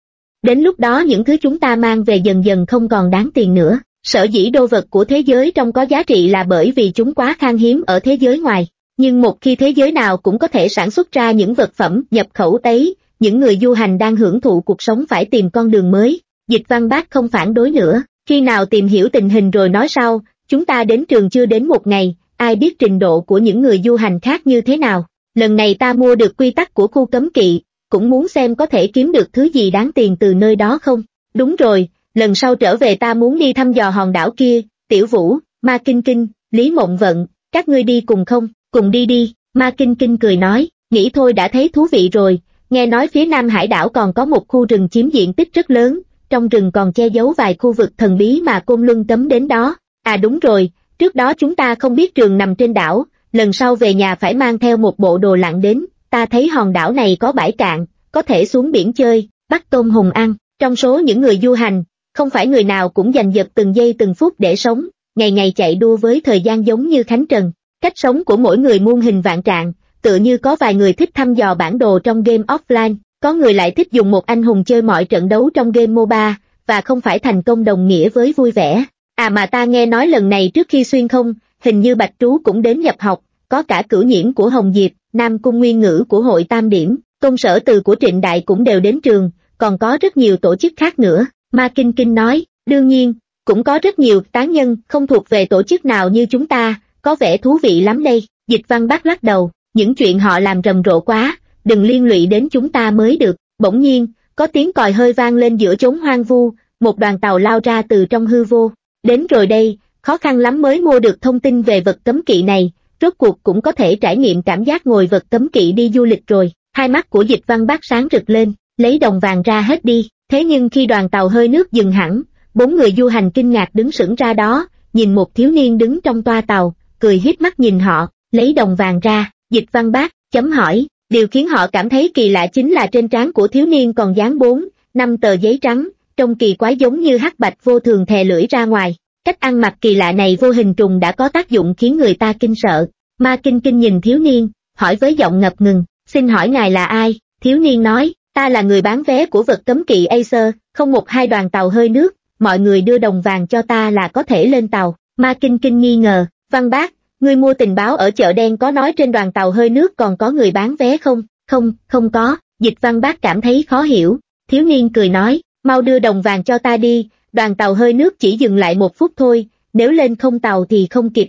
Đến lúc đó những thứ chúng ta mang về dần dần không còn đáng tiền nữa. Sở dĩ đồ vật của thế giới trong có giá trị là bởi vì chúng quá khan hiếm ở thế giới ngoài. Nhưng một khi thế giới nào cũng có thể sản xuất ra những vật phẩm nhập khẩu ấy, những người du hành đang hưởng thụ cuộc sống phải tìm con đường mới. Dịch Văn Bác không phản đối nữa, khi nào tìm hiểu tình hình rồi nói sau, chúng ta đến trường chưa đến một ngày, ai biết trình độ của những người du hành khác như thế nào. Lần này ta mua được quy tắc của khu cấm kỵ, cũng muốn xem có thể kiếm được thứ gì đáng tiền từ nơi đó không. Đúng rồi, lần sau trở về ta muốn đi thăm dò hòn đảo kia, Tiểu Vũ, Ma Kinh Kinh, Lý Mộng Vận, các ngươi đi cùng không? Cùng đi đi, Ma Kinh Kinh cười nói, nghĩ thôi đã thấy thú vị rồi, nghe nói phía Nam Hải đảo còn có một khu rừng chiếm diện tích rất lớn, trong rừng còn che giấu vài khu vực thần bí mà Côn Luân cấm đến đó. À đúng rồi, trước đó chúng ta không biết trường nằm trên đảo, lần sau về nhà phải mang theo một bộ đồ lặn đến, ta thấy hòn đảo này có bãi cạn, có thể xuống biển chơi, bắt tôm hùm ăn. Trong số những người du hành, không phải người nào cũng giành giật từng giây từng phút để sống, ngày ngày chạy đua với thời gian giống như Khánh Trần. Cách sống của mỗi người muôn hình vạn trạng, tựa như có vài người thích thăm dò bản đồ trong game offline, có người lại thích dùng một anh hùng chơi mọi trận đấu trong game MOBA, và không phải thành công đồng nghĩa với vui vẻ. À mà ta nghe nói lần này trước khi xuyên không, hình như Bạch Trú cũng đến nhập học, có cả Cửu Nhiễm của Hồng Diệp, Nam Cung Nguyên Ngữ của Hội Tam Điểm, Tôn Sở Từ của Trịnh Đại cũng đều đến trường, còn có rất nhiều tổ chức khác nữa. Ma Kinh Kinh nói, đương nhiên, cũng có rất nhiều tán nhân không thuộc về tổ chức nào như chúng ta, có vẻ thú vị lắm đây. Dịch Văn Bác lắc đầu, những chuyện họ làm rầm rộ quá, đừng liên lụy đến chúng ta mới được. Bỗng nhiên, có tiếng còi hơi vang lên giữa chốn hoang vu, một đoàn tàu lao ra từ trong hư vô. Đến rồi đây, khó khăn lắm mới mua được thông tin về vật cấm kỵ này, rốt cuộc cũng có thể trải nghiệm cảm giác ngồi vật cấm kỵ đi du lịch rồi. Hai mắt của Dịch Văn Bác sáng rực lên, lấy đồng vàng ra hết đi. Thế nhưng khi đoàn tàu hơi nước dừng hẳn, bốn người du hành kinh ngạc đứng sững ra đó, nhìn một thiếu niên đứng trong toa tàu, cười híp mắt nhìn họ, lấy đồng vàng ra. Dịch Văn Bác chấm hỏi, điều khiến họ cảm thấy kỳ lạ chính là trên trán của thiếu niên còn dán bốn, năm tờ giấy trắng, trông kỳ quái giống như hắc bạch vô thường thè lưỡi ra ngoài. Cách ăn mặc kỳ lạ này vô hình trùng đã có tác dụng khiến người ta kinh sợ. Ma Kinh Kinh nhìn thiếu niên, hỏi với giọng ngập ngừng, xin hỏi ngài là ai? Thiếu niên nói, ta là người bán vé của vật cấm kỵ Acer, không một hai đoàn tàu hơi nước, mọi người đưa đồng vàng cho ta là có thể lên tàu. Ma Kinh Kinh nghi ngờ, Văn Bác, ngươi mua tình báo ở chợ đen có nói trên đoàn tàu hơi nước còn có người bán vé không? Không, không có. Dịch Văn Bác cảm thấy khó hiểu. Thiếu niên cười nói, mau đưa đồng vàng cho ta đi, đoàn tàu hơi nước chỉ dừng lại một phút thôi, nếu lên không tàu thì không kịp đâu.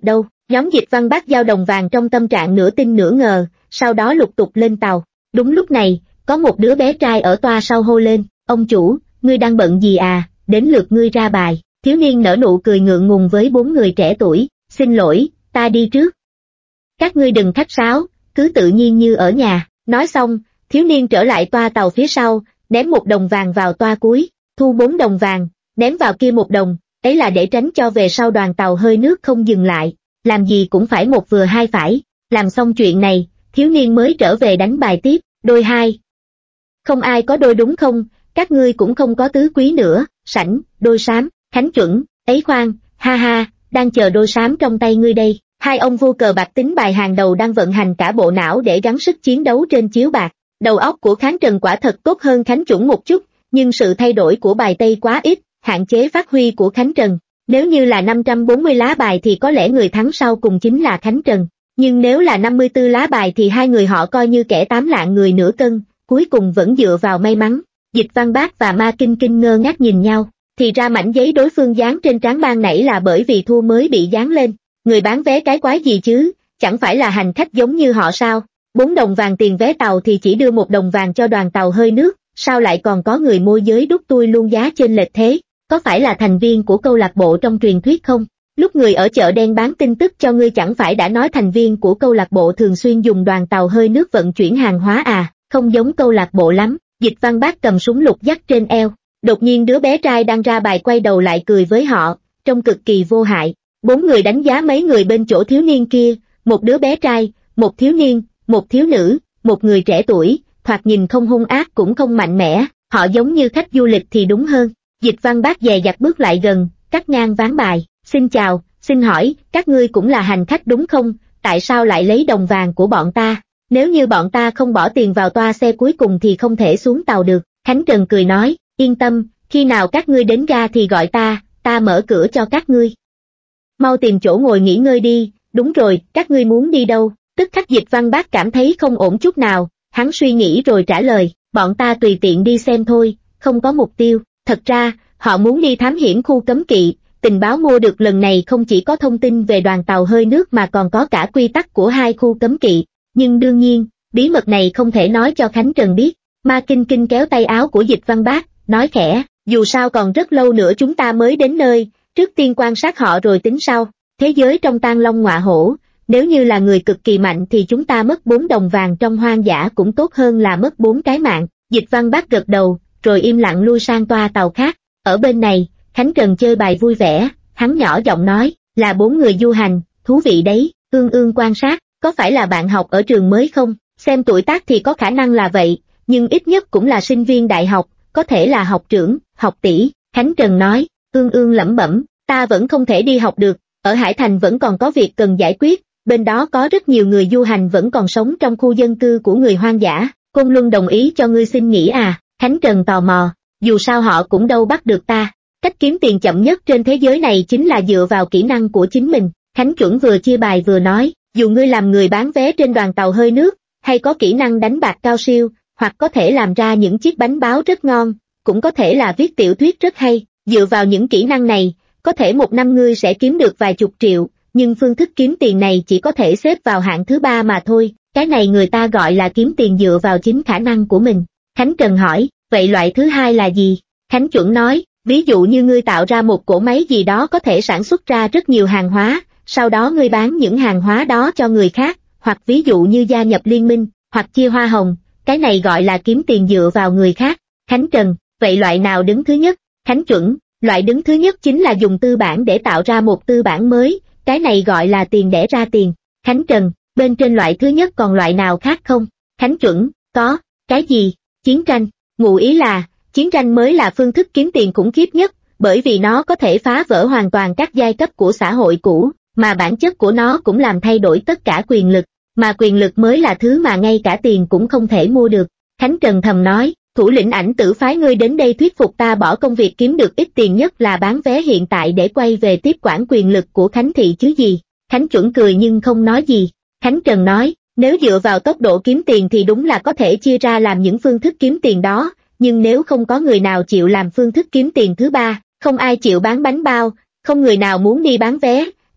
Nhóm Dịch Văn Bác giao đồng vàng trong tâm trạng nửa tin nửa ngờ, sau đó lục tục lên tàu. Đúng lúc này, có một đứa bé trai ở toa sau hô lên, ông chủ, ngươi đang bận gì à, đến lượt ngươi ra bài. Thiếu niên nở nụ cười ngượng ngùng với bốn người trẻ tuổi, xin lỗi, ta đi trước. Các ngươi đừng khách sáo, cứ tự nhiên như ở nhà. Nói xong, thiếu niên trở lại toa tàu phía sau, ném một đồng vàng vào toa cuối, thu bốn đồng vàng, ném vào kia một đồng, ấy là để tránh cho về sau đoàn tàu hơi nước không dừng lại, làm gì cũng phải một vừa hai phải. Làm xong chuyện này, thiếu niên mới trở về đánh bài tiếp, đôi hai. Không ai có đôi đúng không, các ngươi cũng không có tứ quý nữa, sảnh, đôi xám, Khánh chuẩn, ấy khoan, ha ha, đang chờ đôi xám trong tay ngươi đây. Hai ông vua cờ bạc tính bài hàng đầu đang vận hành cả bộ não để gắng sức chiến đấu trên chiếu bạc. Đầu óc của Khánh Trần quả thật tốt hơn Khánh chuẩn một chút, nhưng sự thay đổi của bài Tây quá ít, hạn chế phát huy của Khánh Trần. Nếu như là năm trăm bốn mươi lá bài thì có lẽ người thắng sau cùng chính là Khánh Trần. Nhưng nếu là năm mươi tư lá bài thì hai người họ coi như kẻ tám lạng người nửa cân, cuối cùng vẫn dựa vào may mắn. Dịch Văn Bác và Ma Kinh Kinh ngơ ngác nhìn nhau, thì ra mảnh giấy đối phương dán trên trán ban nãy là bởi vì thua mới bị dán lên. Người bán vé cái quái gì chứ, chẳng phải là hành khách giống như họ sao? Bốn đồng vàng tiền vé tàu thì chỉ đưa một đồng vàng cho đoàn tàu hơi nước, sao lại còn có người môi giới đúc tui luôn giá chênh lệch thế? Có phải là thành viên của câu lạc bộ trong truyền thuyết không? Lúc người ở chợ đen bán tin tức cho ngươi chẳng phải đã nói thành viên của câu lạc bộ thường xuyên dùng đoàn tàu hơi nước vận chuyển hàng hóa à, không giống câu lạc bộ lắm. Dịch Văn Bác cầm súng lục dắt trên eo, đột nhiên đứa bé trai đang ra bài quay đầu lại cười với họ, trông cực kỳ vô hại. Bốn người đánh giá mấy người bên chỗ thiếu niên kia, một đứa bé trai, một thiếu niên, một thiếu nữ, một người trẻ tuổi, thoạt nhìn không hung ác cũng không mạnh mẽ, họ giống như khách du lịch thì đúng hơn. Dịch Văn Bác dè dặt bước lại gần, cắt ngang ván bài, xin chào, xin hỏi, các ngươi cũng là hành khách đúng không, tại sao lại lấy đồng vàng của bọn ta, nếu như bọn ta không bỏ tiền vào toa xe cuối cùng thì không thể xuống tàu được. Khánh Trần cười nói, yên tâm, khi nào các ngươi đến ga thì gọi ta, ta mở cửa cho các ngươi. Mau tìm chỗ ngồi nghỉ ngơi đi, đúng rồi, các ngươi muốn đi đâu? Tức khắc Dịch Văn Bác cảm thấy không ổn chút nào, hắn suy nghĩ rồi trả lời, bọn ta tùy tiện đi xem thôi, không có mục tiêu. Thật ra, họ muốn đi thám hiểm khu cấm kỵ, tình báo mua được lần này không chỉ có thông tin về đoàn tàu hơi nước mà còn có cả quy tắc của hai khu cấm kỵ, nhưng đương nhiên, bí mật này không thể nói cho Khánh Trần biết. Ma Kinh Kinh kéo tay áo của Dịch Văn Bác, nói khẽ, dù sao còn rất lâu nữa chúng ta mới đến nơi, trước tiên quan sát họ rồi tính sau. Thế giới trong tang long ngọa hổ, nếu như là người cực kỳ mạnh thì chúng ta mất bốn đồng vàng trong hoang dã cũng tốt hơn là mất bốn cái mạng. Dịch Văn Bác gật đầu, rồi im lặng lui sang toa tàu khác. Ở bên này, Khánh Trần chơi bài vui vẻ, hắn nhỏ giọng nói, là bốn người du hành, thú vị đấy. Ương Ương quan sát, có phải là bạn học ở trường mới không? Xem tuổi tác thì có khả năng là vậy, nhưng ít nhất cũng là sinh viên đại học, có thể là học trưởng, học tỷ. Khánh Trần nói, Ương Ương lẩm bẩm, ta vẫn không thể đi học được, ở Hải Thành vẫn còn có việc cần giải quyết, bên đó có rất nhiều người du hành vẫn còn sống trong khu dân cư của người hoang dã. Côn Luân đồng ý cho ngươi xin nghỉ à? Khánh Trần tò mò, dù sao họ cũng đâu bắt được ta. Cách kiếm tiền chậm nhất trên thế giới này chính là dựa vào kỹ năng của chính mình. Khánh Chuẩn vừa chia bài vừa nói, dù ngươi làm người bán vé trên đoàn tàu hơi nước, hay có kỹ năng đánh bạc cao siêu, hoặc có thể làm ra những chiếc bánh báo rất ngon, cũng có thể là viết tiểu thuyết rất hay, dựa vào những kỹ năng này, có thể một năm ngươi sẽ kiếm được vài chục triệu, nhưng phương thức kiếm tiền này chỉ có thể xếp vào hạng thứ ba mà thôi, cái này người ta gọi là kiếm tiền dựa vào chính khả năng của mình. Khánh Trần hỏi, vậy loại thứ hai là gì? Khánh Chuẩn nói, ví dụ như ngươi tạo ra một cỗ máy gì đó có thể sản xuất ra rất nhiều hàng hóa, sau đó ngươi bán những hàng hóa đó cho người khác, hoặc ví dụ như gia nhập liên minh, hoặc chia hoa hồng, cái này gọi là kiếm tiền dựa vào người khác. Khánh Trần, vậy loại nào đứng thứ nhất? Khánh Chuẩn, loại đứng thứ nhất chính là dùng tư bản để tạo ra một tư bản mới, cái này gọi là tiền đẻ ra tiền. Khánh Trần, bên trên loại thứ nhất còn loại nào khác không? Khánh Chuẩn, có, cái gì? Chiến tranh, ngụ ý là, chiến tranh mới là phương thức kiếm tiền khủng khiếp nhất, bởi vì nó có thể phá vỡ hoàn toàn các giai cấp của xã hội cũ, mà bản chất của nó cũng làm thay đổi tất cả quyền lực, mà quyền lực mới là thứ mà ngay cả tiền cũng không thể mua được. Khánh Trần thầm nói, thủ lĩnh Ảnh Tử phái ngươi đến đây thuyết phục ta bỏ công việc kiếm được ít tiền nhất là bán vé hiện tại để quay về tiếp quản quyền lực của Khánh Thị chứ gì. Khánh Chuẩn cười nhưng không nói gì. Khánh Trần nói, nếu dựa vào tốc độ kiếm tiền thì đúng là có thể chia ra làm những phương thức kiếm tiền đó, nhưng nếu không có người nào chịu làm phương thức kiếm tiền thứ ba, không ai chịu bán bánh bao, không người nào muốn đi bán vé,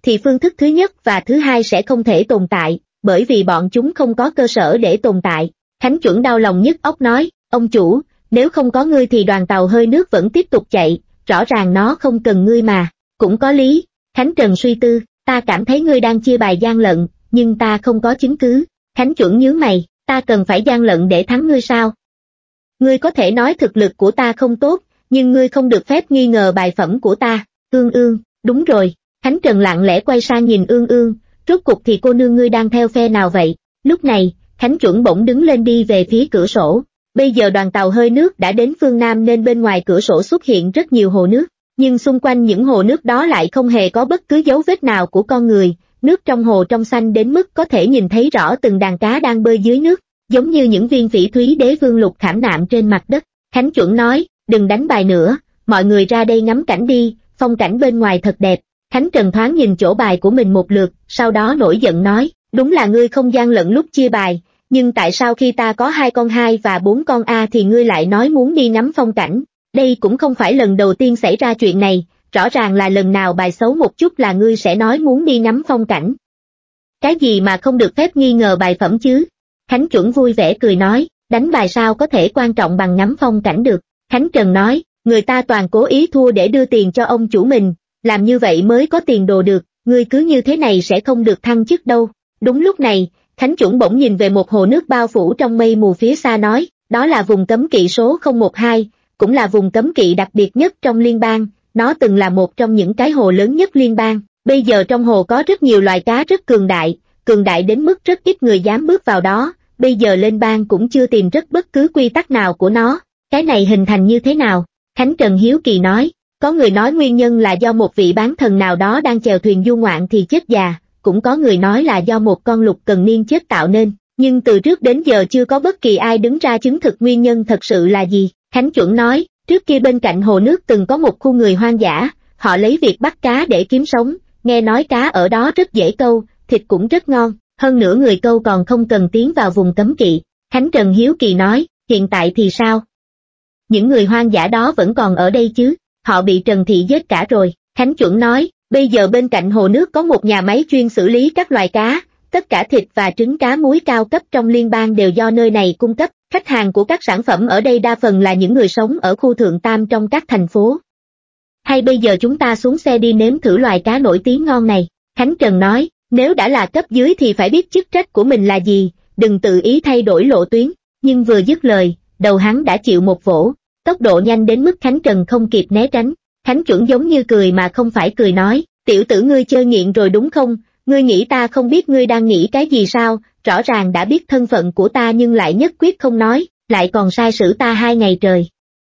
thì phương thức thứ nhất và thứ hai sẽ không thể tồn tại, bởi vì bọn chúng không có cơ sở để tồn tại. Khánh Chuẩn đau lòng nhức óc nói, ông chủ, nếu không có ngươi thì đoàn tàu hơi nước vẫn tiếp tục chạy, rõ ràng nó không cần ngươi mà. Cũng có lý. Khánh Trần suy tư, ta cảm thấy ngươi đang chia bài gian lận, nhưng ta không có chứng cứ. Khánh Chuẩn nhướng mày, ta cần phải gian lận để thắng ngươi sao? Ngươi có thể nói thực lực của ta không tốt, nhưng ngươi không được phép nghi ngờ bài phẩm của ta. Ương Ương, đúng rồi. Khánh Trần lặng lẽ quay sang nhìn Ương Ương, rốt cục thì cô nương ngươi đang theo phe nào vậy? Lúc này, Khánh Chuẩn bỗng đứng lên đi về phía cửa sổ. Bây giờ đoàn tàu hơi nước đã đến phương Nam nên bên ngoài cửa sổ xuất hiện rất nhiều hồ nước, nhưng xung quanh những hồ nước đó lại không hề có bất cứ dấu vết nào của con người, nước trong hồ trong xanh đến mức có thể nhìn thấy rõ từng đàn cá đang bơi dưới nước, giống như những viên phỉ thúy đế vương lục khảm nạm trên mặt đất. Khánh Chuẩn nói, đừng đánh bài nữa, mọi người ra đây ngắm cảnh đi, phong cảnh bên ngoài thật đẹp. Khánh Trần thoáng nhìn chỗ bài của mình một lượt, sau đó nổi giận nói, đúng là ngươi không gian lận lúc chia bài, nhưng tại sao khi ta có hai con hai và bốn con A thì ngươi lại nói muốn đi ngắm phong cảnh? Đây cũng không phải lần đầu tiên xảy ra chuyện này, rõ ràng là lần nào bài xấu một chút là ngươi sẽ nói muốn đi ngắm phong cảnh. Cái gì mà không được phép nghi ngờ bài phẩm chứ? Khánh Chuẩn vui vẻ cười nói, đánh bài sao có thể quan trọng bằng ngắm phong cảnh được. Khánh Trần nói, người ta toàn cố ý thua để đưa tiền cho ông chủ mình, làm như vậy mới có tiền đồ được, ngươi cứ như thế này sẽ không được thăng chức đâu. Đúng lúc này, Khánh Chuẩn bỗng nhìn về một hồ nước bao phủ trong mây mù phía xa nói, đó là vùng cấm kỵ số không một hai, cũng là vùng cấm kỵ đặc biệt nhất trong liên bang, nó từng là một trong những cái hồ lớn nhất liên bang, bây giờ trong hồ có rất nhiều loài cá rất cường đại, cường đại đến mức rất ít người dám bước vào đó, bây giờ lên bang cũng chưa tìm rất bất cứ quy tắc nào của nó, cái này hình thành như thế nào? Khánh Trần hiếu kỳ nói, có người nói nguyên nhân là do một vị bán thần nào đó đang chèo thuyền du ngoạn thì chết già, cũng có người nói là do một con lục cần niên chết tạo nên, nhưng từ trước đến giờ chưa có bất kỳ ai đứng ra chứng thực nguyên nhân thật sự là gì. Khánh Chuẩn nói, trước kia bên cạnh hồ nước từng có một khu người hoang dã, họ lấy việc bắt cá để kiếm sống, nghe nói cá ở đó rất dễ câu, thịt cũng rất ngon, hơn nữa người câu còn không cần tiến vào vùng cấm kỵ. Khánh Trần hiếu kỳ nói, hiện tại thì sao? Những người hoang dã đó vẫn còn ở đây chứ? Họ bị Trần Thị giết cả rồi. Khánh Chuẩn nói, bây giờ bên cạnh hồ nước có một nhà máy chuyên xử lý các loài cá, tất cả thịt và trứng cá muối cao cấp trong liên bang đều do nơi này cung cấp, khách hàng của các sản phẩm ở đây đa phần là những người sống ở khu Thượng Tam trong các thành phố. Hay bây giờ chúng ta xuống xe đi nếm thử loài cá nổi tiếng ngon này? Khánh Trần nói, nếu đã là cấp dưới thì phải biết chức trách của mình là gì, đừng tự ý thay đổi lộ tuyến, nhưng vừa dứt lời, đầu hắn đã chịu một vỗ, tốc độ nhanh đến mức Khánh Trần không kịp né tránh. Khánh Chuẩn giống như cười mà không phải cười nói, tiểu tử ngươi chơi nghiện rồi đúng không, ngươi nghĩ ta không biết ngươi đang nghĩ cái gì sao, rõ ràng đã biết thân phận của ta nhưng lại nhất quyết không nói, lại còn sai sử ta hai ngày trời.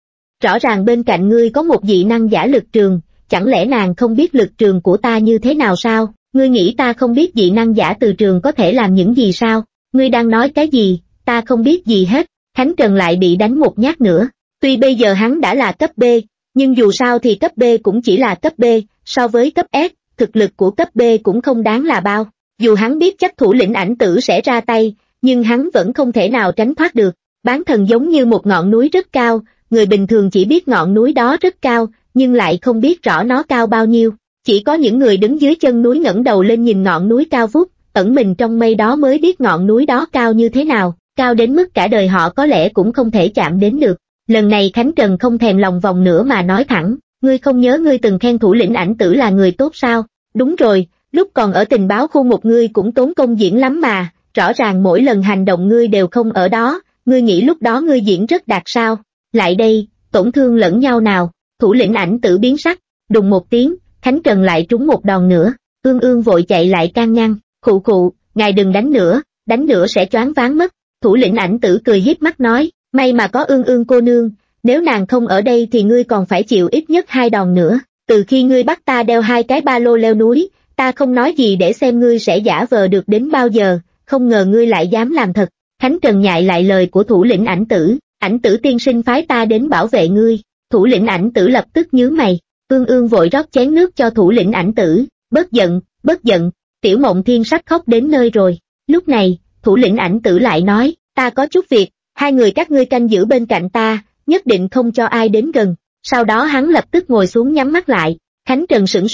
Rõ ràng bên cạnh ngươi có một dị năng giả lực trường, chẳng lẽ nàng không biết lực trường của ta như thế nào sao, ngươi nghĩ ta không biết dị năng giả từ trường có thể làm những gì sao, ngươi đang nói cái gì, ta không biết gì hết. Khánh Trần lại bị đánh một nhát nữa, tuy bây giờ hắn đã là cấp B, nhưng dù sao thì cấp B cũng chỉ là cấp B, so với cấp S, thực lực của cấp B cũng không đáng là bao. Dù hắn biết chắc thủ lĩnh ảnh tử sẽ ra tay, nhưng hắn vẫn không thể nào tránh thoát được. Bán thần giống như một ngọn núi rất cao, người bình thường chỉ biết ngọn núi đó rất cao, nhưng lại không biết rõ nó cao bao nhiêu. Chỉ có những người đứng dưới chân núi ngẩng đầu lên nhìn ngọn núi cao vút, ẩn mình trong mây đó mới biết ngọn núi đó cao như thế nào, cao đến mức cả đời họ có lẽ cũng không thể chạm đến được. Lần này Khánh Trần không thèm lòng vòng nữa mà nói thẳng, ngươi không nhớ ngươi từng khen thủ lĩnh ảnh tử là người tốt sao? Đúng rồi, lúc còn ở tình báo khu một ngươi cũng tốn công diễn lắm mà, rõ ràng mỗi lần hành động ngươi đều không ở đó, ngươi nghĩ lúc đó ngươi diễn rất đạt sao? Lại đây, tổn thương lẫn nhau nào, thủ lĩnh ảnh tử biến sắc, đùng một tiếng, Khánh Trần lại trúng một đòn nữa, Ương Ương vội chạy lại can ngăn, khụ khụ, ngài đừng đánh nữa, đánh nữa sẽ choáng váng mất. Thủ lĩnh ảnh tử cười híp mắt nói, may mà có Ương Ương cô nương, nếu nàng không ở đây thì ngươi còn phải chịu ít nhất hai đòn nữa, từ khi ngươi bắt ta đeo hai cái ba lô leo núi, ta không nói gì để xem ngươi sẽ giả vờ được đến bao giờ, không ngờ ngươi lại dám làm thật. Khánh Trần nhại lại lời của thủ lĩnh ảnh tử, ảnh tử tiên sinh phái ta đến bảo vệ ngươi. Thủ lĩnh ảnh tử lập tức nhướng mày, Ương Ương vội rót chén nước cho thủ lĩnh ảnh tử, bớt giận, bớt giận, Tiểu Mộng Thiên sắp khóc đến nơi rồi. Lúc này, thủ lĩnh ảnh tử lại nói, ta có chút việc, hai người các ngươi canh giữ bên cạnh ta, nhất định không cho ai đến gần. Sau đó hắn lập tức ngồi xuống nhắm mắt lại. Khánh Trần sửng sốt,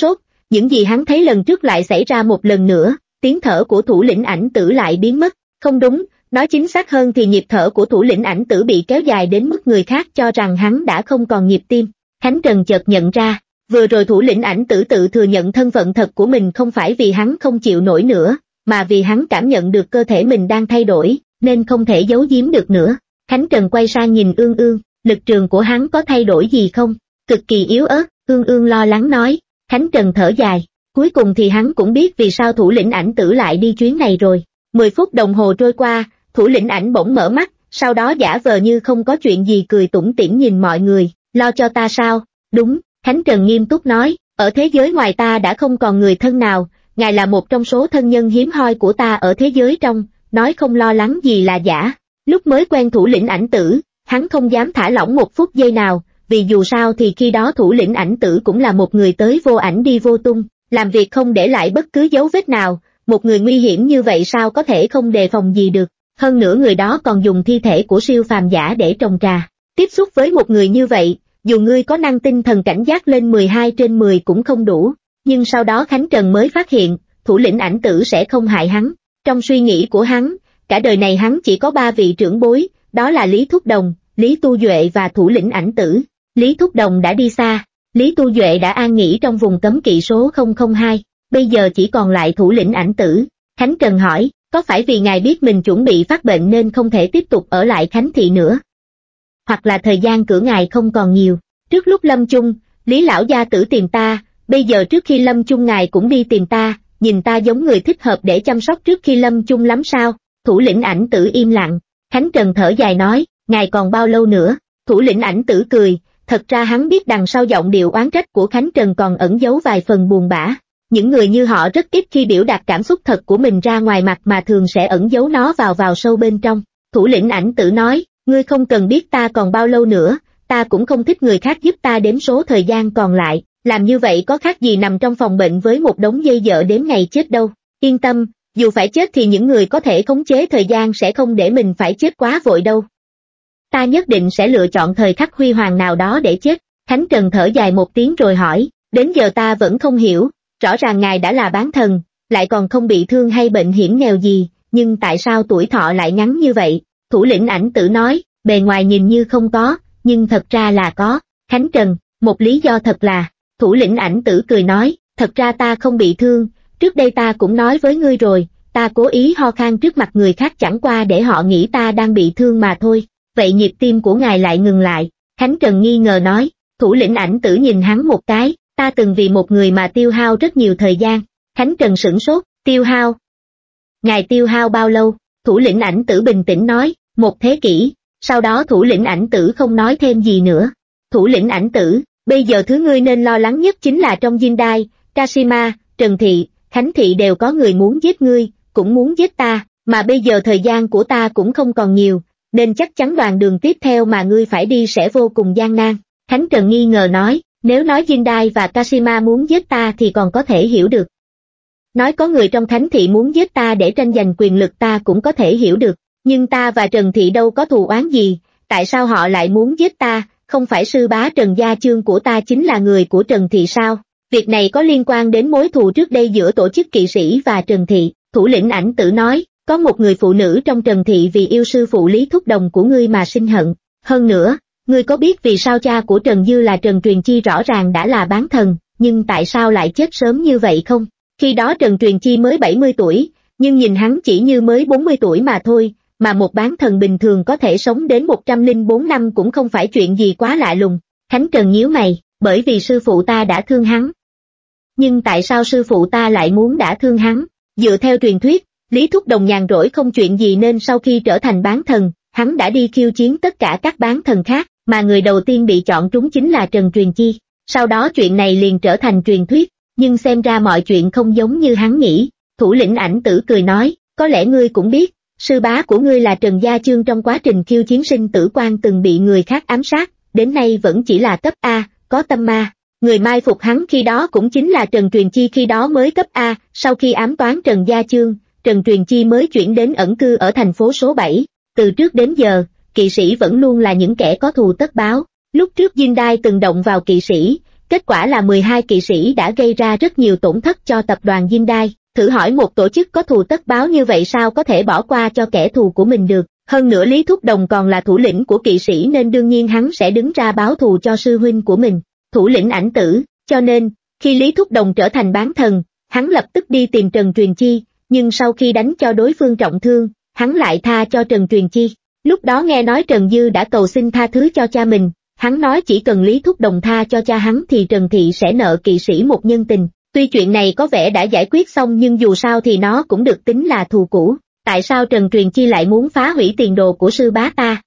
những gì hắn thấy lần trước lại xảy ra một lần nữa, tiếng thở của thủ lĩnh Ảnh Tử lại biến mất, không đúng, nói chính xác hơn thì nhịp thở của thủ lĩnh Ảnh Tử bị kéo dài đến mức người khác cho rằng hắn đã không còn nhịp tim. Khánh Trần chợt nhận ra, vừa rồi thủ lĩnh Ảnh Tử tự thừa nhận thân phận thật của mình không phải vì hắn không chịu nổi nữa, mà vì hắn cảm nhận được cơ thể mình đang thay đổi, nên không thể giấu giếm được nữa. Khánh Trần quay sang nhìn Ương Ương, lực trường của hắn có thay đổi gì không? Cực kỳ yếu ớt, Ương Ương lo lắng nói. Khánh Trần thở dài, cuối cùng thì hắn cũng biết vì sao thủ lĩnh Ảnh Tử lại đi chuyến này rồi. Mười phút đồng hồ trôi qua, thủ lĩnh Ảnh bỗng mở mắt, sau đó giả vờ như không có chuyện gì cười tủm tỉm nhìn mọi người, lo cho ta sao? Đúng, Khánh Trần nghiêm túc nói, ở thế giới ngoài ta đã không còn người thân nào, ngài là một trong số thân nhân hiếm hoi của ta ở thế giới trong, nói không lo lắng gì là giả. Lúc mới quen thủ lĩnh Ảnh Tử, hắn không dám thả lỏng một phút giây nào, vì dù sao thì khi đó thủ lĩnh Ảnh Tử cũng là một người tới vô ảnh đi vô tung, làm việc không để lại bất cứ dấu vết nào, một người nguy hiểm như vậy sao có thể không đề phòng gì được, hơn nữa người đó còn dùng thi thể của siêu phàm giả để trồng trà. Tiếp xúc với một người như vậy, dù ngươi có năng tinh thần cảnh giác lên mười hai trên mười cũng không đủ, nhưng sau đó Khánh Trần mới phát hiện, thủ lĩnh Ảnh Tử sẽ không hại hắn. Trong suy nghĩ của hắn, cả đời này hắn chỉ có ba vị trưởng bối, đó là Lý Thúc Đồng, Lý Tu Duệ và thủ lĩnh Ảnh Tử. Lý Thúc Đồng đã đi xa, Lý Tu Duệ đã an nghỉ trong vùng cấm kỵ số không không hai, bây giờ chỉ còn lại thủ lĩnh Ảnh Tử. Khánh Trần hỏi, có phải vì ngài biết mình chuẩn bị phát bệnh nên không thể tiếp tục ở lại Khánh Thị nữa? Hoặc là thời gian của ngài không còn nhiều? Trước lúc lâm chung, Lý Lão Gia Tử tìm ta, bây giờ trước khi lâm chung ngài cũng đi tìm ta, nhìn ta giống người thích hợp để chăm sóc trước khi lâm chung lắm sao? Thủ lĩnh Ảnh Tử im lặng, Khánh Trần thở dài nói, ngài còn bao lâu nữa? Thủ lĩnh Ảnh Tử cười, thật ra hắn biết đằng sau giọng điệu oán trách của Khánh Trần còn ẩn giấu vài phần buồn bã. Những người như họ rất ít khi biểu đạt cảm xúc thật của mình ra ngoài mặt mà thường sẽ ẩn giấu nó vào vào sâu bên trong. Thủ lĩnh Ảnh Tử nói, ngươi không cần biết ta còn bao lâu nữa, ta cũng không thích người khác giúp ta đếm số thời gian còn lại, làm như vậy có khác gì nằm trong phòng bệnh với một đống dây dợ đếm ngày chết đâu. Yên tâm, dù phải chết thì những người có thể khống chế thời gian sẽ không để mình phải chết quá vội đâu. Ta nhất định sẽ lựa chọn thời khắc huy hoàng nào đó để chết. Khánh Trần thở dài một tiếng rồi hỏi, đến giờ ta vẫn không hiểu, rõ ràng ngài đã là bán thần, lại còn không bị thương hay bệnh hiểm nghèo gì, nhưng tại sao tuổi thọ lại ngắn như vậy? Thủ lĩnh Ảnh Tử nói, bề ngoài nhìn như không có, nhưng thật ra là có. Khánh Trần, một lý do thật là, thủ lĩnh Ảnh Tử cười nói, thật ra ta không bị thương, trước đây ta cũng nói với ngươi rồi, ta cố ý ho khan trước mặt người khác chẳng qua để họ nghĩ ta đang bị thương mà thôi. Vậy nhịp tim của ngài lại ngừng lại? Khánh Trần nghi ngờ nói. Thủ lĩnh Ảnh Tử nhìn hắn một cái, ta từng vì một người mà tiêu hao rất nhiều thời gian. Khánh Trần sửng sốt, tiêu hao? Ngài tiêu hao bao lâu? Thủ lĩnh Ảnh Tử bình tĩnh nói, một thế kỷ. Sau đó thủ lĩnh Ảnh Tử không nói thêm gì nữa. Thủ lĩnh Ảnh Tử, bây giờ thứ ngươi nên lo lắng nhất chính là trong Jindai, Kashima, Trần Thị, Khánh Thị đều có người muốn giết ngươi, cũng muốn giết ta, mà bây giờ thời gian của ta cũng không còn nhiều, nên chắc chắn đoạn đường tiếp theo mà ngươi phải đi sẽ vô cùng gian nan. Khánh Trần nghi ngờ nói, nếu nói Jindai và Kashima muốn giết ta thì còn có thể hiểu được. Nói có người trong Khánh Thị muốn giết ta để tranh giành quyền lực ta cũng có thể hiểu được, nhưng ta và Trần Thị đâu có thù oán gì, tại sao họ lại muốn giết ta? Không phải sư bá Trần Gia Chương của ta chính là người của Trần Thị sao? Việc này có liên quan đến mối thù trước đây giữa tổ chức kỵ sĩ và Trần Thị. Thủ lĩnh Ảnh Tử nói, có một người phụ nữ trong Trần Thị vì yêu sư phụ Lý Thúc Đồng của ngươi mà sinh hận. Hơn nữa, ngươi có biết vì sao cha của Trần Dư là Trần Truyền Chi rõ ràng đã là bán thần, nhưng tại sao lại chết sớm như vậy không? Khi đó Trần Truyền Chi mới bảy mươi tuổi, nhưng nhìn hắn chỉ như mới bốn mươi tuổi mà thôi, mà một bán thần bình thường có thể sống đến một trăm lẻ bốn năm cũng không phải chuyện gì quá lạ lùng. Khánh Trần nhíu mày, bởi vì sư phụ ta đã thương hắn. Nhưng tại sao sư phụ ta lại muốn đã thương hắn? Dựa theo truyền thuyết, Lý Thúc Đồng nhàn rỗi không chuyện gì nên sau khi trở thành bán thần, hắn đã đi khiêu chiến tất cả các bán thần khác, mà người đầu tiên bị chọn trúng chính là Trần Truyền Chi. Sau đó chuyện này liền trở thành truyền thuyết, nhưng xem ra mọi chuyện không giống như hắn nghĩ. Thủ lĩnh Ảnh Tử cười nói, có lẽ ngươi cũng biết, sư bá của ngươi là Trần Gia Chương trong quá trình khiêu chiến sinh tử quan từng bị người khác ám sát, đến nay vẫn chỉ là cấp A, có tâm ma. Người mai phục hắn khi đó cũng chính là Trần Truyền Chi khi đó mới cấp A, sau khi ám toán Trần Gia Chương, Trần Truyền Chi mới chuyển đến ẩn cư ở thành phố số bảy. Từ trước đến giờ, kỵ sĩ vẫn luôn là những kẻ có thù tất báo. Lúc trước Jindai từng động vào kỵ sĩ, kết quả là mười hai kỵ sĩ đã gây ra rất nhiều tổn thất cho tập đoàn Diêm Đai. Thử hỏi một tổ chức có thù tất báo như vậy sao có thể bỏ qua cho kẻ thù của mình được, hơn nữa Lý Thúc Đồng còn là thủ lĩnh của kỵ sĩ nên đương nhiên hắn sẽ đứng ra báo thù cho sư huynh của mình, thủ lĩnh Ảnh Tử, cho nên, khi Lý Thúc Đồng trở thành bán thần, hắn lập tức đi tìm Trần Truyền Chi, nhưng sau khi đánh cho đối phương trọng thương, hắn lại tha cho Trần Truyền Chi. Lúc đó nghe nói Trần Dư đã cầu xin tha thứ cho cha mình, hắn nói chỉ cần Lý Thúc Đồng tha cho cha hắn thì Trần Thị sẽ nợ kỵ sĩ một nhân tình. Tuy chuyện này có vẻ đã giải quyết xong nhưng dù sao thì nó cũng được tính là thù cũ. Tại sao Trần Truyền Chi lại muốn phá hủy tiền đồ của sư bá ta?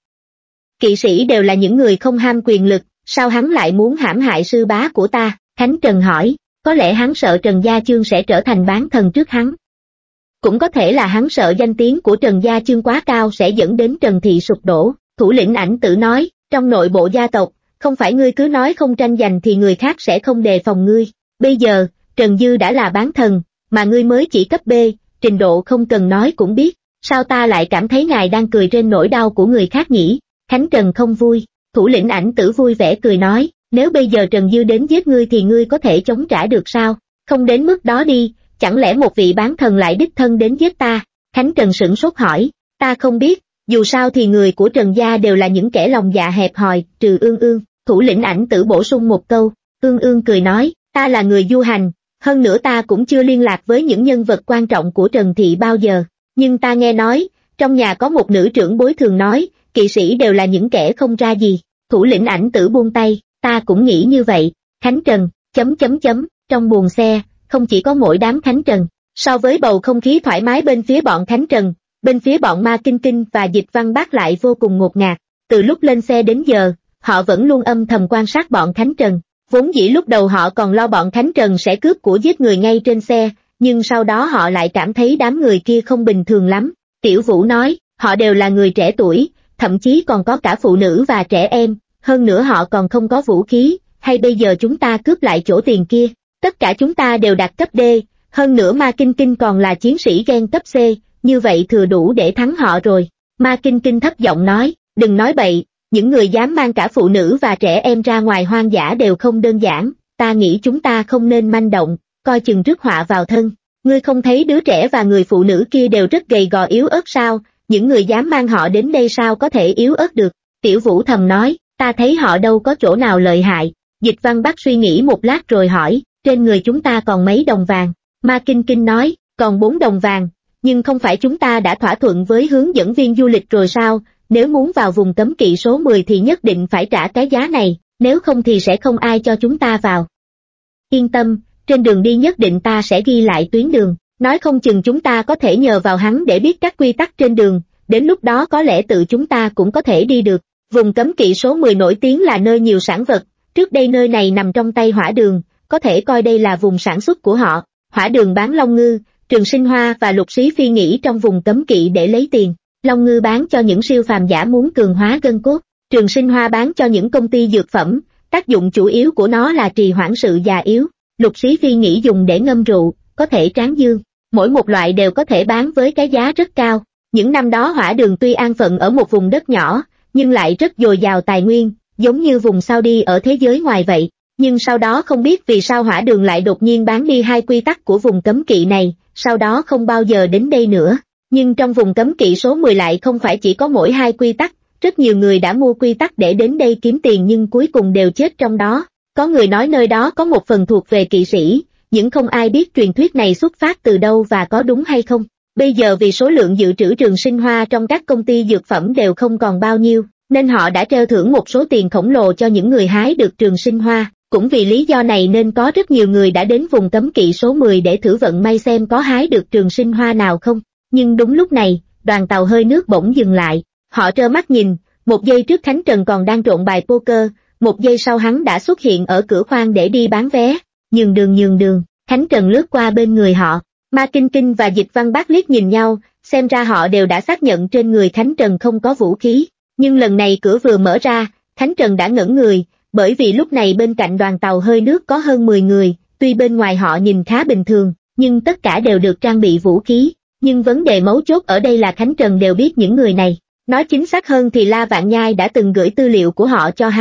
Kỵ sĩ đều là những người không ham quyền lực, sao hắn lại muốn hãm hại sư bá của ta? Khánh Trần hỏi, có lẽ hắn sợ Trần Gia Chương sẽ trở thành bán thần trước hắn. Cũng có thể là hắn sợ danh tiếng của Trần Gia Chương quá cao sẽ dẫn đến Trần Thị sụp đổ. Thủ lĩnh Ảnh Tử nói, trong nội bộ gia tộc, không phải ngươi cứ nói không tranh giành thì người khác sẽ không đề phòng ngươi. Bây giờ, Trần Dư đã là bán thần, mà ngươi mới chỉ cấp B, trình độ không cần nói cũng biết, sao ta lại cảm thấy ngài đang cười trên nỗi đau của người khác nhỉ? Khánh Trần không vui, thủ lĩnh Ảnh Tử vui vẻ cười nói, nếu bây giờ Trần Dư đến giết ngươi thì ngươi có thể chống trả được sao? Không đến mức đó đi, chẳng lẽ một vị bán thần lại đích thân đến giết ta? Khánh Trần sửng sốt hỏi, ta không biết, dù sao thì người của Trần Gia đều là những kẻ lòng dạ hẹp hòi, trừ Ương Ương, thủ lĩnh Ảnh Tử bổ sung một câu. Ương Ương cười nói, ta là người du hành, hơn nữa ta cũng chưa liên lạc với những nhân vật quan trọng của Trần Thị bao giờ, nhưng ta nghe nói, trong nhà có một nữ trưởng bối thường nói, kỵ sĩ đều là những kẻ không ra gì. Thủ lĩnh Ảnh Tử buông tay, ta cũng nghĩ như vậy. Khánh Trần, chấm chấm chấm, trong buồng xe, không chỉ có mỗi đám Khánh Trần, so với bầu không khí thoải mái bên phía bọn Khánh Trần, bên phía bọn Ma Kinh Kinh và Dịch Văn Bác lại vô cùng ngột ngạt. Từ lúc lên xe đến giờ, họ vẫn luôn âm thầm quan sát bọn Khánh Trần. Vốn dĩ lúc đầu họ còn lo bọn Khánh Trần sẽ cướp của giết người ngay trên xe, nhưng sau đó họ lại cảm thấy đám người kia không bình thường lắm. Tiểu Vũ nói, họ đều là người trẻ tuổi, thậm chí còn có cả phụ nữ và trẻ em, hơn nữa họ còn không có vũ khí, hay bây giờ chúng ta cướp lại chỗ tiền kia, tất cả chúng ta đều đạt cấp D, hơn nữa Ma Kinh Kinh còn là chiến sĩ gen cấp C, như vậy thừa đủ để thắng họ rồi. Ma Kinh Kinh thấp giọng nói, đừng nói bậy, những người dám mang cả phụ nữ và trẻ em ra ngoài hoang dã đều không đơn giản, ta nghĩ chúng ta không nên manh động, coi chừng rước họa vào thân. Ngươi không thấy đứa trẻ và người phụ nữ kia đều rất gầy gò yếu ớt sao, những người dám mang họ đến đây sao có thể yếu ớt được? Tiểu Vũ thầm nói, ta thấy họ đâu có chỗ nào lợi hại. Dịch Văn Bắc suy nghĩ một lát rồi hỏi, trên người chúng ta còn mấy đồng vàng? Ma Kinh Kinh nói, còn bốn đồng vàng, nhưng không phải chúng ta đã thỏa thuận với hướng dẫn viên du lịch rồi sao, nếu muốn vào vùng cấm kỵ số mười thì nhất định phải trả cái giá này, nếu không thì sẽ không ai cho chúng ta vào. Yên tâm, trên đường đi nhất định ta sẽ ghi lại tuyến đường, nói không chừng chúng ta có thể nhờ vào hắn để biết các quy tắc trên đường, đến lúc đó có lẽ tự chúng ta cũng có thể đi được. Vùng cấm kỵ số mười nổi tiếng là nơi nhiều sản vật, trước đây nơi này nằm trong tay Hỏa Đường, có thể coi đây là vùng sản xuất của họ. Hỏa Đường bán long ngư, Trường Sinh Hoa và Lục Sĩ Phi nghỉ trong vùng cấm kỵ để lấy tiền. Long ngư bán cho những siêu phàm giả muốn cường hóa gân cốt, Trường Sinh Hoa bán cho những công ty dược phẩm, tác dụng chủ yếu của nó là trì hoãn sự già yếu. Lục Sĩ Phi nghỉ dùng để ngâm rượu, có thể tráng dương, mỗi một loại đều có thể bán với cái giá rất cao. Những năm đó Hỏa Đường tuy an phận ở một vùng đất nhỏ, nhưng lại rất dồi dào tài nguyên, giống như vùng Saudi ở thế giới ngoài vậy. Nhưng sau đó không biết vì sao Hỏa Đường lại đột nhiên bán đi hai quy tắc của vùng cấm kỵ này, sau đó không bao giờ đến đây nữa. Nhưng trong vùng cấm kỵ số mười lại không phải chỉ có mỗi hai quy tắc, rất nhiều người đã mua quy tắc để đến đây kiếm tiền nhưng cuối cùng đều chết trong đó. Có người nói nơi đó có một phần thuộc về kỵ sĩ, nhưng không ai biết truyền thuyết này xuất phát từ đâu và có đúng hay không. Bây giờ vì số lượng dự trữ Trường Sinh Hoa trong các công ty dược phẩm đều không còn bao nhiêu, nên họ đã treo thưởng một số tiền khổng lồ cho những người hái được Trường Sinh Hoa. Cũng vì lý do này nên có rất nhiều người đã đến vùng cấm kỵ số mười để thử vận may xem có hái được Trường Sinh Hoa nào không. Nhưng đúng lúc này, đoàn tàu hơi nước bỗng dừng lại. Họ trơ mắt nhìn, một giây trước Khánh Trần còn đang trộn bài poker, một giây sau hắn đã xuất hiện ở cửa khoang để đi bán vé. Nhường đường nhường đường, Khánh Trần lướt qua bên người họ. Ma Kinh Kinh và Dịch Văn Bác liếc nhìn nhau, xem ra họ đều đã xác nhận trên người Khánh Trần không có vũ khí. Nhưng lần này cửa vừa mở ra, Khánh Trần đã ngẩn người, bởi vì lúc này bên cạnh đoàn tàu hơi nước có hơn mười người, tuy bên ngoài họ nhìn khá bình thường, nhưng tất cả đều được trang bị vũ khí. Nhưng vấn đề mấu chốt ở đây là Khánh Trần đều biết những người này. Nói chính xác hơn thì La Vạn Nhai đã từng gửi tư liệu của họ cho hắn,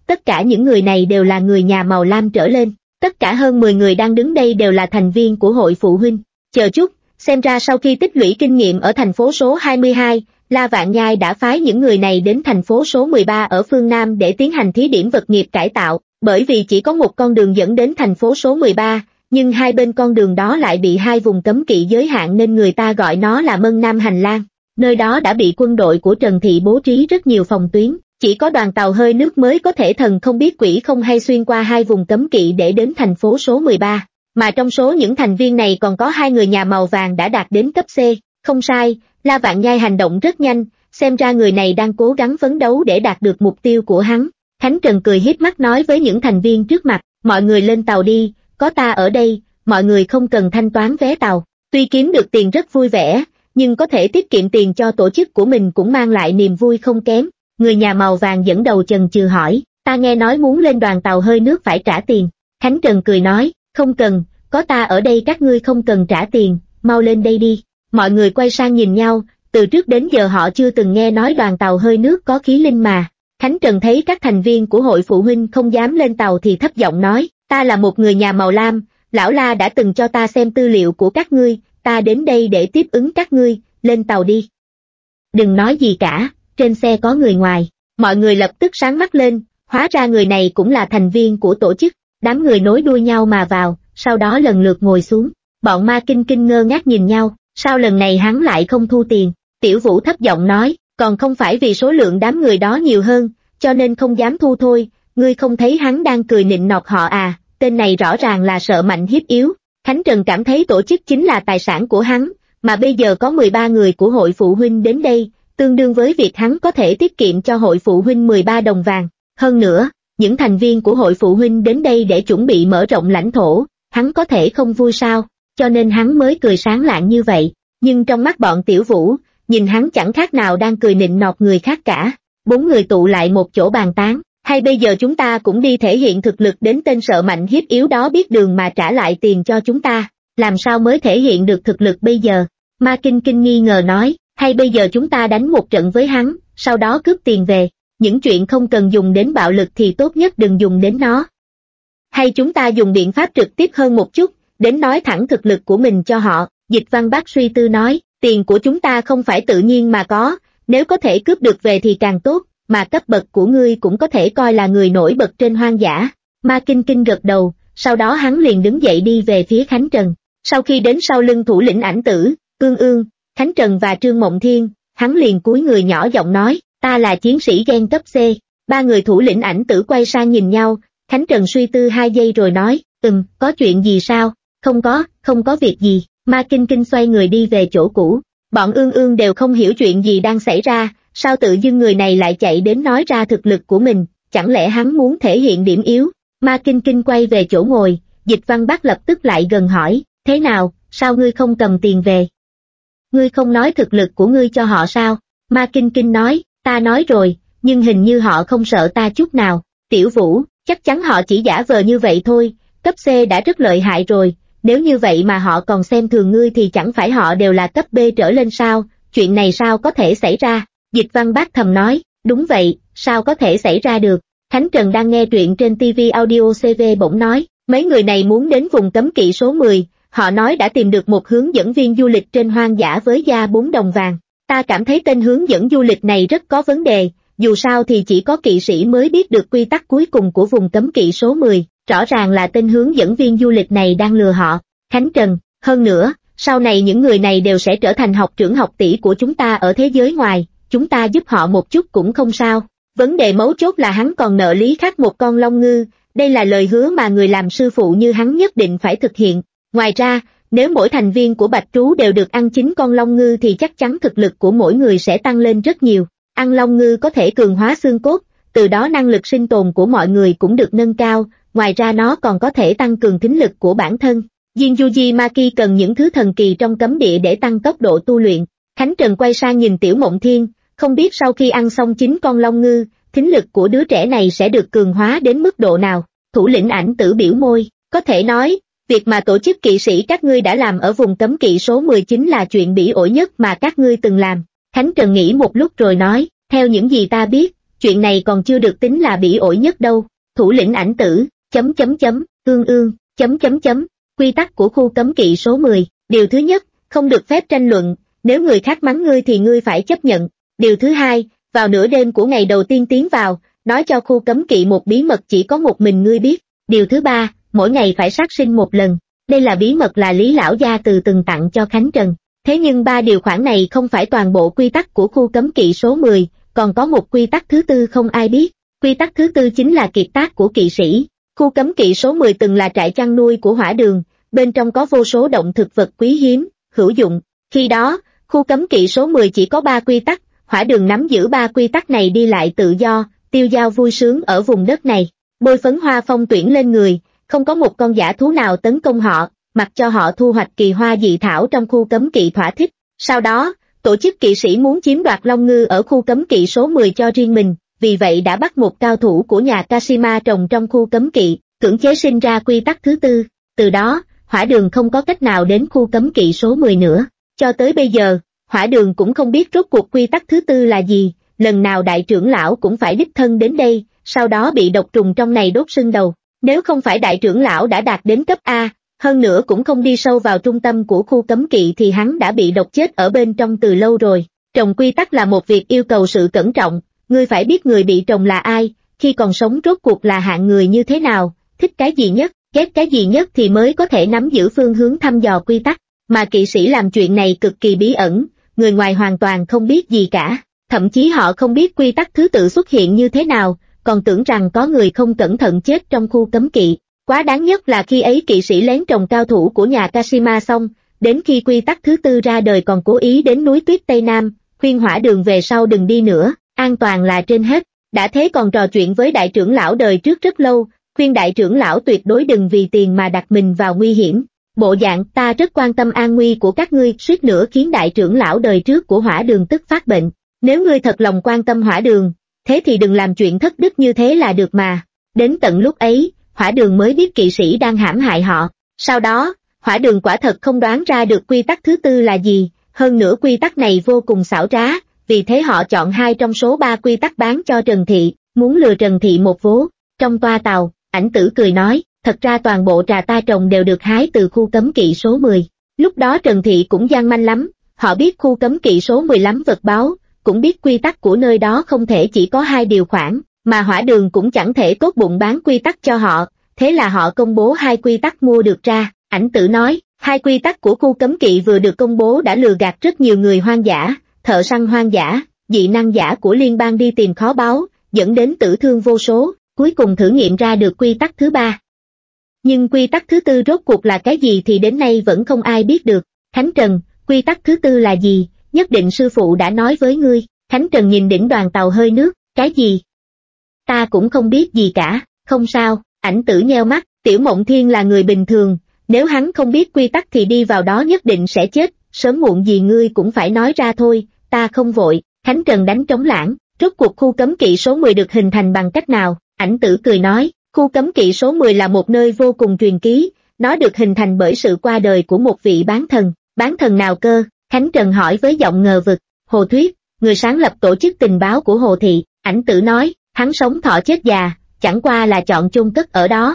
tất cả những người này đều là người nhà màu lam trở lên, tất cả hơn mười người đang đứng đây đều là thành viên của hội phụ huynh. Chờ chút, xem ra sau khi tích lũy kinh nghiệm ở thành phố số hai mươi hai, La Vạn Nhai đã phái những người này đến thành phố số mười ba ở phương Nam để tiến hành thí điểm vật nghiệp cải tạo, bởi vì chỉ có một con đường dẫn đến thành phố số mười ba, nhưng hai bên con đường đó lại bị hai vùng cấm kỵ giới hạn nên người ta gọi nó là Mân Nam Hành Lang. Nơi đó đã bị quân đội của Trần Thị bố trí rất nhiều phòng tuyến, chỉ có đoàn tàu hơi nước mới có thể thần không biết quỷ không hay xuyên qua hai vùng cấm kỵ để đến thành phố số mười ba, mà trong số những thành viên này còn có hai người nhà màu vàng đã đạt đến cấp C, không sai, La Vạn Nhai hành động rất nhanh, xem ra người này đang cố gắng phấn đấu để đạt được mục tiêu của hắn. Khánh Trần cười híp mắt nói với những thành viên trước mặt, mọi người lên tàu đi, có ta ở đây, mọi người không cần thanh toán vé tàu, tuy kiếm được tiền rất vui vẻ, nhưng có thể tiết kiệm tiền cho tổ chức của mình cũng mang lại niềm vui không kém. Người nhà màu vàng dẫn đầu chần chừ hỏi, ta nghe nói muốn lên đoàn tàu hơi nước phải trả tiền. Khánh Trần cười nói, không cần, có ta ở đây các ngươi không cần trả tiền, mau lên đây đi. Mọi người quay sang nhìn nhau, từ trước đến giờ họ chưa từng nghe nói đoàn tàu hơi nước có khí linh mà. Khánh Trần thấy các thành viên của hội phụ huynh không dám lên tàu thì thấp giọng nói, ta là một người nhà màu lam, lão La đã từng cho ta xem tư liệu của các ngươi, ta đến đây để tiếp ứng các ngươi, lên tàu đi. Đừng nói gì cả, trên xe có người ngoài. Mọi người lập tức sáng mắt lên, hóa ra người này cũng là thành viên của tổ chức. Đám người nối đuôi nhau mà vào, sau đó lần lượt ngồi xuống. Bọn Ma Kinh Kinh ngơ ngác nhìn nhau, sao lần này hắn lại không thu tiền? Tiểu Vũ thấp giọng nói, còn không phải vì số lượng đám người đó nhiều hơn, cho nên không dám thu thôi, ngươi không thấy hắn đang cười nịnh nọt họ à, tên này rõ ràng là sợ mạnh hiếp yếu. Khánh Trần cảm thấy tổ chức chính là tài sản của hắn, mà bây giờ có mười ba người của hội phụ huynh đến đây, tương đương với việc hắn có thể tiết kiệm cho hội phụ huynh mười ba đồng vàng. Hơn nữa, những thành viên của hội phụ huynh đến đây để chuẩn bị mở rộng lãnh thổ, hắn có thể không vui sao, cho nên hắn mới cười sáng lạng như vậy. Nhưng trong mắt bọn Tiểu Vũ, nhìn hắn chẳng khác nào đang cười nịnh nọt người khác cả. Bốn người tụ lại một chỗ bàn tán, hay bây giờ chúng ta cũng đi thể hiện thực lực đến tên sợ mạnh hiếp yếu đó biết đường mà trả lại tiền cho chúng ta, làm sao mới thể hiện được thực lực bây giờ? Ma Kinh Kinh nghi ngờ nói, hay bây giờ chúng ta đánh một trận với hắn, sau đó cướp tiền về, những chuyện không cần dùng đến bạo lực thì tốt nhất đừng dùng đến nó. Hay chúng ta dùng biện pháp trực tiếp hơn một chút, đến nói thẳng thực lực của mình cho họ. Dịch Văn Bác suy tư nói, tiền của chúng ta không phải tự nhiên mà có, nếu có thể cướp được về thì càng tốt, mà cấp bậc của ngươi cũng có thể coi là người nổi bật trên hoang dã. Ma Kinh Kinh gật đầu, sau đó hắn liền đứng dậy đi về phía Khánh Trần. Sau khi đến sau lưng thủ lĩnh Ảnh Tử, Ương Ương, Khánh Trần và Trương Mộng Thiên, hắn liền cúi người nhỏ giọng nói, ta là chiến sĩ gen cấp C. Ba người thủ lĩnh Ảnh Tử quay sang nhìn nhau, Khánh Trần suy tư hai giây rồi nói, ừm, có chuyện gì sao? Không có, không có việc gì. Ma Kinh Kinh xoay người đi về chỗ cũ. Bọn Ương Ương đều không hiểu chuyện gì đang xảy ra, sao tự dưng người này lại chạy đến nói ra thực lực của mình, chẳng lẽ hắn muốn thể hiện điểm yếu? Ma Kinh Kinh quay về chỗ ngồi, Dịch Văn Bác lập tức lại gần hỏi, thế nào, sao ngươi không cầm tiền về? Ngươi không nói thực lực của ngươi cho họ sao? Ma Kinh Kinh nói, ta nói rồi, nhưng hình như họ không sợ ta chút nào. Tiểu Vũ, chắc chắn họ chỉ giả vờ như vậy thôi, cấp C đã rất lợi hại rồi, nếu như vậy mà họ còn xem thường ngươi thì chẳng phải họ đều là cấp B trở lên sao, chuyện này sao có thể xảy ra? Dịch Văn Bác thầm nói, đúng vậy, sao có thể xảy ra được? Khánh Trần đang nghe truyện trên ti vi Audio xê vê bỗng nói, mấy người này muốn đến vùng cấm kỵ số mười, họ nói đã tìm được một hướng dẫn viên du lịch trên hoang dã với giá bốn đồng vàng. Ta cảm thấy tên hướng dẫn du lịch này rất có vấn đề, dù sao thì chỉ có kỵ sĩ mới biết được quy tắc cuối cùng của vùng cấm kỵ số mười, rõ ràng là tên hướng dẫn viên du lịch này đang lừa họ. Khánh Trần, hơn nữa, sau này những người này đều sẽ trở thành học trưởng học tỷ của chúng ta ở thế giới ngoài, chúng ta giúp họ một chút cũng không sao. Vấn đề mấu chốt là hắn còn nợ Lý Khắc một con long ngư, đây là lời hứa mà người làm sư phụ như hắn nhất định phải thực hiện. Ngoài ra, nếu mỗi thành viên của Bạch Trú đều được ăn chín con long ngư thì chắc chắn thực lực của mỗi người sẽ tăng lên rất nhiều. Ăn long ngư có thể cường hóa xương cốt, từ đó năng lực sinh tồn của mọi người cũng được nâng cao, ngoài ra nó còn có thể tăng cường thính lực của bản thân. Jinjuji Maki cần những thứ thần kỳ trong cấm địa để tăng tốc độ tu luyện. Khánh Trần quay sang nhìn Tiểu Mộng Thiên, không biết sau khi ăn xong chín con long ngư, thính lực của đứa trẻ này sẽ được cường hóa đến mức độ nào? Thủ lĩnh Ảnh Tử biểu môi, có thể nói, việc mà tổ chức kỵ sĩ các ngươi đã làm ở vùng cấm kỵ số mười chính là chuyện bỉ ổi nhất mà các ngươi từng làm. Khánh Trần nghĩ một lúc rồi nói, theo những gì ta biết, chuyện này còn chưa được tính là bỉ ổi nhất đâu. Thủ lĩnh Ảnh Tử, chấm chấm chấm, ương ương, chấm chấm chấm, quy tắc của khu cấm kỵ số mười, điều thứ nhất, không được phép tranh luận, nếu người khác mắng ngươi thì ngươi phải chấp nhận. Điều thứ hai, vào nửa đêm của ngày đầu tiên tiến vào, nói cho khu cấm kỵ một bí mật chỉ có một mình ngươi biết. Điều thứ ba, mỗi ngày phải sát sinh một lần. Đây là bí mật là Lý lão gia từ từng tặng cho Khánh Trần. Thế nhưng ba điều khoản này không phải toàn bộ quy tắc của khu cấm kỵ số mười, còn có một quy tắc thứ tư không ai biết. Quy tắc thứ tư chính là kiệt tác của kỵ sĩ. Khu cấm kỵ số mười từng là trại chăn nuôi của Hỏa Đường, bên trong có vô số động thực vật quý hiếm, hữu dụng. Khi đó, khu cấm kỵ số mười chỉ có ba quy tắc, Hỏa Đường nắm giữ ba quy tắc này đi lại tự do, tiêu dao vui sướng ở vùng đất này. Bôi phấn hoa phong tuyển lên người, không có một con dã thú nào tấn công họ, mặc cho họ thu hoạch kỳ hoa dị thảo trong khu cấm kỵ thỏa thích. Sau đó, tổ chức kỵ sĩ muốn chiếm đoạt Long Ngư ở khu cấm kỵ số mười cho riêng mình, vì vậy đã bắt một cao thủ của nhà Kashima trồng trong khu cấm kỵ, cưỡng chế sinh ra quy tắc thứ tư. Từ đó, Hỏa Đường không có cách nào đến khu cấm kỵ số mười nữa. Cho tới bây giờ, Hỏa Đường cũng không biết rốt cuộc quy tắc thứ tư là gì, lần nào đại trưởng lão cũng phải đích thân đến đây, sau đó bị độc trùng trong này đốt sưng đầu. Nếu không phải đại trưởng lão đã đạt đến cấp A, hơn nữa cũng không đi sâu vào trung tâm của khu cấm kỵ thì hắn đã bị độc chết ở bên trong từ lâu rồi. Trồng quy tắc là một việc yêu cầu sự cẩn trọng, ngươi phải biết người bị trồng là ai, khi còn sống rốt cuộc là hạng người như thế nào, thích cái gì nhất, ghét cái gì nhất thì mới có thể nắm giữ phương hướng thăm dò quy tắc, mà kỵ sĩ làm chuyện này cực kỳ bí ẩn, người ngoài hoàn toàn không biết gì cả, thậm chí họ không biết quy tắc thứ tự xuất hiện như thế nào, còn tưởng rằng có người không cẩn thận chết trong khu cấm kỵ. Quá đáng nhất là khi ấy kỵ sĩ lén trồng cao thủ của nhà Kashima xong, đến khi quy tắc thứ tư ra đời còn cố ý đến núi tuyết Tây Nam, khuyên Hỏa Đường về sau đừng đi nữa, an toàn là trên hết, đã thế còn trò chuyện với đại trưởng lão đời trước rất lâu, khuyên đại trưởng lão tuyệt đối đừng vì tiền mà đặt mình vào nguy hiểm. Bộ dạng ta rất quan tâm an nguy của các ngươi suýt nữa khiến đại trưởng lão đời trước của Hỏa Đường tức phát bệnh. Nếu ngươi thật lòng quan tâm Hỏa Đường, thế thì đừng làm chuyện thất đức như thế là được mà. Đến tận lúc ấy, Hỏa Đường mới biết kỵ sĩ đang hãm hại họ. Sau đó, Hỏa Đường quả thật không đoán ra được quy tắc thứ tư là gì, hơn nữa quy tắc này vô cùng xảo trá, vì thế họ chọn hai trong số ba quy tắc bán cho Trần Thị, muốn lừa Trần Thị một vố. Trong toa tàu, Ảnh Tử cười nói, thật ra toàn bộ trà ta trồng đều được hái từ khu cấm kỵ số mười. Lúc đó Trần Thị cũng gian manh lắm, họ biết khu cấm kỵ số mười lắm vật báu, cũng biết quy tắc của nơi đó không thể chỉ có hai điều khoản, mà Hỏa Đường cũng chẳng thể tốt bụng bán quy tắc cho họ, thế là họ công bố hai quy tắc mua được ra. Ảnh Tử nói, hai quy tắc của khu cấm kỵ vừa được công bố đã lừa gạt rất nhiều người hoang dã, thợ săn hoang dã, dị năng giả của liên bang đi tìm khó báu, dẫn đến tử thương vô số, cuối cùng thử nghiệm ra được quy tắc thứ ba. Nhưng quy tắc thứ tư rốt cuộc là cái gì thì đến nay vẫn không ai biết được. Khánh Trần, quy tắc thứ tư là gì? Nhất định sư phụ đã nói với ngươi. Khánh Trần nhìn đỉnh đoàn tàu hơi nước, cái gì? Ta cũng không biết gì cả, không sao. Ảnh Tử nheo mắt, Tiểu Mộng Thiên là người bình thường, nếu hắn không biết quy tắc thì đi vào đó nhất định sẽ chết, sớm muộn gì ngươi cũng phải nói ra thôi, ta không vội. Khánh Trần đánh trống lảng, rốt cuộc khu cấm kỵ số mười được hình thành bằng cách nào? Ảnh Tử cười nói, khu cấm kỵ số mười là một nơi vô cùng truyền ký, nó được hình thành bởi sự qua đời của một vị bán thần. Bán thần nào cơ? Khánh Trần hỏi với giọng ngờ vực. Hồ Thuyết, người sáng lập tổ chức tình báo của Hồ Thị. Ảnh Tử nói, hắn sống thọ chết già, chẳng qua là chọn chôn cất ở đó.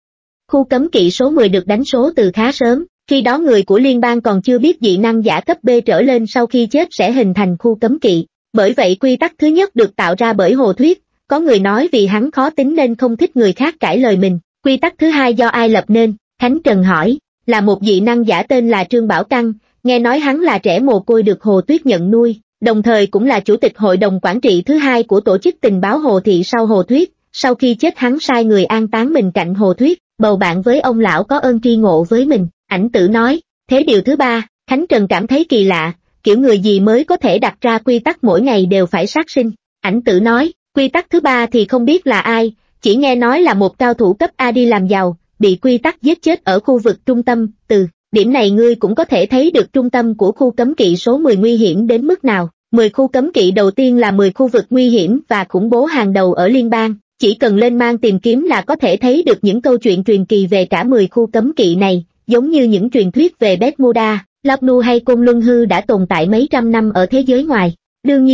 Khu cấm kỵ số mười được đánh số từ khá sớm, khi đó người của liên bang còn chưa biết dị năng giả cấp B trở lên sau khi chết sẽ hình thành khu cấm kỵ. Bởi vậy quy tắc thứ nhất được tạo ra bởi Hồ Thuyết, có người nói vì hắn khó tính nên không thích người khác cãi lời mình. Quy tắc thứ hai do ai lập nên? Khánh Trần hỏi, là một dị năng giả tên là Trương Bảo Căn, nghe nói hắn là trẻ mồ côi được Hồ Tuyết nhận nuôi, đồng thời cũng là chủ tịch hội đồng quản trị thứ hai của tổ chức tình báo Hồ Thị sau Hồ Thuyết. Sau khi chết hắn sai người an táng mình cạnh Hồ Thuyết, bầu bạn với ông lão có ơn tri ngộ với mình. Ảnh Tử nói, thế điều thứ ba? Khánh Trần cảm thấy kỳ lạ, kiểu người gì mới có thể đặt ra quy tắc mỗi ngày đều phải sát sinh. Ảnh Tử nói, quy tắc thứ ba thì không biết là ai, chỉ nghe nói là một cao thủ cấp A đi làm giàu, bị quy tắc giết chết ở khu vực trung tâm. Từ điểm này ngươi cũng có thể thấy được trung tâm của khu cấm kỵ số mười nguy hiểm đến mức nào. mười khu cấm kỵ đầu tiên là mười khu vực nguy hiểm và khủng bố hàng đầu ở liên bang, chỉ cần lên mang tìm kiếm là có thể thấy được những câu chuyện truyền kỳ về cả mười khu cấm kỵ này, giống như những truyền thuyết về Bermuda, Lapnu hay Côn Luân Hư đã tồn tại mấy trăm năm ở thế giới ngoài. Đương nhiên,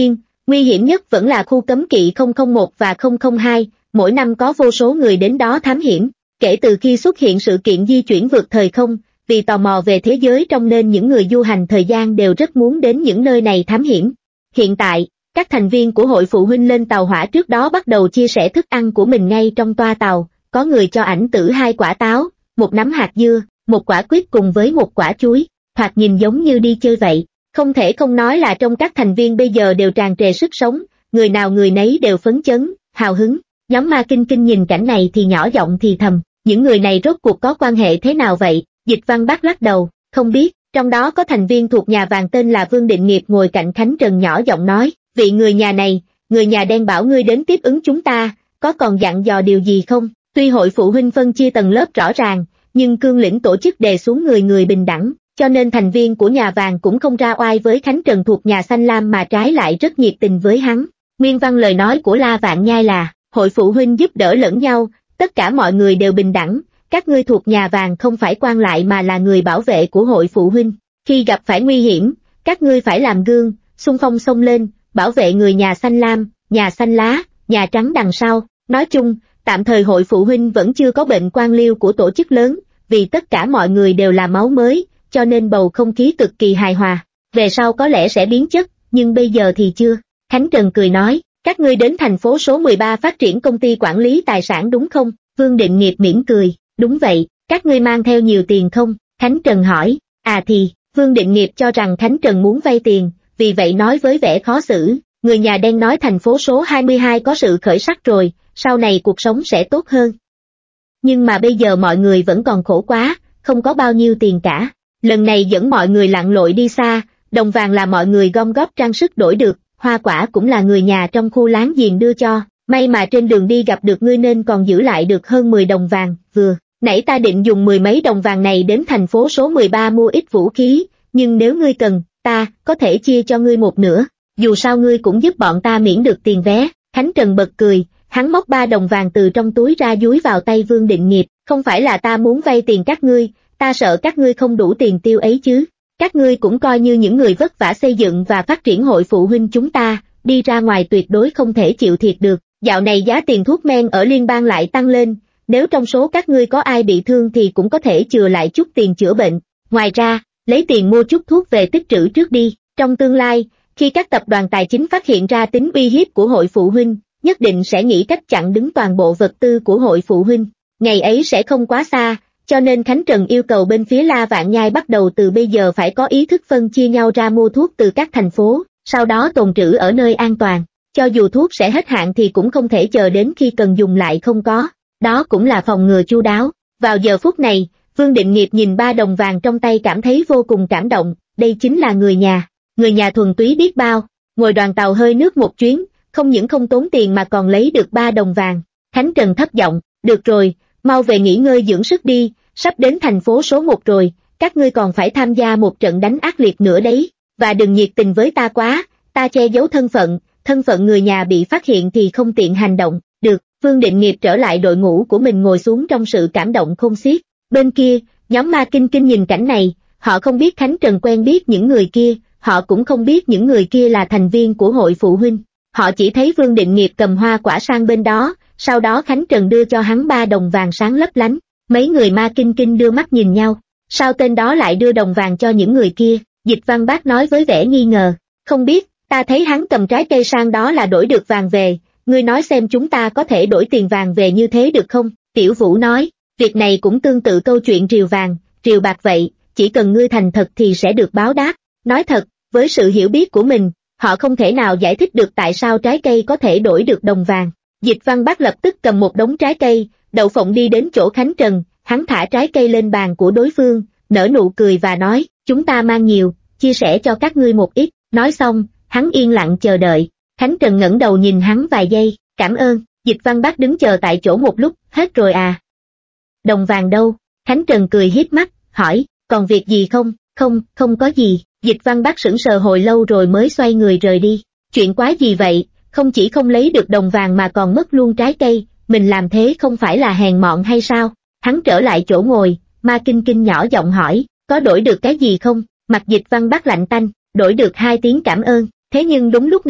Nguy hiểm nhất vẫn là khu cấm kỵ không không một và không không hai, mỗi năm có vô số người đến đó thám hiểm. Kể từ khi xuất hiện sự kiện di chuyển vượt thời không, vì tò mò về thế giới trong nên những người du hành thời gian đều rất muốn đến những nơi này thám hiểm. Hiện tại, các thành viên của hội phụ huynh lên tàu hỏa trước đó bắt đầu chia sẻ thức ăn của mình ngay trong toa tàu, có người cho ảnh tử hai quả táo, một nắm hạt dưa, một quả quýt cùng với một quả chuối, thoạt nhìn giống như đi chơi vậy. Không thể không nói là trong các thành viên bây giờ đều tràn trề sức sống, người nào người nấy đều phấn chấn, hào hứng. Nhóm Ma Kinh Kinh nhìn cảnh này thì nhỏ giọng thì thầm, những người này rốt cuộc có quan hệ thế nào vậy? Dịch Văn Bác lắc đầu, không biết. Trong đó có thành viên thuộc nhà vàng tên là Vương Định Nghiệp ngồi cạnh Khánh Trần nhỏ giọng nói, vị người nhà này, người nhà đen bảo ngươi đến tiếp ứng chúng ta, có còn dặn dò điều gì không? Tuy hội phụ huynh phân chia tầng lớp rõ ràng, nhưng cương lĩnh tổ chức đề xuống người người bình đẳng, cho nên thành viên của nhà vàng cũng không ra oai với Khánh Trần thuộc nhà xanh lam mà trái lại rất nhiệt tình với hắn. Nguyên văn lời nói của La Vạn Nhai là, hội phụ huynh giúp đỡ lẫn nhau, tất cả mọi người đều bình đẳng, các ngươi thuộc nhà vàng không phải quan lại mà là người bảo vệ của hội phụ huynh. Khi gặp phải nguy hiểm, các ngươi phải làm gương, xung phong xông lên, bảo vệ người nhà xanh lam, nhà xanh lá, nhà trắng đằng sau. Nói chung, tạm thời hội phụ huynh vẫn chưa có bệnh quan liêu của tổ chức lớn, vì tất cả mọi người đều là máu mới, cho nên bầu không khí cực kỳ hài hòa. Về sau có lẽ sẽ biến chất, nhưng bây giờ thì chưa. Khánh Trần cười nói, các ngươi đến thành phố số mười ba phát triển công ty quản lý tài sản đúng không? Vương Định Nghiệp mỉm cười, đúng vậy, các ngươi mang theo nhiều tiền không? Khánh Trần hỏi, à thì, Vương Định Nghiệp cho rằng Khánh Trần muốn vay tiền, vì vậy nói với vẻ khó xử, người nhà đen nói thành phố số hai mươi hai có sự khởi sắc rồi, sau này cuộc sống sẽ tốt hơn. Nhưng mà bây giờ mọi người vẫn còn khổ quá, không có bao nhiêu tiền cả. Lần này dẫn mọi người lặn lội đi xa, đồng vàng là mọi người gom góp trang sức đổi được, hoa quả cũng là người nhà trong khu láng giềng đưa cho, may mà trên đường đi gặp được ngươi nên còn giữ lại được hơn mười đồng vàng, vừa. Nãy ta định dùng mười mấy đồng vàng này đến thành phố số mười ba mua ít vũ khí, nhưng nếu ngươi cần, ta có thể chia cho ngươi một nửa, dù sao ngươi cũng giúp bọn ta miễn được tiền vé. Khánh Trần bật cười, hắn móc ba đồng vàng từ trong túi ra dúi vào tay Vương Định Nghiệp, không phải là ta muốn vay tiền các ngươi, ta sợ các ngươi không đủ tiền tiêu ấy chứ. Các ngươi cũng coi như những người vất vả xây dựng và phát triển hội phụ huynh chúng ta, đi ra ngoài tuyệt đối không thể chịu thiệt được. Dạo này giá tiền thuốc men ở liên bang lại tăng lên, nếu trong số các ngươi có ai bị thương thì cũng có thể chừa lại chút tiền chữa bệnh. Ngoài ra, lấy tiền mua chút thuốc về tích trữ trước đi. Trong tương lai, khi các tập đoàn tài chính phát hiện ra tính uy hiếp của hội phụ huynh, nhất định sẽ nghĩ cách chặn đứng toàn bộ vật tư của hội phụ huynh. Ngày ấy sẽ không quá xa, cho nên Khánh Trần yêu cầu bên phía La Vạn Nhai bắt đầu từ bây giờ phải có ý thức phân chia nhau ra mua thuốc từ các thành phố, sau đó tồn trữ ở nơi an toàn. Cho dù thuốc sẽ hết hạn thì cũng không thể chờ đến khi cần dùng lại không có. Đó cũng là phòng ngừa chu đáo. Vào giờ phút này, Vương Định Nghiệp nhìn ba đồng vàng trong tay cảm thấy vô cùng cảm động, đây chính là người nhà. Người nhà thuần túy biết bao, ngồi đoàn tàu hơi nước một chuyến, không những không tốn tiền mà còn lấy được ba đồng vàng. Khánh Trần thấp giọng, được rồi, mau về nghỉ ngơi dưỡng sức đi, sắp đến thành phố số một rồi, các ngươi còn phải tham gia một trận đánh ác liệt nữa đấy, và đừng nhiệt tình với ta quá, ta che giấu thân phận, thân phận người nhà bị phát hiện thì không tiện hành động. Được, Vương Định Nghiệp trở lại đội ngũ của mình ngồi xuống trong sự cảm động không xiết. Bên kia, nhóm Ma Kinh Kinh nhìn cảnh này, họ không biết Khánh Trần quen biết những người kia, họ cũng không biết những người kia là thành viên của hội phụ huynh. Họ chỉ thấy Vương Định Nghiệp cầm hoa quả sang bên đó, sau đó Khánh Trần đưa cho hắn ba đồng vàng sáng lấp lánh. Mấy người Ma Kinh Kinh đưa mắt nhìn nhau, sao tên đó lại đưa đồng vàng cho những người kia? Dịch Văn Bác nói với vẻ nghi ngờ, không biết, ta thấy hắn cầm trái cây sang đó là đổi được vàng về, ngươi nói xem chúng ta có thể đổi tiền vàng về như thế được không? Tiểu Vũ nói, việc này cũng tương tự câu chuyện triều vàng, triều bạc vậy, chỉ cần ngươi thành thật thì sẽ được báo đáp. Nói thật, với sự hiểu biết của mình, họ không thể nào giải thích được tại sao trái cây có thể đổi được đồng vàng. Dịch Văn Bác lập tức cầm một đống trái cây, đậu phộng đi đến chỗ Khánh Trần, hắn thả trái cây lên bàn của đối phương, nở nụ cười và nói, chúng ta mang nhiều, chia sẻ cho các ngươi một ít. Nói xong, hắn yên lặng chờ đợi. Khánh Trần ngẩng đầu nhìn hắn vài giây, cảm ơn. Dịch Văn Bác đứng chờ tại chỗ một lúc, hết rồi à? Đồng vàng đâu? Khánh Trần cười híp mắt, hỏi, còn việc gì không? Không, không có gì. Dịch Văn Bác sững sờ hồi lâu rồi mới xoay người rời đi. Chuyện quái gì vậy, không chỉ không lấy được đồng vàng mà còn mất luôn trái cây, mình làm thế không phải là hèn mọn hay sao? Hắn trở lại chỗ ngồi, Ma Kinh Kinh nhỏ giọng hỏi, có đổi được cái gì không? Mặt Dịch Văn Bác lạnh tanh, đổi được hai tiếng cảm ơn. Thế nhưng đúng lúc này,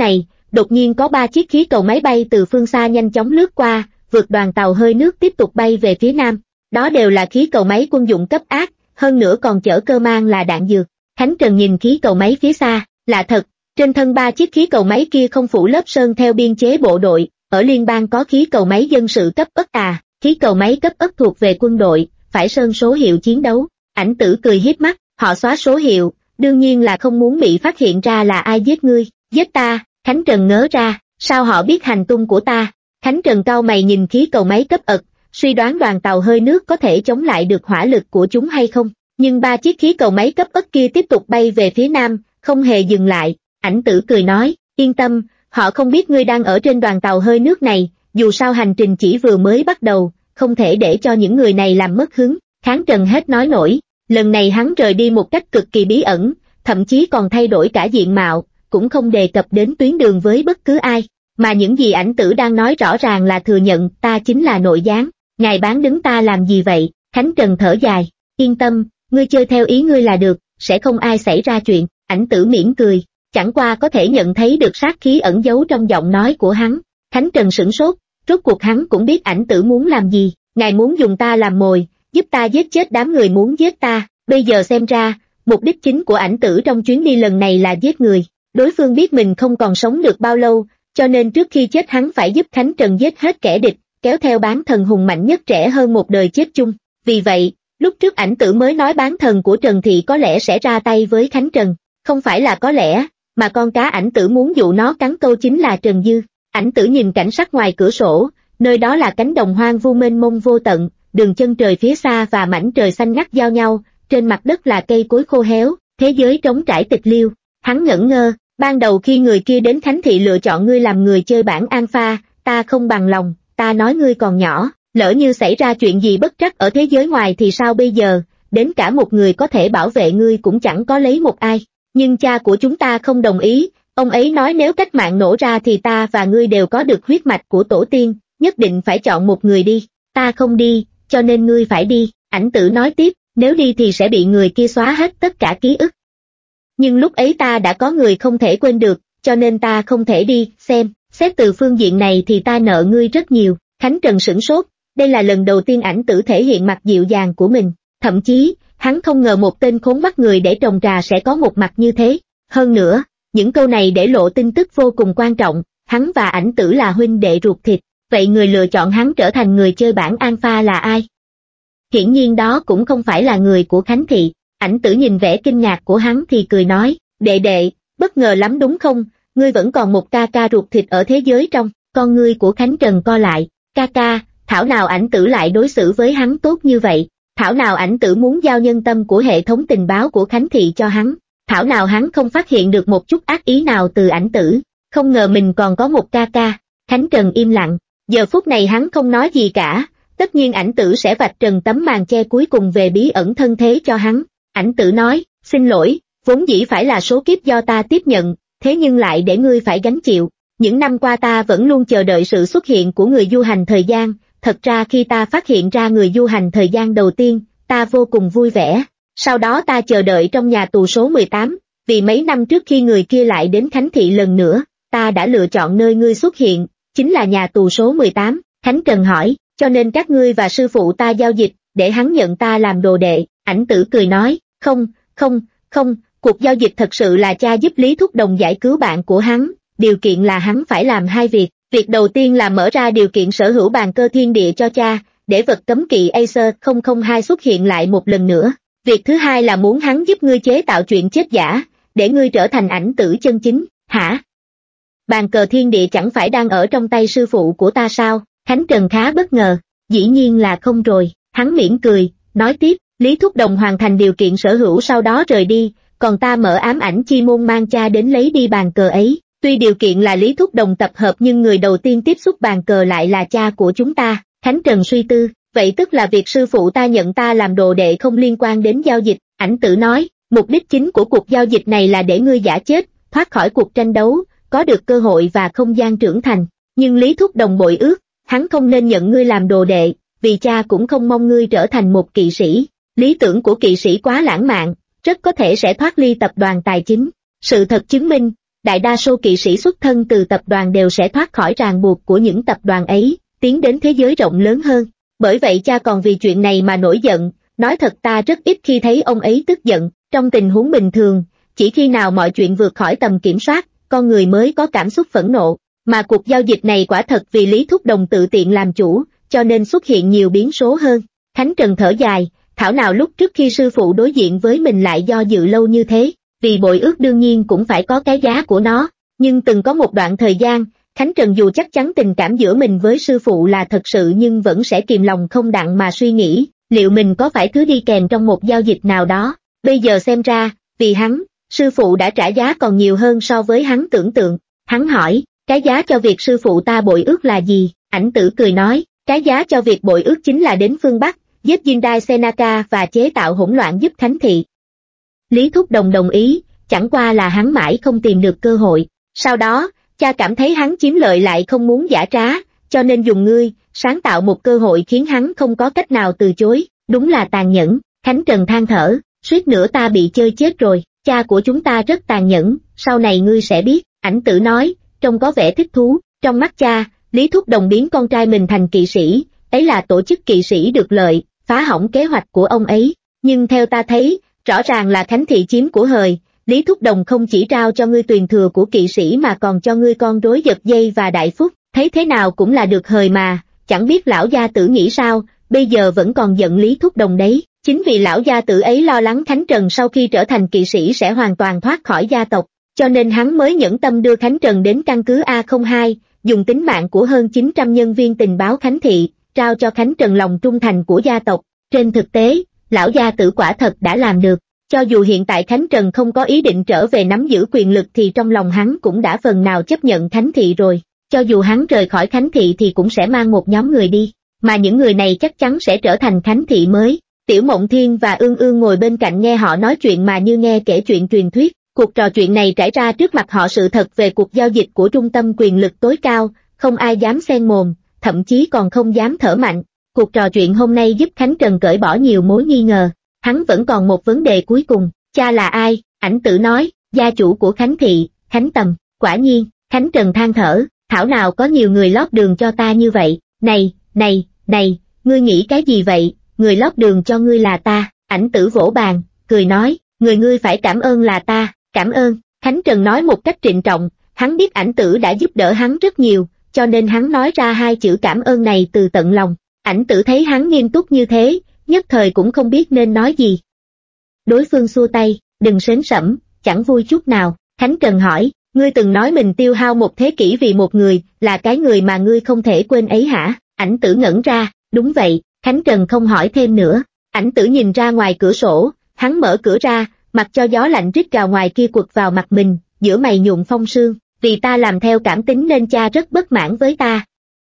đột nhiên có ba chiếc khí cầu máy bay từ phương xa nhanh chóng lướt qua, vượt đoàn tàu hơi nước tiếp tục bay về phía nam. Đó đều là khí cầu máy quân dụng cấp ác, hơn nữa còn chở cơ mang là đạn dược. Khánh Trần nhìn khí cầu máy phía xa, lạ thật, trên thân ba chiếc khí cầu máy kia không phủ lớp sơn theo biên chế bộ đội, ở liên bang có khí cầu máy dân sự cấp ất à, khí cầu máy cấp ất thuộc về quân đội, phải sơn số hiệu chiến đấu. Ảnh Tử cười hiếp mắt, họ xóa số hiệu, đương nhiên là không muốn bị phát hiện ra là ai giết ngươi, giết ta. Khánh Trần ngớ ra, sao họ biết hành tung của ta? Khánh Trần cau mày nhìn khí cầu máy cấp ật, suy đoán đoàn tàu hơi nước có thể chống lại được hỏa lực của chúng hay không, nhưng ba chiếc khí cầu máy cấp ất kia tiếp tục bay về phía nam, không hề dừng lại. Ảnh Tử cười nói, yên tâm, họ không biết ngươi đang ở trên đoàn tàu hơi nước này, dù sao hành trình chỉ vừa mới bắt đầu, không thể để cho những người này làm mất hứng. Khánh Trần hết nói nổi, lần này hắn rời đi một cách cực kỳ bí ẩn, thậm chí còn thay đổi cả diện mạo, cũng không đề cập đến tuyến đường với bất cứ ai, mà những gì Ảnh Tử đang nói rõ ràng là thừa nhận ta chính là nội gián, ngài bán đứng ta làm gì vậy? Khánh Trần thở dài, yên tâm, ngươi chơi theo ý ngươi là được, sẽ không ai xảy ra chuyện. Ảnh Tử mỉm cười, chẳng qua có thể nhận thấy được sát khí ẩn giấu trong giọng nói của hắn. Khánh Trần sửng sốt, rốt cuộc hắn cũng biết Ảnh Tử muốn làm gì, ngài muốn dùng ta làm mồi, giúp ta giết chết đám người muốn giết ta, bây giờ xem ra, mục đích chính của Ảnh Tử trong chuyến đi lần này là giết người. Đối phương biết mình không còn sống được bao lâu, cho nên trước khi chết hắn phải giúp Khánh Trần giết hết kẻ địch, kéo theo bán thần hùng mạnh nhất trẻ hơn một đời chết chung. Vì vậy, lúc trước Ảnh Tử mới nói bán thần của Trần Thị có lẽ sẽ ra tay với Khánh Trần, không phải là có lẽ, mà con cá Ảnh Tử muốn dụ nó cắn câu chính là Trần Dư. Ảnh Tử nhìn cảnh sắc ngoài cửa sổ, nơi đó là cánh đồng hoang vu mênh mông vô tận, đường chân trời phía xa và mảnh trời xanh ngắt giao nhau, trên mặt đất là cây cối khô héo, thế giới trống trải tịch liêu. Hắn ngẩn ngơ, ban đầu khi người kia đến Khánh Thị lựa chọn ngươi làm người chơi bản alpha, ta không bằng lòng, ta nói ngươi còn nhỏ, lỡ như xảy ra chuyện gì bất trắc ở thế giới ngoài thì sao bây giờ, đến cả một người có thể bảo vệ ngươi cũng chẳng có lấy một ai. Nhưng cha của chúng ta không đồng ý, ông ấy nói nếu cách mạng nổ ra thì ta và ngươi đều có được huyết mạch của tổ tiên, nhất định phải chọn một người đi, ta không đi, cho nên ngươi phải đi. Ảnh Tử nói tiếp, nếu đi thì sẽ bị người kia xóa hết tất cả ký ức. Nhưng lúc ấy ta đã có người không thể quên được, cho nên ta không thể đi. Xem, xét từ phương diện này thì ta nợ ngươi rất nhiều. Khánh Trần sửng sốt, đây là lần đầu tiên Ảnh Tử thể hiện mặt dịu dàng của mình, thậm chí, hắn không ngờ một tên khốn bắt người để trồng trà sẽ có một mặt như thế. Hơn nữa, những câu này để lộ tin tức vô cùng quan trọng, hắn và Ảnh Tử là huynh đệ ruột thịt, vậy người lựa chọn hắn trở thành người chơi bản alpha là ai? Hiển nhiên đó cũng không phải là người của Khánh Thị. Ảnh Tử nhìn vẻ kinh ngạc của hắn thì cười nói, đệ đệ, bất ngờ lắm đúng không, ngươi vẫn còn một ca ca ruột thịt ở thế giới trong. Con ngươi của Khánh Trần co lại, ca ca, thảo nào Ảnh Tử lại đối xử với hắn tốt như vậy, thảo nào Ảnh Tử muốn giao nhân tâm của hệ thống tình báo của Khánh Thị cho hắn, thảo nào hắn không phát hiện được một chút ác ý nào từ Ảnh Tử, không ngờ mình còn có một ca ca. Khánh Trần im lặng, giờ phút này hắn không nói gì cả, tất nhiên Ảnh Tử sẽ vạch trần tấm màn che cuối cùng về bí ẩn thân thế cho hắn. Ảnh Tử nói, xin lỗi, vốn dĩ phải là số kiếp do ta tiếp nhận, thế nhưng lại để ngươi phải gánh chịu. Những năm qua ta vẫn luôn chờ đợi sự xuất hiện của người du hành thời gian, thật ra khi ta phát hiện ra người du hành thời gian đầu tiên, ta vô cùng vui vẻ. Sau đó ta chờ đợi trong nhà tù số mười tám, vì mấy năm trước khi người kia lại đến Khánh Thị lần nữa, ta đã lựa chọn nơi ngươi xuất hiện, chính là nhà tù số mười tám. Khánh Trần hỏi, cho nên các ngươi và sư phụ ta giao dịch, để hắn nhận ta làm đồ đệ. Ảnh Tử cười nói, không, không, không, cuộc giao dịch thật sự là cha giúp Lý Thúc Đồng giải cứu bạn của hắn, điều kiện là hắn phải làm hai việc. Việc đầu tiên là mở ra điều kiện sở hữu bàn cơ thiên địa cho cha, để vật cấm kỵ Acer không không hai xuất hiện lại một lần nữa. Việc thứ hai là muốn hắn giúp ngươi chế tạo chuyện chết giả, để ngươi trở thành Ảnh Tử chân chính. Hả? Bàn cờ thiên địa chẳng phải đang ở trong tay sư phụ của ta sao? Khánh Trần khá bất ngờ, dĩ nhiên là không rồi. Hắn mỉm cười, nói tiếp, Lý Thúc Đồng hoàn thành điều kiện sở hữu sau đó rời đi, còn ta mở ám ảnh chi môn mang cha đến lấy đi bàn cờ ấy. Tuy điều kiện là Lý Thúc Đồng tập hợp nhưng người đầu tiên tiếp xúc bàn cờ lại là cha của chúng ta. Khánh Trần suy tư, vậy tức là việc sư phụ ta nhận ta làm đồ đệ không liên quan đến giao dịch. Ảnh Tử nói, mục đích chính của cuộc giao dịch này là để ngươi giả chết, thoát khỏi cuộc tranh đấu, có được cơ hội và không gian trưởng thành. Nhưng Lý Thúc Đồng bội ước, hắn không nên nhận ngươi làm đồ đệ, vì cha cũng không mong ngươi trở thành một kỵ sĩ. Lý tưởng của kỵ sĩ quá lãng mạn, rất có thể sẽ thoát ly tập đoàn tài chính. Sự thật chứng minh, đại đa số kỵ sĩ xuất thân từ tập đoàn đều sẽ thoát khỏi ràng buộc của những tập đoàn ấy, tiến đến thế giới rộng lớn hơn. Bởi vậy cha còn vì chuyện này mà nổi giận, nói thật ta rất ít khi thấy ông ấy tức giận, trong tình huống bình thường, chỉ khi nào mọi chuyện vượt khỏi tầm kiểm soát, con người mới có cảm xúc phẫn nộ, mà cuộc giao dịch này quả thật vì Lý Thúc Đồng tự tiện làm chủ, cho nên xuất hiện nhiều biến số hơn. Khánh Trần thở dài, thảo nào lúc trước khi sư phụ đối diện với mình lại do dự lâu như thế, vì bội ước đương nhiên cũng phải có cái giá của nó, nhưng từng có một đoạn thời gian, Khánh Trần dù chắc chắn tình cảm giữa mình với sư phụ là thật sự nhưng vẫn sẽ kìm lòng không đặng mà suy nghĩ, liệu mình có phải thứ đi kèm trong một giao dịch nào đó. Bây giờ xem ra, vì hắn, sư phụ đã trả giá còn nhiều hơn so với hắn tưởng tượng. Hắn hỏi, cái giá cho việc sư phụ ta bội ước là gì? Ảnh Tử cười nói, cái giá cho việc bội ước chính là đến phương Bắc, giết Jindai Senaka và chế tạo hỗn loạn giúp Khánh Thị. Lý Thúc Đồng đồng ý, chẳng qua là hắn mãi không tìm được cơ hội. Sau đó, cha cảm thấy hắn chiếm lợi lại không muốn giả trá, cho nên dùng ngươi, sáng tạo một cơ hội khiến hắn không có cách nào từ chối, đúng là tàn nhẫn. Khánh Trần than thở, suýt nữa ta bị chơi chết rồi, cha của chúng ta rất tàn nhẫn, sau này ngươi sẽ biết. Ảnh Tử nói, trông có vẻ thích thú. Trong mắt cha, Lý Thúc Đồng biến con trai mình thành kỵ sĩ, ấy là tổ chức kỵ sĩ được lợi, phá hỏng kế hoạch của ông ấy. Nhưng theo ta thấy, rõ ràng là Khánh Thị chiếm của hời, Lý Thúc Đồng không chỉ trao cho ngươi tuyền thừa của kỵ sĩ mà còn cho ngươi con rối giật dây và đại phúc, thấy thế nào cũng là được hời mà, chẳng biết lão gia tử nghĩ sao, bây giờ vẫn còn giận Lý Thúc Đồng đấy. Chính vì lão gia tử ấy lo lắng Khánh Trần sau khi trở thành kỵ sĩ sẽ hoàn toàn thoát khỏi gia tộc, cho nên hắn mới nhẫn tâm đưa Khánh Trần đến căn cứ A không hai, dùng tính mạng của hơn chín trăm nhân viên tình báo Khánh Thị, trao cho Khánh Trần lòng trung thành của gia tộc. Trên thực tế, lão gia tử quả thật đã làm được, cho dù hiện tại Khánh Trần không có ý định trở về nắm giữ quyền lực thì trong lòng hắn cũng đã phần nào chấp nhận Khánh Thị rồi, cho dù hắn rời khỏi Khánh Thị thì cũng sẽ mang một nhóm người đi, mà những người này chắc chắn sẽ trở thành Khánh Thị mới. Tiểu Mộng Thiên và Ương Ương ngồi bên cạnh nghe họ nói chuyện mà như nghe kể chuyện truyền thuyết. Cuộc trò chuyện này trải ra trước mặt họ sự thật về cuộc giao dịch của trung tâm quyền lực tối cao, không ai dám xen mồm, thậm chí còn không dám thở mạnh. Cuộc trò chuyện hôm nay giúp Khánh Trần cởi bỏ nhiều mối nghi ngờ. Hắn vẫn còn một vấn đề cuối cùng, cha là ai? Ảnh Tử nói, gia chủ của Khánh Thị, Khánh Tầm. Quả nhiên, Khánh Trần than thở, thảo nào có nhiều người lót đường cho ta như vậy. Này, này, này, ngươi nghĩ cái gì vậy? Người lót đường cho ngươi là ta. Ảnh Tử vỗ bàn, cười nói, người ngươi phải cảm ơn là ta. Cảm ơn. Khánh Trần nói một cách trịnh trọng, hắn biết Ảnh Tử đã giúp đỡ hắn rất nhiều, cho nên hắn nói ra hai chữ cảm ơn này từ tận lòng. Ảnh Tử thấy hắn nghiêm túc như thế, nhất thời cũng không biết nên nói gì. Đối phương xua tay, đừng sến sẩm, chẳng vui chút nào. Khánh Trần hỏi, ngươi từng nói mình tiêu hao một thế kỷ vì một người, là cái người mà ngươi không thể quên ấy hả? Ảnh Tử ngẩn ra, đúng vậy. Khánh Trần không hỏi thêm nữa. Ảnh Tử nhìn ra ngoài cửa sổ, hắn mở cửa ra, mặc cho gió lạnh rít gào ngoài kia quật vào mặt mình, giữa mày nhuộm phong sương, vì ta làm theo cảm tính nên cha rất bất mãn với ta.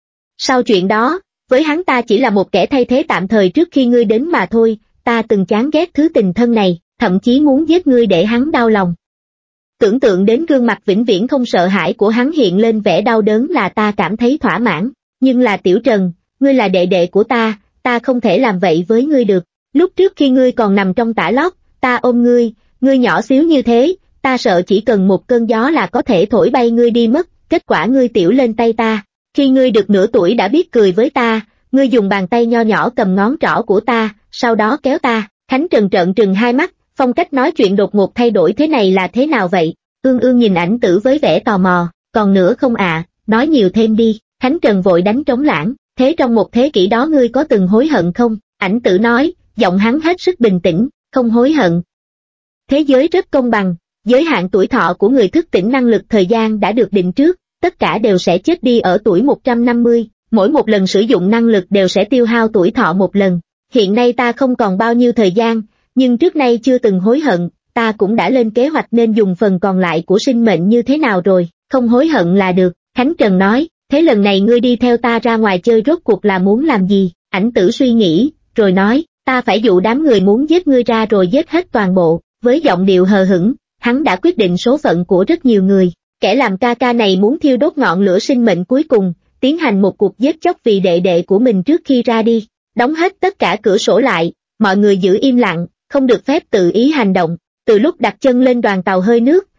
Sau chuyện đó, với hắn ta chỉ là một kẻ thay thế tạm thời trước khi ngươi đến mà thôi, ta từng chán ghét thứ tình thân này, thậm chí muốn giết ngươi để hắn đau lòng. Tưởng tượng đến gương mặt vĩnh viễn không sợ hãi của hắn hiện lên vẻ đau đớn là ta cảm thấy thỏa mãn, nhưng là Tiểu Trần, ngươi là đệ đệ của ta, ta không thể làm vậy với ngươi được. Lúc trước khi ngươi còn nằm trong tã lót, ta ôm ngươi, ngươi nhỏ xíu như thế, ta sợ chỉ cần một cơn gió là có thể thổi bay ngươi đi mất, kết quả ngươi tiểu lên tay ta. Khi ngươi được nửa tuổi đã biết cười với ta, ngươi dùng bàn tay nho nhỏ cầm ngón trỏ của ta, sau đó kéo ta. Khánh Trần trợn trừng hai mắt, phong cách nói chuyện đột ngột thay đổi thế này là thế nào vậy? Ương Ương nhìn Ảnh Tử với vẻ tò mò, còn nữa không ạ, à, nói nhiều thêm đi. Khánh Trần vội đánh trống lãng, thế trong một thế kỷ đó ngươi có từng hối hận không? Ảnh Tử nói, giọng hắn hết sức bình tĩnh, không hối hận. Thế giới rất công bằng, giới hạn tuổi thọ của người thức tỉnh năng lực thời gian đã được định trước, tất cả đều sẽ chết đi ở tuổi một trăm năm mươi, mỗi một lần sử dụng năng lực đều sẽ tiêu hao tuổi thọ một lần. Hiện nay ta không còn bao nhiêu thời gian, nhưng trước nay chưa từng hối hận, ta cũng đã lên kế hoạch nên dùng phần còn lại của sinh mệnh như thế nào rồi, không hối hận là được. Khánh Trần nói, thế lần này ngươi đi theo ta ra ngoài chơi rốt cuộc là muốn làm gì? Ảnh Tử suy nghĩ, rồi nói, ta phải dụ đám người muốn giết ngươi ra rồi giết hết toàn bộ. Với giọng điệu hờ hững, hắn đã quyết định số phận của rất nhiều người. Kẻ làm ca ca này muốn thiêu đốt ngọn lửa sinh mệnh cuối cùng, tiến hành một cuộc giết chóc vì đệ đệ của mình trước khi ra đi. Đóng hết tất cả cửa sổ lại, mọi người giữ im lặng, không được phép tự ý hành động. Từ lúc đặt chân lên đoàn tàu hơi nước,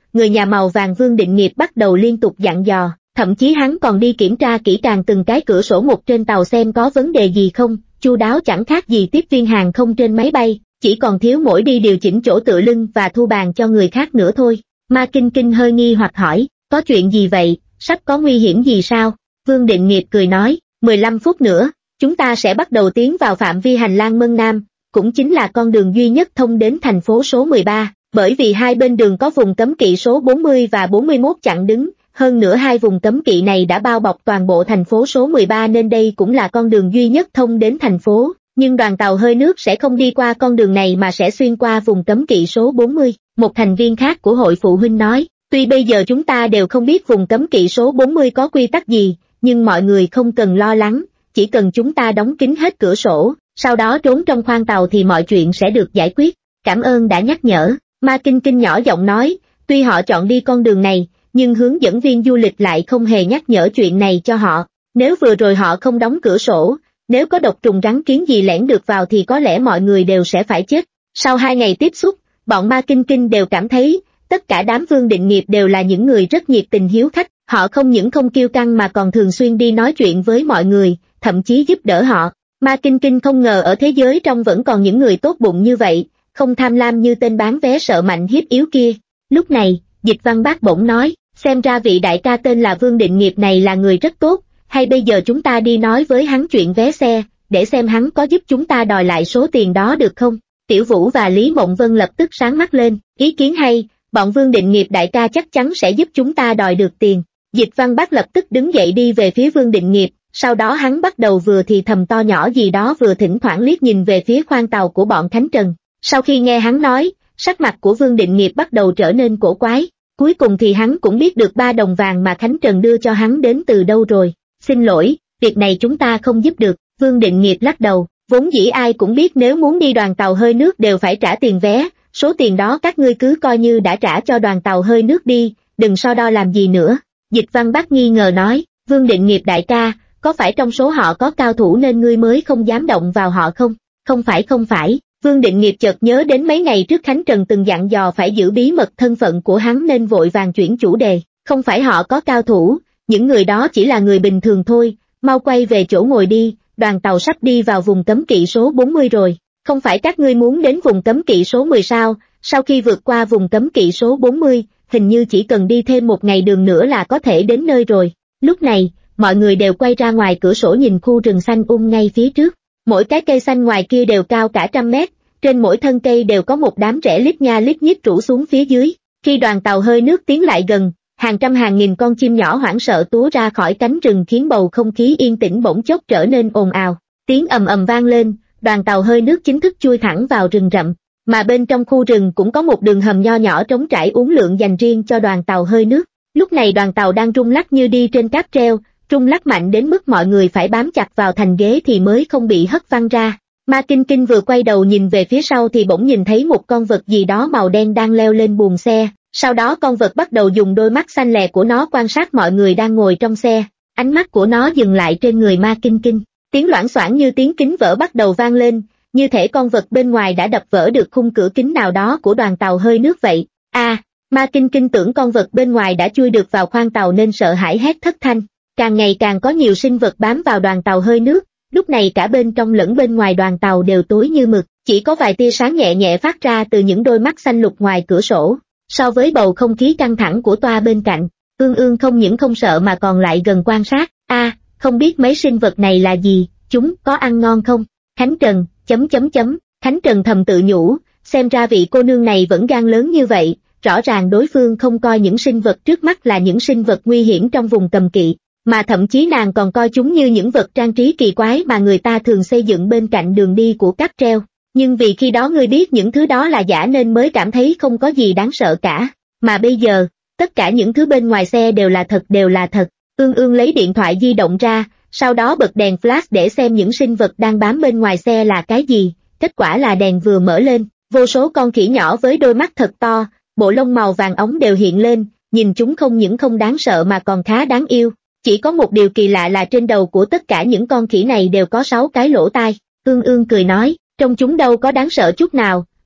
người nhà màu vàng Vương Định Nghiệp bắt đầu liên tục dặn dò, thậm chí hắn còn đi kiểm tra kỹ càng từng cái cửa sổ một trên tàu xem có vấn đề gì không, chu đáo chẳng khác gì tiếp viên hàng không trên máy bay, chỉ còn thiếu mỗi đi điều chỉnh chỗ tựa lưng và thu bàn cho người khác nữa thôi. Ma Kinh Kinh hơi nghi hoặc hỏi, có chuyện gì vậy, sắp có nguy hiểm gì sao? Vương Định Nghiệp cười nói, mười lăm phút nữa, chúng ta sẽ bắt đầu tiến vào phạm vi hành lang Mân Nam, cũng chính là con đường duy nhất thông đến thành phố số mười ba, bởi vì hai bên đường có vùng cấm kỵ số bốn mươi và bốn mươi mốt chặn đứng, hơn nữa hai vùng cấm kỵ này đã bao bọc toàn bộ thành phố số mười ba nên đây cũng là con đường duy nhất thông đến thành phố, nhưng đoàn tàu hơi nước sẽ không đi qua con đường này mà sẽ xuyên qua vùng cấm kỵ số bốn mươi, một thành viên khác của hội phụ huynh nói, tuy bây giờ chúng ta đều không biết vùng cấm kỵ số bốn mươi có quy tắc gì, nhưng mọi người không cần lo lắng, chỉ cần chúng ta đóng kín hết cửa sổ, sau đó trốn trong khoang tàu thì mọi chuyện sẽ được giải quyết, cảm ơn đã nhắc nhở, Ma Kinh Kinh nhỏ giọng nói, tuy họ chọn đi con đường này, nhưng hướng dẫn viên du lịch lại không hề nhắc nhở chuyện này cho họ, nếu vừa rồi họ không đóng cửa sổ, nếu có độc trùng rắn kiến gì lẻn được vào thì có lẽ mọi người đều sẽ phải chết. Sau hai ngày tiếp xúc, bọn Ma Kinh Kinh đều cảm thấy, tất cả đám Vương Định Nghiệp đều là những người rất nhiệt tình hiếu khách, họ không những không kiêu căng mà còn thường xuyên đi nói chuyện với mọi người, thậm chí giúp đỡ họ. Ma Kinh Kinh không ngờ ở thế giới trong vẫn còn những người tốt bụng như vậy, không tham lam như tên bán vé sợ mạnh hiếp yếu kia. Lúc này, Dịch Văn Bác bỗng nói, xem ra vị đại ca tên là Vương Định Nghiệp này là người rất tốt, hay bây giờ chúng ta đi nói với hắn chuyện vé xe, để xem hắn có giúp chúng ta đòi lại số tiền đó được không? Tiểu Vũ và Lý Mộng Vân lập tức sáng mắt lên, ý kiến hay, bọn Vương Định Nghiệp đại ca chắc chắn sẽ giúp chúng ta đòi được tiền. Dịch Văn Bác lập tức đứng dậy đi về phía Vương Định Nghiệp, sau đó hắn bắt đầu vừa thì thầm to nhỏ gì đó vừa thỉnh thoảng liếc nhìn về phía khoang tàu của bọn Khánh Trần. Sau khi nghe hắn nói, sắc mặt của Vương Định Nghiệp bắt đầu trở nên cổ quái, cuối cùng thì hắn cũng biết được ba đồng vàng mà Khánh Trần đưa cho hắn đến từ đâu rồi. Xin lỗi, việc này chúng ta không giúp được, Vương Định Nghiệp lắc đầu, vốn dĩ ai cũng biết nếu muốn đi đoàn tàu hơi nước đều phải trả tiền vé, số tiền đó các ngươi cứ coi như đã trả cho đoàn tàu hơi nước đi, đừng so đo làm gì nữa. Dịch Văn Bác nghi ngờ nói, Vương Định Nghiệp đại ca, có phải trong số họ có cao thủ nên ngươi mới không dám động vào họ không? Không phải không phải, Vương Định Nghiệp chợt nhớ đến mấy ngày trước Khánh Trần từng dặn dò phải giữ bí mật thân phận của hắn nên vội vàng chuyển chủ đề, không phải họ có cao thủ, những người đó chỉ là người bình thường thôi, mau quay về chỗ ngồi đi, đoàn tàu sắp đi vào vùng cấm kỵ số bốn mươi rồi, không phải các ngươi muốn đến vùng cấm kỵ số mười sao, sau khi vượt qua vùng cấm kỵ số bốn mươi, hình như chỉ cần đi thêm một ngày đường nữa là có thể đến nơi rồi. Lúc này, mọi người đều quay ra ngoài cửa sổ nhìn khu rừng xanh um ngay phía trước, mỗi cái cây xanh ngoài kia đều cao cả trăm mét, trên mỗi thân cây đều có một đám rễ lít nha lít nhít rủ xuống phía dưới. Khi đoàn tàu hơi nước tiến lại gần, hàng trăm hàng nghìn con chim nhỏ hoảng sợ túa ra khỏi cánh rừng khiến bầu không khí yên tĩnh bỗng chốc trở nên ồn ào, tiếng ầm ầm vang lên, đoàn tàu hơi nước chính thức chui thẳng vào rừng rậm, mà bên trong khu rừng cũng có một đường hầm nho nhỏ trống trải uốn lượn dành riêng cho đoàn tàu hơi nước. Lúc này đoàn tàu đang rung lắc như đi trên cáp treo, rung lắc mạnh đến mức mọi người phải bám chặt vào thành ghế thì mới không bị hất văng ra. Ma Kinh Kinh vừa quay đầu nhìn về phía sau thì bỗng nhìn thấy một con vật gì đó màu đen đang leo lên buồng xe, sau đó con vật bắt đầu dùng đôi mắt xanh lè của nó quan sát mọi người đang ngồi trong xe, ánh mắt của nó dừng lại trên người Ma Kinh Kinh, tiếng loảng xoảng như tiếng kính vỡ bắt đầu vang lên, như thể con vật bên ngoài đã đập vỡ được khung cửa kính nào đó của đoàn tàu hơi nước vậy. A, à, Ma Kinh Kinh tưởng con vật bên ngoài đã chui được vào khoang tàu nên sợ hãi hét thất thanh. Càng ngày càng có nhiều sinh vật bám vào đoàn tàu hơi nước, lúc này cả bên trong lẫn bên ngoài đoàn tàu đều tối như mực, chỉ có vài tia sáng nhẹ nhẹ phát ra từ những đôi mắt xanh lục ngoài cửa sổ. So với bầu không khí căng thẳng của toa bên cạnh, Ương Ương không những không sợ mà còn lại gần quan sát. A, à, không biết mấy sinh vật này là gì, chúng có ăn ngon không? Khánh Trần, chấm chấm chấm, Khánh Trần thầm tự nhủ, xem ra vị cô nương này vẫn gan lớn như vậy, rõ ràng đối phương không coi những sinh vật trước mắt là những sinh vật nguy hiểm trong vùng cầm kỵ, mà thậm chí nàng còn coi chúng như những vật trang trí kỳ quái mà người ta thường xây dựng bên cạnh đường đi của cáp treo. Nhưng vì khi đó ngươi biết những thứ đó là giả nên mới cảm thấy không có gì đáng sợ cả, mà bây giờ, tất cả những thứ bên ngoài xe đều là thật đều là thật. Ương Ương lấy điện thoại di động ra, sau đó bật đèn flash để xem những sinh vật đang bám bên ngoài xe là cái gì, kết quả là đèn vừa mở lên, vô số con khỉ nhỏ với đôi mắt thật to, bộ lông màu vàng óng đều hiện lên, nhìn chúng không những không đáng sợ mà còn khá đáng yêu. Chỉ có một điều kỳ lạ là trên đầu của tất cả những con khỉ này đều có sáu cái lỗ tai. Ương Ương cười nói, trong chúng đâu có đáng sợ chút nào,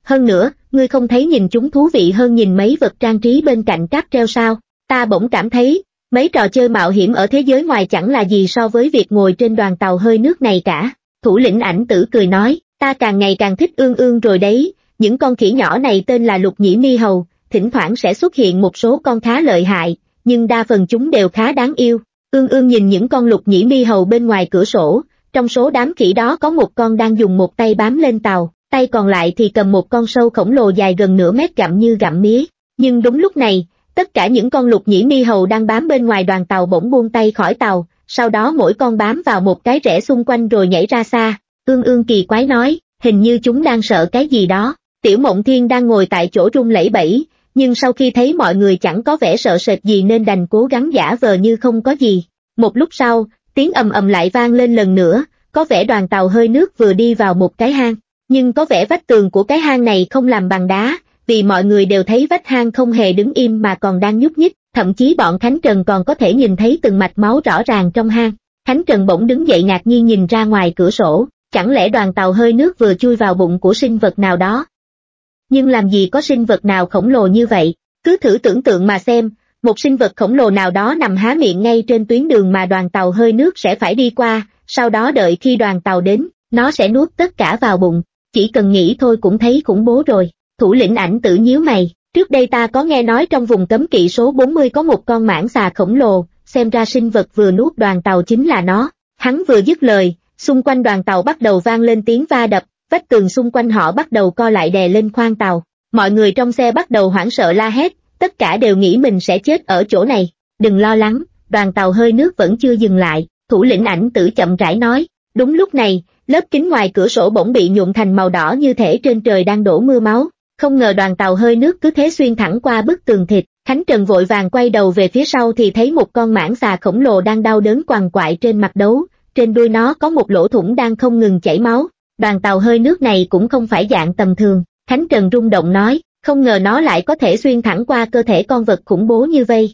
hơn nữa, ngươi không thấy nhìn chúng thú vị hơn nhìn mấy vật trang trí bên cạnh cáp treo sao? Ta bỗng cảm thấy, mấy trò chơi mạo hiểm ở thế giới ngoài chẳng là gì so với việc ngồi trên đoàn tàu hơi nước này cả. Thủ lĩnh Ảnh Tử cười nói, ta càng ngày càng thích ương ương rồi đấy, những con khỉ nhỏ này tên là lục nhĩ mi hầu, thỉnh thoảng sẽ xuất hiện một số con khá lợi hại, nhưng đa phần chúng đều khá đáng yêu. Ương ương nhìn những con lục nhĩ mi hầu bên ngoài cửa sổ, trong số đám khỉ đó có một con đang dùng một tay bám lên tàu, tay còn lại thì cầm một con sâu khổng lồ dài gần nửa mét gặm như gặm mía. Nhưng đúng lúc này, tất cả những con lục nhĩ mi hầu đang bám bên ngoài đoàn tàu bỗng buông tay khỏi tàu, sau đó mỗi con bám vào một cái rẽ xung quanh rồi nhảy ra xa. Ương ương kỳ quái nói, hình như chúng đang sợ cái gì đó. Tiểu Mộng Thiên đang ngồi tại chỗ run lẩy bẩy, nhưng sau khi thấy mọi người chẳng có vẻ sợ sệt gì nên đành cố gắng giả vờ như không có gì. Một lúc sau, tiếng ầm ầm lại vang lên lần nữa, có vẻ đoàn tàu hơi nước vừa đi vào một cái hang, nhưng có vẻ vách tường của cái hang này không làm bằng đá, vì mọi người đều thấy vách hang không hề đứng im mà còn đang nhúc nhích, thậm chí bọn Khánh Trần còn có thể nhìn thấy từng mạch máu rõ ràng trong hang. Khánh Trần bỗng đứng dậy ngạc nhiên nhìn ra ngoài cửa sổ, chẳng lẽ đoàn tàu hơi nước vừa chui vào bụng của sinh vật nào đó? Nhưng làm gì có sinh vật nào khổng lồ như vậy, cứ thử tưởng tượng mà xem, một sinh vật khổng lồ nào đó nằm há miệng ngay trên tuyến đường mà đoàn tàu hơi nước sẽ phải đi qua, sau đó đợi khi đoàn tàu đến, nó sẽ nuốt tất cả vào bụng, chỉ cần nghĩ thôi cũng thấy khủng bố rồi. Thủ lĩnh Ảnh Tử nhíu mày, trước đây ta có nghe nói trong vùng cấm kỵ số bốn mươi có một con mãng xà khổng lồ, xem ra sinh vật vừa nuốt đoàn tàu chính là nó. Hắn vừa dứt lời, xung quanh đoàn tàu bắt đầu vang lên tiếng va đập, vách tường xung quanh họ bắt đầu co lại đè lên khoang tàu. Mọi người trong xe bắt đầu hoảng sợ la hét, tất cả đều nghĩ mình sẽ chết ở chỗ này. Đừng lo lắng, đoàn tàu hơi nước vẫn chưa dừng lại, thủ lĩnh Ảnh Tử chậm rãi nói. Đúng lúc này, lớp kính ngoài cửa sổ bỗng bị nhuộm thành màu đỏ như thể trên trời đang đổ mưa máu. Không ngờ đoàn tàu hơi nước cứ thế xuyên thẳng qua bức tường thịt. Khánh Trần vội vàng quay đầu về phía sau thì thấy một con mãng xà khổng lồ đang đau đớn quằn quại trên mặt đấu, trên đuôi nó có một lỗ thủng đang không ngừng chảy máu. Đoàn tàu hơi nước này cũng không phải dạng tầm thường, Khánh Trần rung động nói, không ngờ nó lại có thể xuyên thẳng qua cơ thể con vật khủng bố như vây.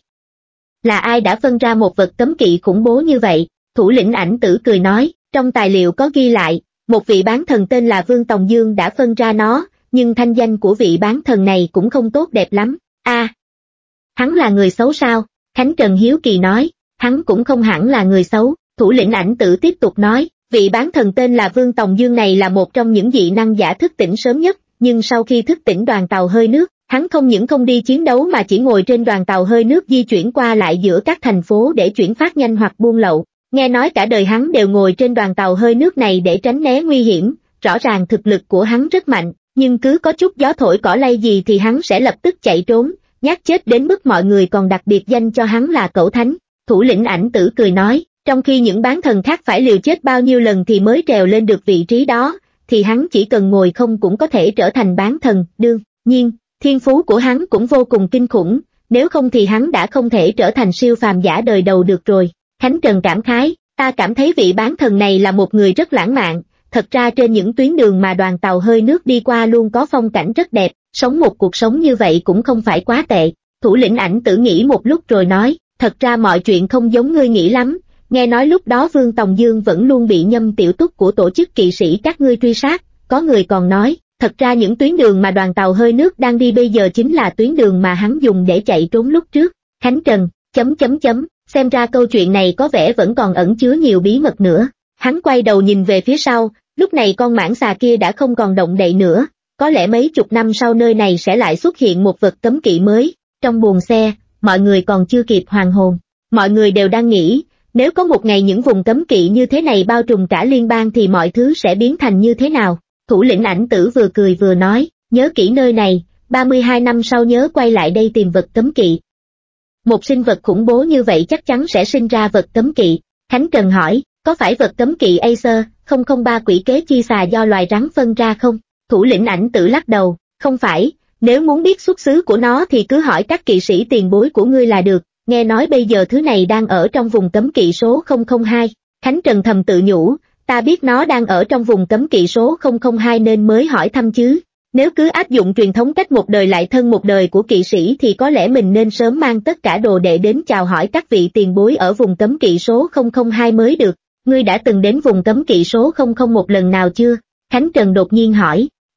Là ai đã phân ra một vật cấm kỵ khủng bố như vậy? Thủ lĩnh Ảnh Tử cười nói, trong tài liệu có ghi lại, một vị bán thần tên là Vương Tòng Dương đã phân ra nó, nhưng thanh danh của vị bán thần này cũng không tốt đẹp lắm. A, à, hắn là người xấu sao? Khánh Trần hiếu kỳ nói, hắn cũng không hẳn là người xấu. Thủ lĩnh Ảnh Tử tiếp tục nói, vị bán thần tên là Vương Tòng Dương này là một trong những dị năng giả thức tỉnh sớm nhất, nhưng sau khi thức tỉnh đoàn tàu hơi nước, hắn không những không đi chiến đấu mà chỉ ngồi trên đoàn tàu hơi nước di chuyển qua lại giữa các thành phố để chuyển phát nhanh hoặc buôn lậu. Nghe nói cả đời hắn đều ngồi trên đoàn tàu hơi nước này để tránh né nguy hiểm, rõ ràng thực lực của hắn rất mạnh, nhưng cứ có chút gió thổi cỏ lay gì thì hắn sẽ lập tức chạy trốn, nhát chết đến mức mọi người còn đặc biệt danh cho hắn là Cẩu Thánh. Thủ lĩnh Ảnh Tử cười nói, trong khi những bán thần khác phải liều chết bao nhiêu lần thì mới trèo lên được vị trí đó, thì hắn chỉ cần ngồi không cũng có thể trở thành bán thần. Đương nhiên, thiên phú của hắn cũng vô cùng kinh khủng, nếu không thì hắn đã không thể trở thành siêu phàm giả đời đầu được rồi. Khánh Trần cảm khái, ta cảm thấy vị bán thần này là một người rất lãng mạn, thật ra trên những tuyến đường mà đoàn tàu hơi nước đi qua luôn có phong cảnh rất đẹp, sống một cuộc sống như vậy cũng không phải quá tệ. Thủ lĩnh Ảnh Tử nghĩ một lúc rồi nói, thật ra mọi chuyện không giống ngươi nghĩ lắm, nghe nói lúc đó Vương Tòng Dương vẫn luôn bị Nhâm Tiểu Túc của tổ chức kỵ sĩ các ngươi truy sát, có người còn nói, thật ra những tuyến đường mà đoàn tàu hơi nước đang đi bây giờ chính là tuyến đường mà hắn dùng để chạy trốn lúc trước. Khánh Trần, chấm chấm chấm, xem ra câu chuyện này có vẻ vẫn còn ẩn chứa nhiều bí mật nữa. Hắn quay đầu nhìn về phía sau, lúc này con mãng xà kia đã không còn động đậy nữa, có lẽ mấy chục năm sau nơi này sẽ lại xuất hiện một vật cấm kỵ mới. Trong buồng xe, mọi người còn chưa kịp hoàn hồn, mọi người đều đang nghĩ, nếu có một ngày những vùng cấm kỵ như thế này bao trùm cả liên bang thì mọi thứ sẽ biến thành như thế nào. Thủ lĩnh Ảnh Tử vừa cười vừa nói, nhớ kỹ nơi này, ba mươi hai năm sau nhớ quay lại đây tìm vật cấm kỵ. Một sinh vật khủng bố như vậy chắc chắn sẽ sinh ra vật cấm kỵ. Khánh Trần hỏi, có phải vật cấm kỵ Acer không không ba quỷ kế chi xà do loài rắn phân ra không? Thủ lĩnh Ảnh Tử lắc đầu, không phải, nếu muốn biết xuất xứ của nó thì cứ hỏi các kỵ sĩ tiền bối của ngươi là được, nghe nói bây giờ thứ này đang ở trong vùng cấm kỵ số không không hai. Khánh Trần thầm tự nhủ, ta biết nó đang ở trong vùng cấm kỵ số không không hai nên mới hỏi thăm chứ. Nếu cứ áp dụng truyền thống cách một đời lại thân một đời của kỵ sĩ thì có lẽ mình nên sớm mang tất cả đồ đệ đến chào hỏi các vị tiền bối ở vùng cấm kỵ số không không hai mới được. Ngươi đã từng đến vùng cấm kỵ số không không một lần nào chưa? Khánh Trần đột nhiên hỏi.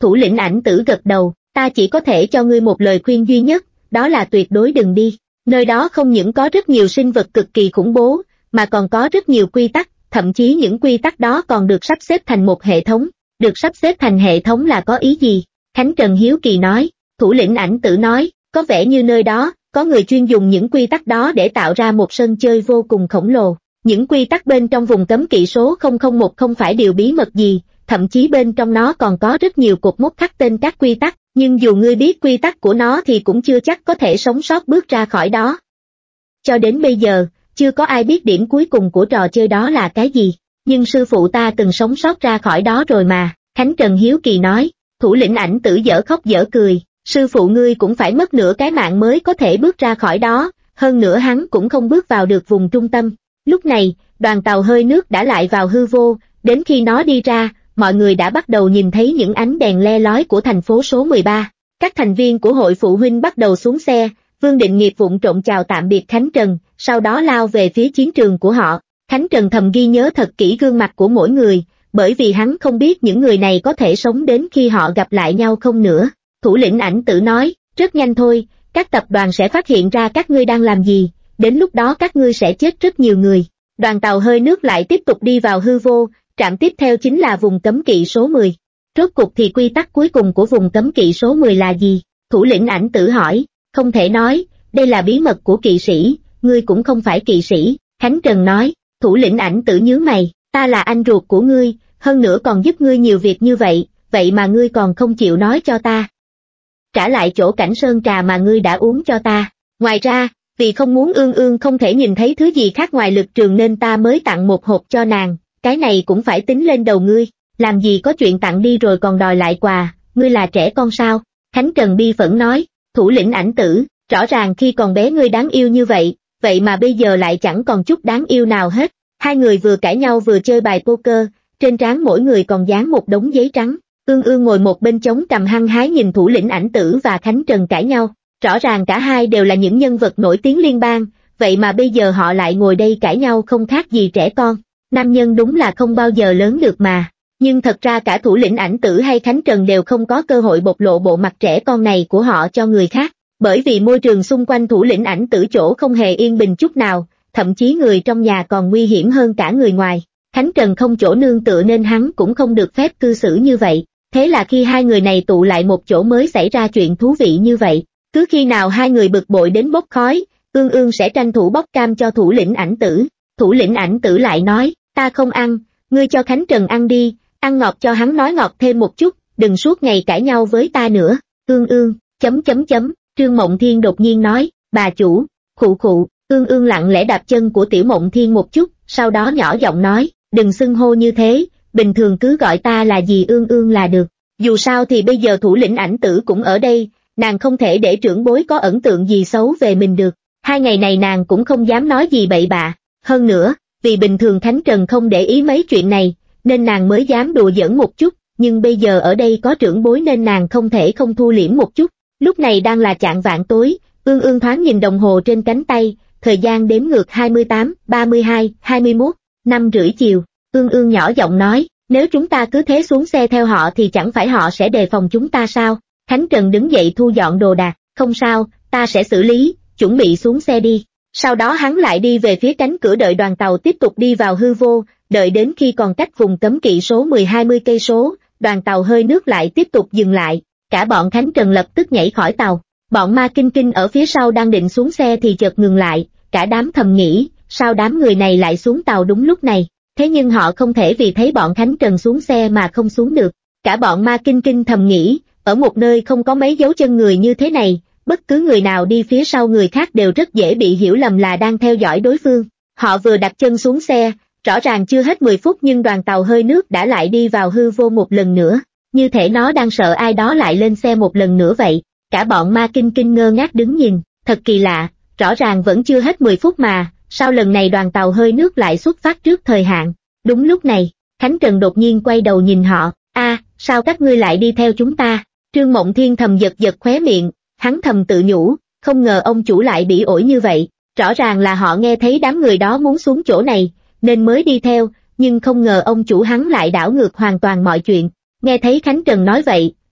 Thủ lĩnh Ảnh Tử gật đầu, ta chỉ có thể cho ngươi một lời khuyên duy nhất, đó là tuyệt đối đừng đi. Nơi đó không những có rất nhiều sinh vật cực kỳ khủng bố, mà còn có rất nhiều quy tắc, thậm chí những quy tắc đó còn được sắp xếp thành một hệ thống. Được sắp xếp thành hệ thống là có ý gì? Khánh Trần hiếu kỳ nói. Thủ lĩnh Ảnh Tử nói, có vẻ như nơi đó, có người chuyên dùng những quy tắc đó để tạo ra một sân chơi vô cùng khổng lồ. Những quy tắc bên trong vùng cấm kỵ số không không một không phải điều bí mật gì, thậm chí bên trong nó còn có rất nhiều cột mốc khắc tên các quy tắc, nhưng dù ngươi biết quy tắc của nó thì cũng chưa chắc có thể sống sót bước ra khỏi đó. Cho đến bây giờ, chưa có ai biết điểm cuối cùng của trò chơi đó là cái gì, nhưng sư phụ ta từng sống sót ra khỏi đó rồi mà, Khánh Trần hiếu kỳ nói. Thủ lĩnh Ảnh Tử dở khóc dở cười, sư phụ ngươi cũng phải mất nửa cái mạng mới có thể bước ra khỏi đó, hơn nữa hắn cũng không bước vào được vùng trung tâm. Lúc này, đoàn tàu hơi nước đã lại vào hư vô, đến khi nó đi ra, mọi người đã bắt đầu nhìn thấy những ánh đèn le lói của thành phố số mười ba. Các thành viên của hội phụ huynh bắt đầu xuống xe, Vương Định Nghiệp vụng trộm chào tạm biệt Khánh Trần, sau đó lao về phía chiến trường của họ. Khánh Trần thầm ghi nhớ thật kỹ gương mặt của mỗi người, bởi vì hắn không biết những người này có thể sống đến khi họ gặp lại nhau không nữa. Thủ lĩnh Ảnh Tử nói, rất nhanh thôi, các tập đoàn sẽ phát hiện ra các ngươi đang làm gì, đến lúc đó các ngươi sẽ chết rất nhiều người. Đoàn tàu hơi nước lại tiếp tục đi vào hư vô, trạm tiếp theo chính là vùng cấm kỵ số mười. Rốt cục thì quy tắc cuối cùng của vùng cấm kỵ số mười là gì? Thủ lĩnh Ảnh Tử hỏi, không thể nói, đây là bí mật của kỵ sĩ, ngươi cũng không phải kỵ sĩ, Khánh Trần nói. Thủ lĩnh Ảnh Tử nhướng mày, ta là anh ruột của ngươi, hơn nữa còn giúp ngươi nhiều việc như vậy, vậy mà ngươi còn không chịu nói cho ta. Trả lại chỗ cảnh sơn trà mà ngươi đã uống cho ta. Ngoài ra, vì không muốn Ương Ương không thể nhìn thấy thứ gì khác ngoài lực trường nên ta mới tặng một hộp cho nàng, cái này cũng phải tính lên đầu ngươi, làm gì có chuyện tặng đi rồi còn đòi lại quà, ngươi là trẻ con sao? Khánh Trần bi phẫn nói. Thủ lĩnh Ảnh Tử, rõ ràng khi còn bé ngươi đáng yêu như vậy, vậy mà bây giờ lại chẳng còn chút đáng yêu nào hết. Hai người vừa cãi nhau vừa chơi bài poker, trên trán mỗi người còn dán một đống giấy trắng. Ương Ương ngồi một bên chống cằm hăng hái nhìn thủ lĩnh Ảnh Tử và Khánh Trần cãi nhau. Rõ ràng cả hai đều là những nhân vật nổi tiếng liên bang, vậy mà bây giờ họ lại ngồi đây cãi nhau không khác gì trẻ con. Nam nhân đúng là không bao giờ lớn được mà. Nhưng thật ra cả thủ lĩnh Ảnh Tử hay Khánh Trần đều không có cơ hội bộc lộ bộ mặt trẻ con này của họ cho người khác, bởi vì môi trường xung quanh thủ lĩnh Ảnh Tử chỗ không hề yên bình chút nào, thậm chí người trong nhà còn nguy hiểm hơn cả người ngoài. Khánh Trần không chỗ nương tựa nên hắn cũng không được phép cư xử như vậy, thế là khi hai người này tụ lại một chỗ mới xảy ra chuyện thú vị như vậy. Cứ khi nào hai người bực bội đến bốc khói, Ương Ương sẽ tranh thủ bóc cam cho thủ lĩnh Ảnh Tử. Thủ lĩnh Ảnh Tử lại nói, ta không ăn, ngươi cho Khánh Trần ăn đi, ăn ngọt cho hắn nói ngọt thêm một chút, đừng suốt ngày cãi nhau với ta nữa. Ương Ương, chấm chấm chấm, Trương Mộng Thiên đột nhiên nói, bà chủ, khụ khụ. Ương Ương lặng lẽ đạp chân của Tiểu Mộng Thiên một chút, sau đó nhỏ giọng nói, đừng xưng hô như thế, bình thường cứ gọi ta là dì Ương Ương là được. Dù sao thì bây giờ thủ lĩnh Ảnh Tử cũng ở đây, nàng không thể để trưởng bối có ấn tượng gì xấu về mình được. Hai ngày này nàng cũng không dám nói gì bậy bạ. Hơn nữa, vì bình thường Khánh Trần không để ý mấy chuyện này, nên nàng mới dám đùa giỡn một chút, nhưng bây giờ ở đây có trưởng bối nên nàng không thể không thu liễm một chút. Lúc này đang là chạng vạng tối, Ương Ương thoáng nhìn đồng hồ trên cánh tay, thời gian đếm ngược hai mươi tám, ba mươi hai, hai mươi mốt, năm rưỡi chiều. Ương Ương nhỏ giọng nói, nếu chúng ta cứ thế xuống xe theo họ thì chẳng phải họ sẽ đề phòng chúng ta sao? Khánh Trần đứng dậy thu dọn đồ đạc, không sao, ta sẽ xử lý, chuẩn bị xuống xe đi. Sau đó hắn lại đi về phía cánh cửa đợi đoàn tàu tiếp tục đi vào hư vô, đợi đến khi còn cách vùng cấm kỵ số mười hai mươi cây số, đoàn tàu hơi nước lại tiếp tục dừng lại, cả bọn Khánh Trần lập tức nhảy khỏi tàu. Bọn Ma Kinh Kinh ở phía sau đang định xuống xe thì chợt ngừng lại, cả đám thầm nghĩ, sao đám người này lại xuống tàu đúng lúc này, thế nhưng họ không thể vì thấy bọn Khánh Trần xuống xe mà không xuống được. Cả bọn Ma Kinh Kinh thầm nghĩ, ở một nơi không có mấy dấu chân người như thế này, bất cứ người nào đi phía sau người khác đều rất dễ bị hiểu lầm là đang theo dõi đối phương. Họ vừa đặt chân xuống xe, rõ ràng chưa hết mười phút nhưng đoàn tàu hơi nước đã lại đi vào hư vô một lần nữa, như thể nó đang sợ ai đó lại lên xe một lần nữa vậy. Cả bọn Ma Kinh Kinh ngơ ngác đứng nhìn, thật kỳ lạ, rõ ràng vẫn chưa hết mười phút mà, sao lần này đoàn tàu hơi nước lại xuất phát trước thời hạn. Đúng lúc này, Khánh Trần đột nhiên quay đầu nhìn họ, a, sao các ngươi lại đi theo chúng ta? Trương Mộng Thiên thầm giật giật khóe miệng, hắn thầm tự nhủ, không ngờ ông chủ lại bị ổi như vậy, rõ ràng là họ nghe thấy đám người đó muốn xuống chỗ này, nên mới đi theo, nhưng không ngờ ông chủ hắn lại đảo ngược hoàn toàn mọi chuyện. Nghe thấy Khánh Trần nói vậy,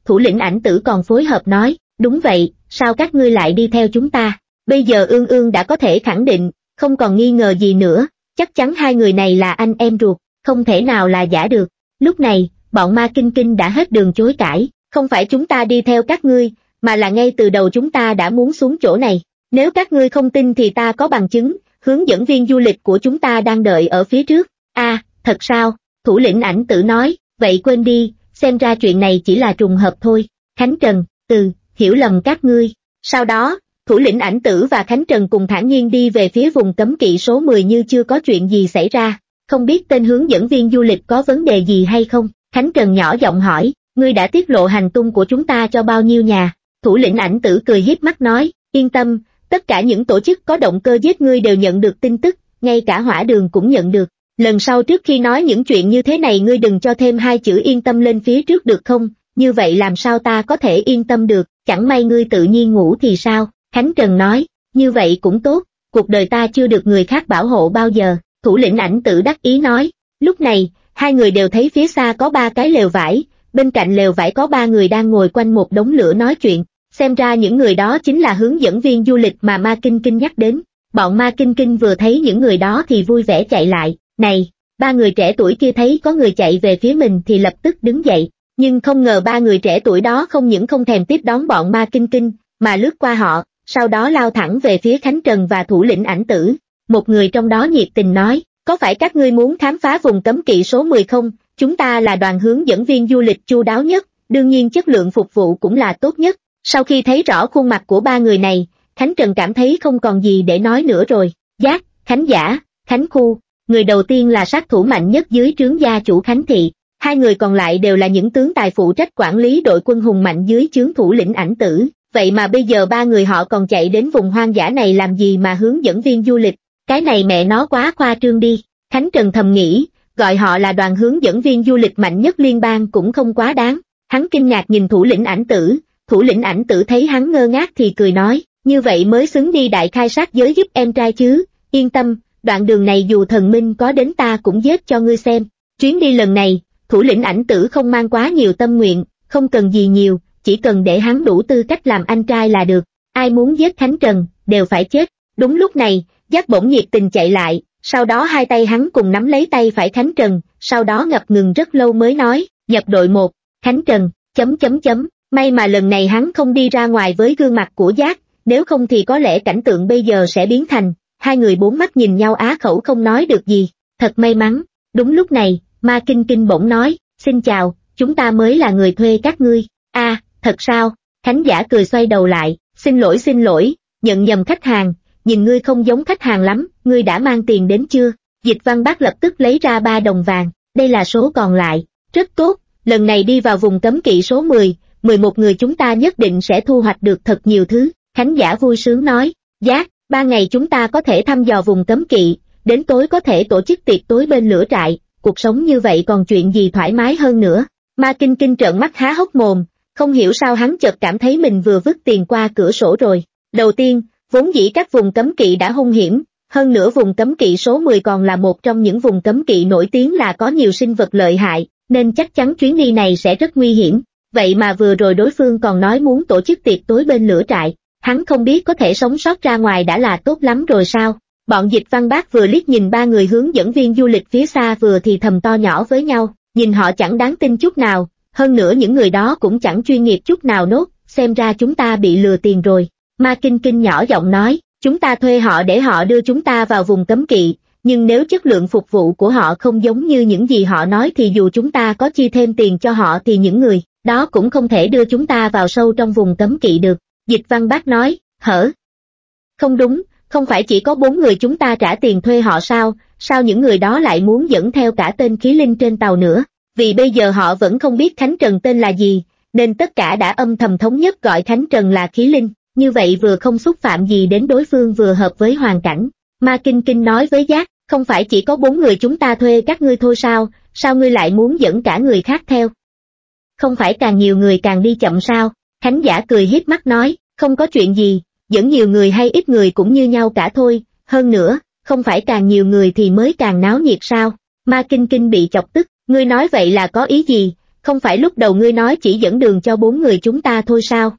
thủ lĩnh ảnh tử còn phối hợp nói, đúng vậy, sao các ngươi lại đi theo chúng ta? Bây giờ Ương Ương đã có thể khẳng định, không còn nghi ngờ gì nữa, chắc chắn hai người này là anh em ruột, không thể nào là giả được. Lúc này, bọn Ma Kinh Kinh đã hết đường chối cãi, không phải chúng ta đi theo các ngươi, mà là ngay từ đầu chúng ta đã muốn xuống chỗ này. Nếu các ngươi không tin thì ta có bằng chứng, hướng dẫn viên du lịch của chúng ta đang đợi ở phía trước. A, à, thật sao? Thủ lĩnh ảnh tử nói, vậy quên đi, xem ra chuyện này chỉ là trùng hợp thôi. Khánh Trần, từ, hiểu lầm các ngươi. Sau đó, thủ lĩnh ảnh tử và Khánh Trần cùng thản nhiên đi về phía vùng cấm kỵ số mười như chưa có chuyện gì xảy ra. Không biết tên hướng dẫn viên du lịch có vấn đề gì hay không? Khánh Trần nhỏ giọng hỏi, ngươi đã tiết lộ hành tung của chúng ta cho bao nhiêu nhà? Thủ lĩnh ảnh tử cười hiếp mắt nói, yên tâm, tất cả những tổ chức có động cơ giết ngươi đều nhận được tin tức, ngay cả hỏa đường cũng nhận được. Lần sau trước khi nói những chuyện như thế này ngươi đừng cho thêm hai chữ yên tâm lên phía trước được không? Như vậy làm sao ta có thể yên tâm được, chẳng may ngươi tự nhiên ngủ thì sao? Khánh Trần nói, như vậy cũng tốt, cuộc đời ta chưa được người khác bảo hộ bao giờ. Thủ lĩnh ảnh tử đắc ý nói. Lúc này, hai người đều thấy phía xa có ba cái lều vải, bên cạnh lều vải có ba người đang ngồi quanh một đống lửa nói chuyện. Xem ra những người đó chính là hướng dẫn viên du lịch mà Ma Kinh Kinh nhắc đến. Bọn Ma Kinh Kinh vừa thấy những người đó thì vui vẻ chạy lại. Này, ba người trẻ tuổi kia thấy có người chạy về phía mình thì lập tức đứng dậy. Nhưng không ngờ ba người trẻ tuổi đó không những không thèm tiếp đón bọn Ma Kinh Kinh, mà lướt qua họ, sau đó lao thẳng về phía Khánh Trần và thủ lĩnh ảnh tử. Một người trong đó nhiệt tình nói, có phải các ngươi muốn khám phá vùng cấm kỵ số mười không? Chúng ta là đoàn hướng dẫn viên du lịch chu đáo nhất, đương nhiên chất lượng phục vụ cũng là tốt nhất. Sau khi thấy rõ khuôn mặt của ba người này, Khánh Trần cảm thấy không còn gì để nói nữa rồi. Giác, Khánh Giả, Khánh Khu, người đầu tiên là sát thủ mạnh nhất dưới trướng gia chủ Khánh Thị. Hai người còn lại đều là những tướng tài phụ trách quản lý đội quân hùng mạnh dưới trướng thủ lĩnh ảnh tử. Vậy mà bây giờ ba người họ còn chạy đến vùng hoang dã này làm gì mà hướng dẫn viên du lịch? Cái này mẹ nó quá khoa trương đi. Khánh Trần thầm nghĩ, gọi họ là đoàn hướng dẫn viên du lịch mạnh nhất liên bang cũng không quá đáng. Hắn kinh ngạc nhìn thủ lĩnh ảnh tử, thủ lĩnh ảnh tử thấy hắn ngơ ngác thì cười nói, như vậy mới xứng đi đại khai sát giới giúp em trai chứ, yên tâm, đoạn đường này dù thần minh có đến ta cũng giết cho ngươi xem. Chuyến đi lần này, thủ lĩnh ảnh tử không mang quá nhiều tâm nguyện, không cần gì nhiều, chỉ cần để hắn đủ tư cách làm anh trai là được. Ai muốn giết Khánh Trần, đều phải chết. Đúng lúc này, Giác bỗng nhiệt tình chạy lại, sau đó hai tay hắn cùng nắm lấy tay phải Khánh Trần, sau đó ngập ngừng rất lâu mới nói, nhập đội một, Khánh Trần, chấm chấm chấm, may mà lần này hắn không đi ra ngoài với gương mặt của Giác, nếu không thì có lẽ cảnh tượng bây giờ sẽ biến thành, hai người bốn mắt nhìn nhau á khẩu không nói được gì, thật may mắn. Đúng lúc này, Ma Kinh Kinh bỗng nói, xin chào, chúng ta mới là người thuê các ngươi. A, à, thật sao? Khánh Giả cười xoay đầu lại, xin lỗi xin lỗi, nhận nhầm khách hàng, nhìn ngươi không giống khách hàng lắm, ngươi đã mang tiền đến chưa? Dịch Văn Bác lập tức lấy ra ba đồng vàng, đây là số còn lại, rất tốt, lần này đi vào vùng cấm kỵ số mười, mười một người chúng ta nhất định sẽ thu hoạch được thật nhiều thứ. Khánh Giả vui sướng nói, Giác, ba ngày chúng ta có thể thăm dò vùng cấm kỵ, đến tối có thể tổ chức tiệc tối bên lửa trại, cuộc sống như vậy còn chuyện gì thoải mái hơn nữa. Ma Kinh Kinh trợn mắt há hốc mồm, không hiểu sao hắn chợt cảm thấy mình vừa vứt tiền qua cửa sổ rồi. Đầu tiên, vốn dĩ các vùng cấm kỵ đã hung hiểm, hơn nữa vùng cấm kỵ số mười còn là một trong những vùng cấm kỵ nổi tiếng là có nhiều sinh vật lợi hại, nên chắc chắn chuyến đi này sẽ rất nguy hiểm. Vậy mà vừa rồi đối phương còn nói muốn tổ chức tiệc tối bên lửa trại, hắn không biết có thể sống sót ra ngoài đã là tốt lắm rồi sao? Bọn Dịch Văn Bác vừa liếc nhìn ba người hướng dẫn viên du lịch phía xa vừa thì thầm to nhỏ với nhau, nhìn họ chẳng đáng tin chút nào, hơn nữa những người đó cũng chẳng chuyên nghiệp chút nào nốt, xem ra chúng ta bị lừa tiền rồi. Ma Kinh Kinh nhỏ giọng nói, chúng ta thuê họ để họ đưa chúng ta vào vùng cấm kỵ, nhưng nếu chất lượng phục vụ của họ không giống như những gì họ nói thì dù chúng ta có chi thêm tiền cho họ thì những người đó cũng không thể đưa chúng ta vào sâu trong vùng cấm kỵ được. Dịch Văn Bác nói, hở? Không đúng, không phải chỉ có bốn người chúng ta trả tiền thuê họ sao, sao những người đó lại muốn dẫn theo cả tên Khí Linh trên tàu nữa? Vì bây giờ họ vẫn không biết Khánh Trần tên là gì, nên tất cả đã âm thầm thống nhất gọi Khánh Trần là Khí Linh, như vậy vừa không xúc phạm gì đến đối phương vừa hợp với hoàn cảnh. Ma Kinh Kinh nói với Giác, không phải chỉ có bốn người chúng ta thuê các ngươi thôi sao, sao ngươi lại muốn dẫn cả người khác theo? Không phải càng nhiều người càng đi chậm sao? Khánh Giả cười hiếp mắt nói, không có chuyện gì, dẫn nhiều người hay ít người cũng như nhau cả thôi, hơn nữa, không phải càng nhiều người thì mới càng náo nhiệt sao? Ma Kinh Kinh bị chọc tức, ngươi nói vậy là có ý gì? Không phải lúc đầu ngươi nói chỉ dẫn đường cho bốn người chúng ta thôi sao?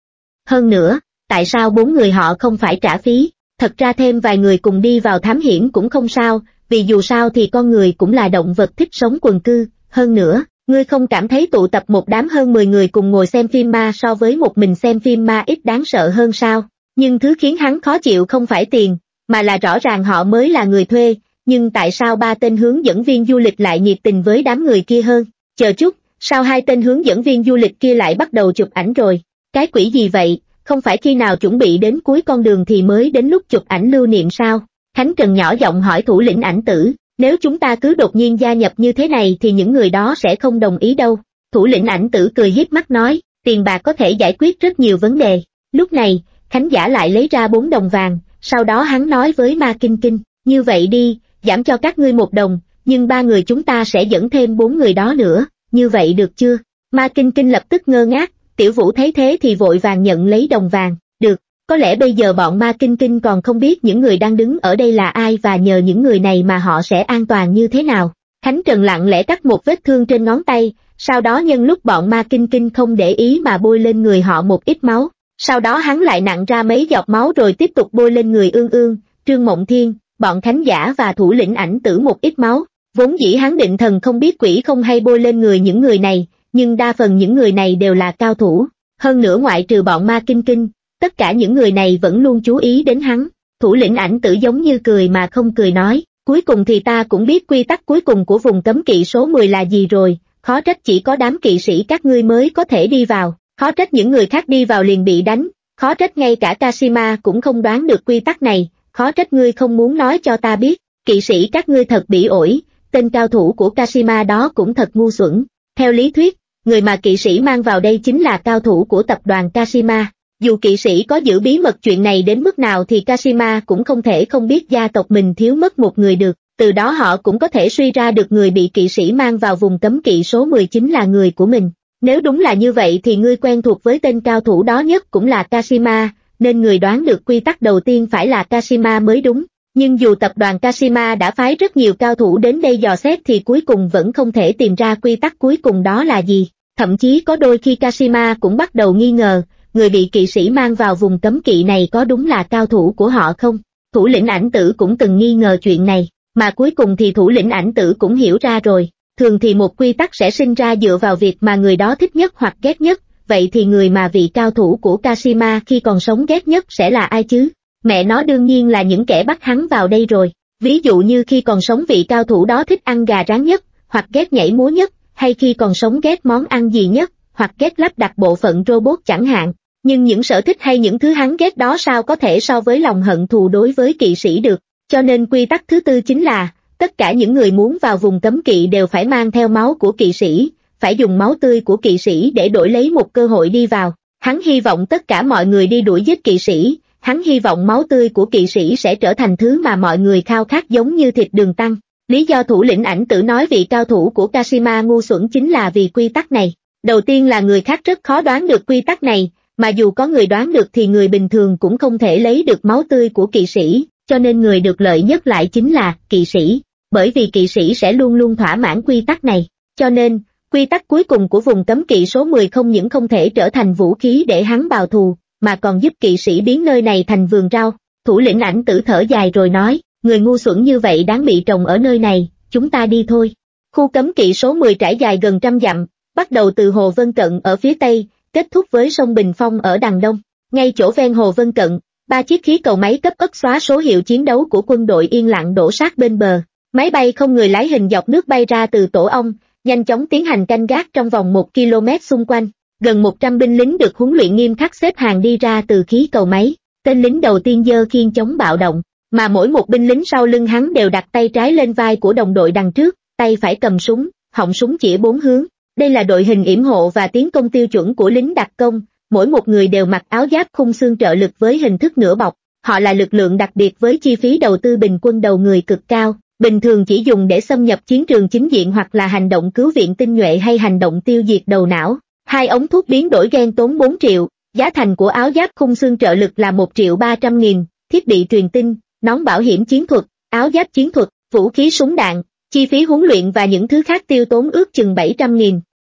Hơn nữa, tại sao bốn người họ không phải trả phí? Thật ra thêm vài người cùng đi vào thám hiểm cũng không sao, vì dù sao thì con người cũng là động vật thích sống quần cư. Hơn nữa, ngươi không cảm thấy tụ tập một đám hơn mười người cùng ngồi xem phim ma so với một mình xem phim ma ít đáng sợ hơn sao? Nhưng thứ khiến hắn khó chịu không phải tiền, mà là rõ ràng họ mới là người thuê, nhưng tại sao ba tên hướng dẫn viên du lịch lại nhiệt tình với đám người kia hơn? Chờ chút, sao hai tên hướng dẫn viên du lịch kia lại bắt đầu chụp ảnh rồi? Cái quỷ gì vậy, không phải khi nào chuẩn bị đến cuối con đường thì mới đến lúc chụp ảnh lưu niệm sao? Khánh Trần nhỏ giọng hỏi thủ lĩnh ảnh tử, nếu chúng ta cứ đột nhiên gia nhập như thế này thì những người đó sẽ không đồng ý đâu. Thủ lĩnh ảnh tử cười hiếp mắt nói, tiền bạc có thể giải quyết rất nhiều vấn đề. Lúc này, Khánh Giả lại lấy ra bốn đồng vàng, sau đó hắn nói với Ma Kinh Kinh, như vậy đi, giảm cho các ngươi một đồng, nhưng ba người chúng ta sẽ dẫn thêm bốn người đó nữa, như vậy được chưa? Ma Kinh Kinh lập tức ngơ ngác, Tiểu Vũ thấy thế thì vội vàng nhận lấy đồng vàng, được, có lẽ bây giờ bọn Ma Kinh Kinh còn không biết những người đang đứng ở đây là ai và nhờ những người này mà họ sẽ an toàn như thế nào. Khánh Trần lặng lẽ cắt một vết thương trên ngón tay, sau đó nhân lúc bọn Ma Kinh Kinh không để ý mà bôi lên người họ một ít máu. Sau đó hắn lại nặn ra mấy giọt máu rồi tiếp tục bôi lên người Ương Ương, Trương Mộng Thiên, bọn Khánh Giả và thủ lĩnh ảnh tử một ít máu. Vốn dĩ hắn định thần không biết quỷ không hay bôi lên người những người này, nhưng đa phần những người này đều là cao thủ. Hơn nữa ngoại trừ bọn Ma Kinh Kinh, tất cả những người này vẫn luôn chú ý đến hắn. Thủ lĩnh ảnh tử giống như cười mà không cười nói, cuối cùng thì ta cũng biết quy tắc cuối cùng của vùng cấm kỵ số mười là gì rồi, khó trách chỉ có đám kỵ sĩ các ngươi mới có thể đi vào. Khó trách những người khác đi vào liền bị đánh, khó trách ngay cả Kashima cũng không đoán được quy tắc này, khó trách ngươi không muốn nói cho ta biết, kỵ sĩ các ngươi thật bỉ ổi, tên cao thủ của Kashima đó cũng thật ngu xuẩn. Theo lý thuyết, người mà kỵ sĩ mang vào đây chính là cao thủ của tập đoàn Kashima. Dù kỵ sĩ có giữ bí mật chuyện này đến mức nào thì Kashima cũng không thể không biết gia tộc mình thiếu mất một người được, từ đó họ cũng có thể suy ra được người bị kỵ sĩ mang vào vùng cấm kỵ số mười chín là người của mình. Nếu đúng là như vậy thì ngươi quen thuộc với tên cao thủ đó nhất cũng là Kashima, nên người đoán được quy tắc đầu tiên phải là Kashima mới đúng. Nhưng dù tập đoàn Kashima đã phái rất nhiều cao thủ đến đây dò xét thì cuối cùng vẫn không thể tìm ra quy tắc cuối cùng đó là gì. Thậm chí có đôi khi Kashima cũng bắt đầu nghi ngờ, người bị kỵ sĩ mang vào vùng cấm kỵ này có đúng là cao thủ của họ không? Thủ lĩnh ảnh tử cũng từng nghi ngờ chuyện này, mà cuối cùng thì thủ lĩnh ảnh tử cũng hiểu ra rồi. Thường thì một quy tắc sẽ sinh ra dựa vào việc mà người đó thích nhất hoặc ghét nhất, vậy thì người mà vị cao thủ của Kashima khi còn sống ghét nhất sẽ là ai chứ? Mẹ nó đương nhiên là những kẻ bắt hắn vào đây rồi. Ví dụ như khi còn sống vị cao thủ đó thích ăn gà rán nhất, hoặc ghét nhảy múa nhất, hay khi còn sống ghét món ăn gì nhất, hoặc ghét lắp đặt bộ phận robot chẳng hạn. Nhưng những sở thích hay những thứ hắn ghét đó sao có thể so với lòng hận thù đối với kỵ sĩ được. Cho nên quy tắc thứ tư chính là tất cả những người muốn vào vùng cấm kỵ đều phải mang theo máu của kỵ sĩ, phải dùng máu tươi của kỵ sĩ để đổi lấy một cơ hội đi vào. Hắn hy vọng tất cả mọi người đi đuổi giết kỵ sĩ, hắn hy vọng máu tươi của kỵ sĩ sẽ trở thành thứ mà mọi người khao khát giống như thịt đường tăng. Lý do thủ lĩnh ảnh tử nói vị cao thủ của Kashima ngu xuẩn chính là vì quy tắc này. Đầu tiên là người khác rất khó đoán được quy tắc này, mà dù có người đoán được thì người bình thường cũng không thể lấy được máu tươi của kỵ sĩ, cho nên người được lợi nhất lại chính là kỵ sĩ. Bởi vì kỵ sĩ sẽ luôn luôn thỏa mãn quy tắc này, cho nên, quy tắc cuối cùng của vùng cấm kỵ số mười không những không thể trở thành vũ khí để hắn bào thù, mà còn giúp kỵ sĩ biến nơi này thành vườn rau. Thủ lĩnh ảnh tử thở dài rồi nói, người ngu xuẩn như vậy đáng bị trồng ở nơi này, chúng ta đi thôi. Khu cấm kỵ số mười trải dài gần trăm dặm, bắt đầu từ Hồ Vân Cận ở phía tây, kết thúc với sông Bình Phong ở đằng đông. Ngay chỗ ven Hồ Vân Cận, ba chiếc khí cầu máy cấp ất xóa số hiệu chiến đấu của quân đội yên lặng đổ sát bên bờ. Máy bay không người lái hình dọc nước bay ra từ tổ ong, nhanh chóng tiến hành canh gác trong vòng một ki lô mét xung quanh. Gần một trăm binh lính được huấn luyện nghiêm khắc xếp hàng đi ra từ khí cầu máy. Tên lính đầu tiên giơ khiên chống bạo động, mà mỗi một binh lính sau lưng hắn đều đặt tay trái lên vai của đồng đội đằng trước, tay phải cầm súng, họng súng chĩa bốn hướng. Đây là đội hình yểm hộ và tiến công tiêu chuẩn của lính đặc công, mỗi một người đều mặc áo giáp khung xương trợ lực với hình thức nửa bọc. Họ là lực lượng đặc biệt với chi phí đầu tư bình quân đầu người cực cao, bình thường chỉ dùng để xâm nhập chiến trường chính diện hoặc là hành động cứu viện tinh nhuệ hay hành động tiêu diệt đầu não. Hai ống thuốc biến đổi gen tốn bốn triệu, giá thành của áo giáp khung xương trợ lực là một triệu ba trăm nghìn, thiết bị truyền tin, nón bảo hiểm chiến thuật, áo giáp chiến thuật, vũ khí súng đạn, chi phí huấn luyện và những thứ khác tiêu tốn ước chừng bảy trăm nghìn.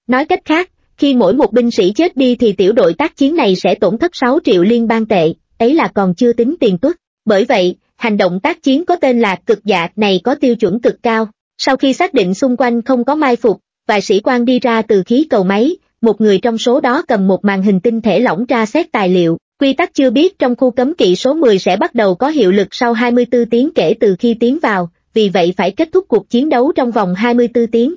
Nói cách khác, khi mỗi một binh sĩ chết đi thì tiểu đội tác chiến này sẽ tổn thất sáu triệu liên bang tệ, ấy là còn chưa tính tiền tuất. Bởi vậy, hành động tác chiến có tên là cực dạ này có tiêu chuẩn cực cao. Sau khi xác định xung quanh không có mai phục, vài sĩ quan đi ra từ khí cầu máy, một người trong số đó cầm một màn hình tinh thể lỏng tra xét tài liệu. Quy tắc chưa biết trong khu cấm kỵ số mười sẽ bắt đầu có hiệu lực sau hai mươi tư tiếng kể từ khi tiến vào, vì vậy phải kết thúc cuộc chiến đấu trong vòng hai mươi tư tiếng.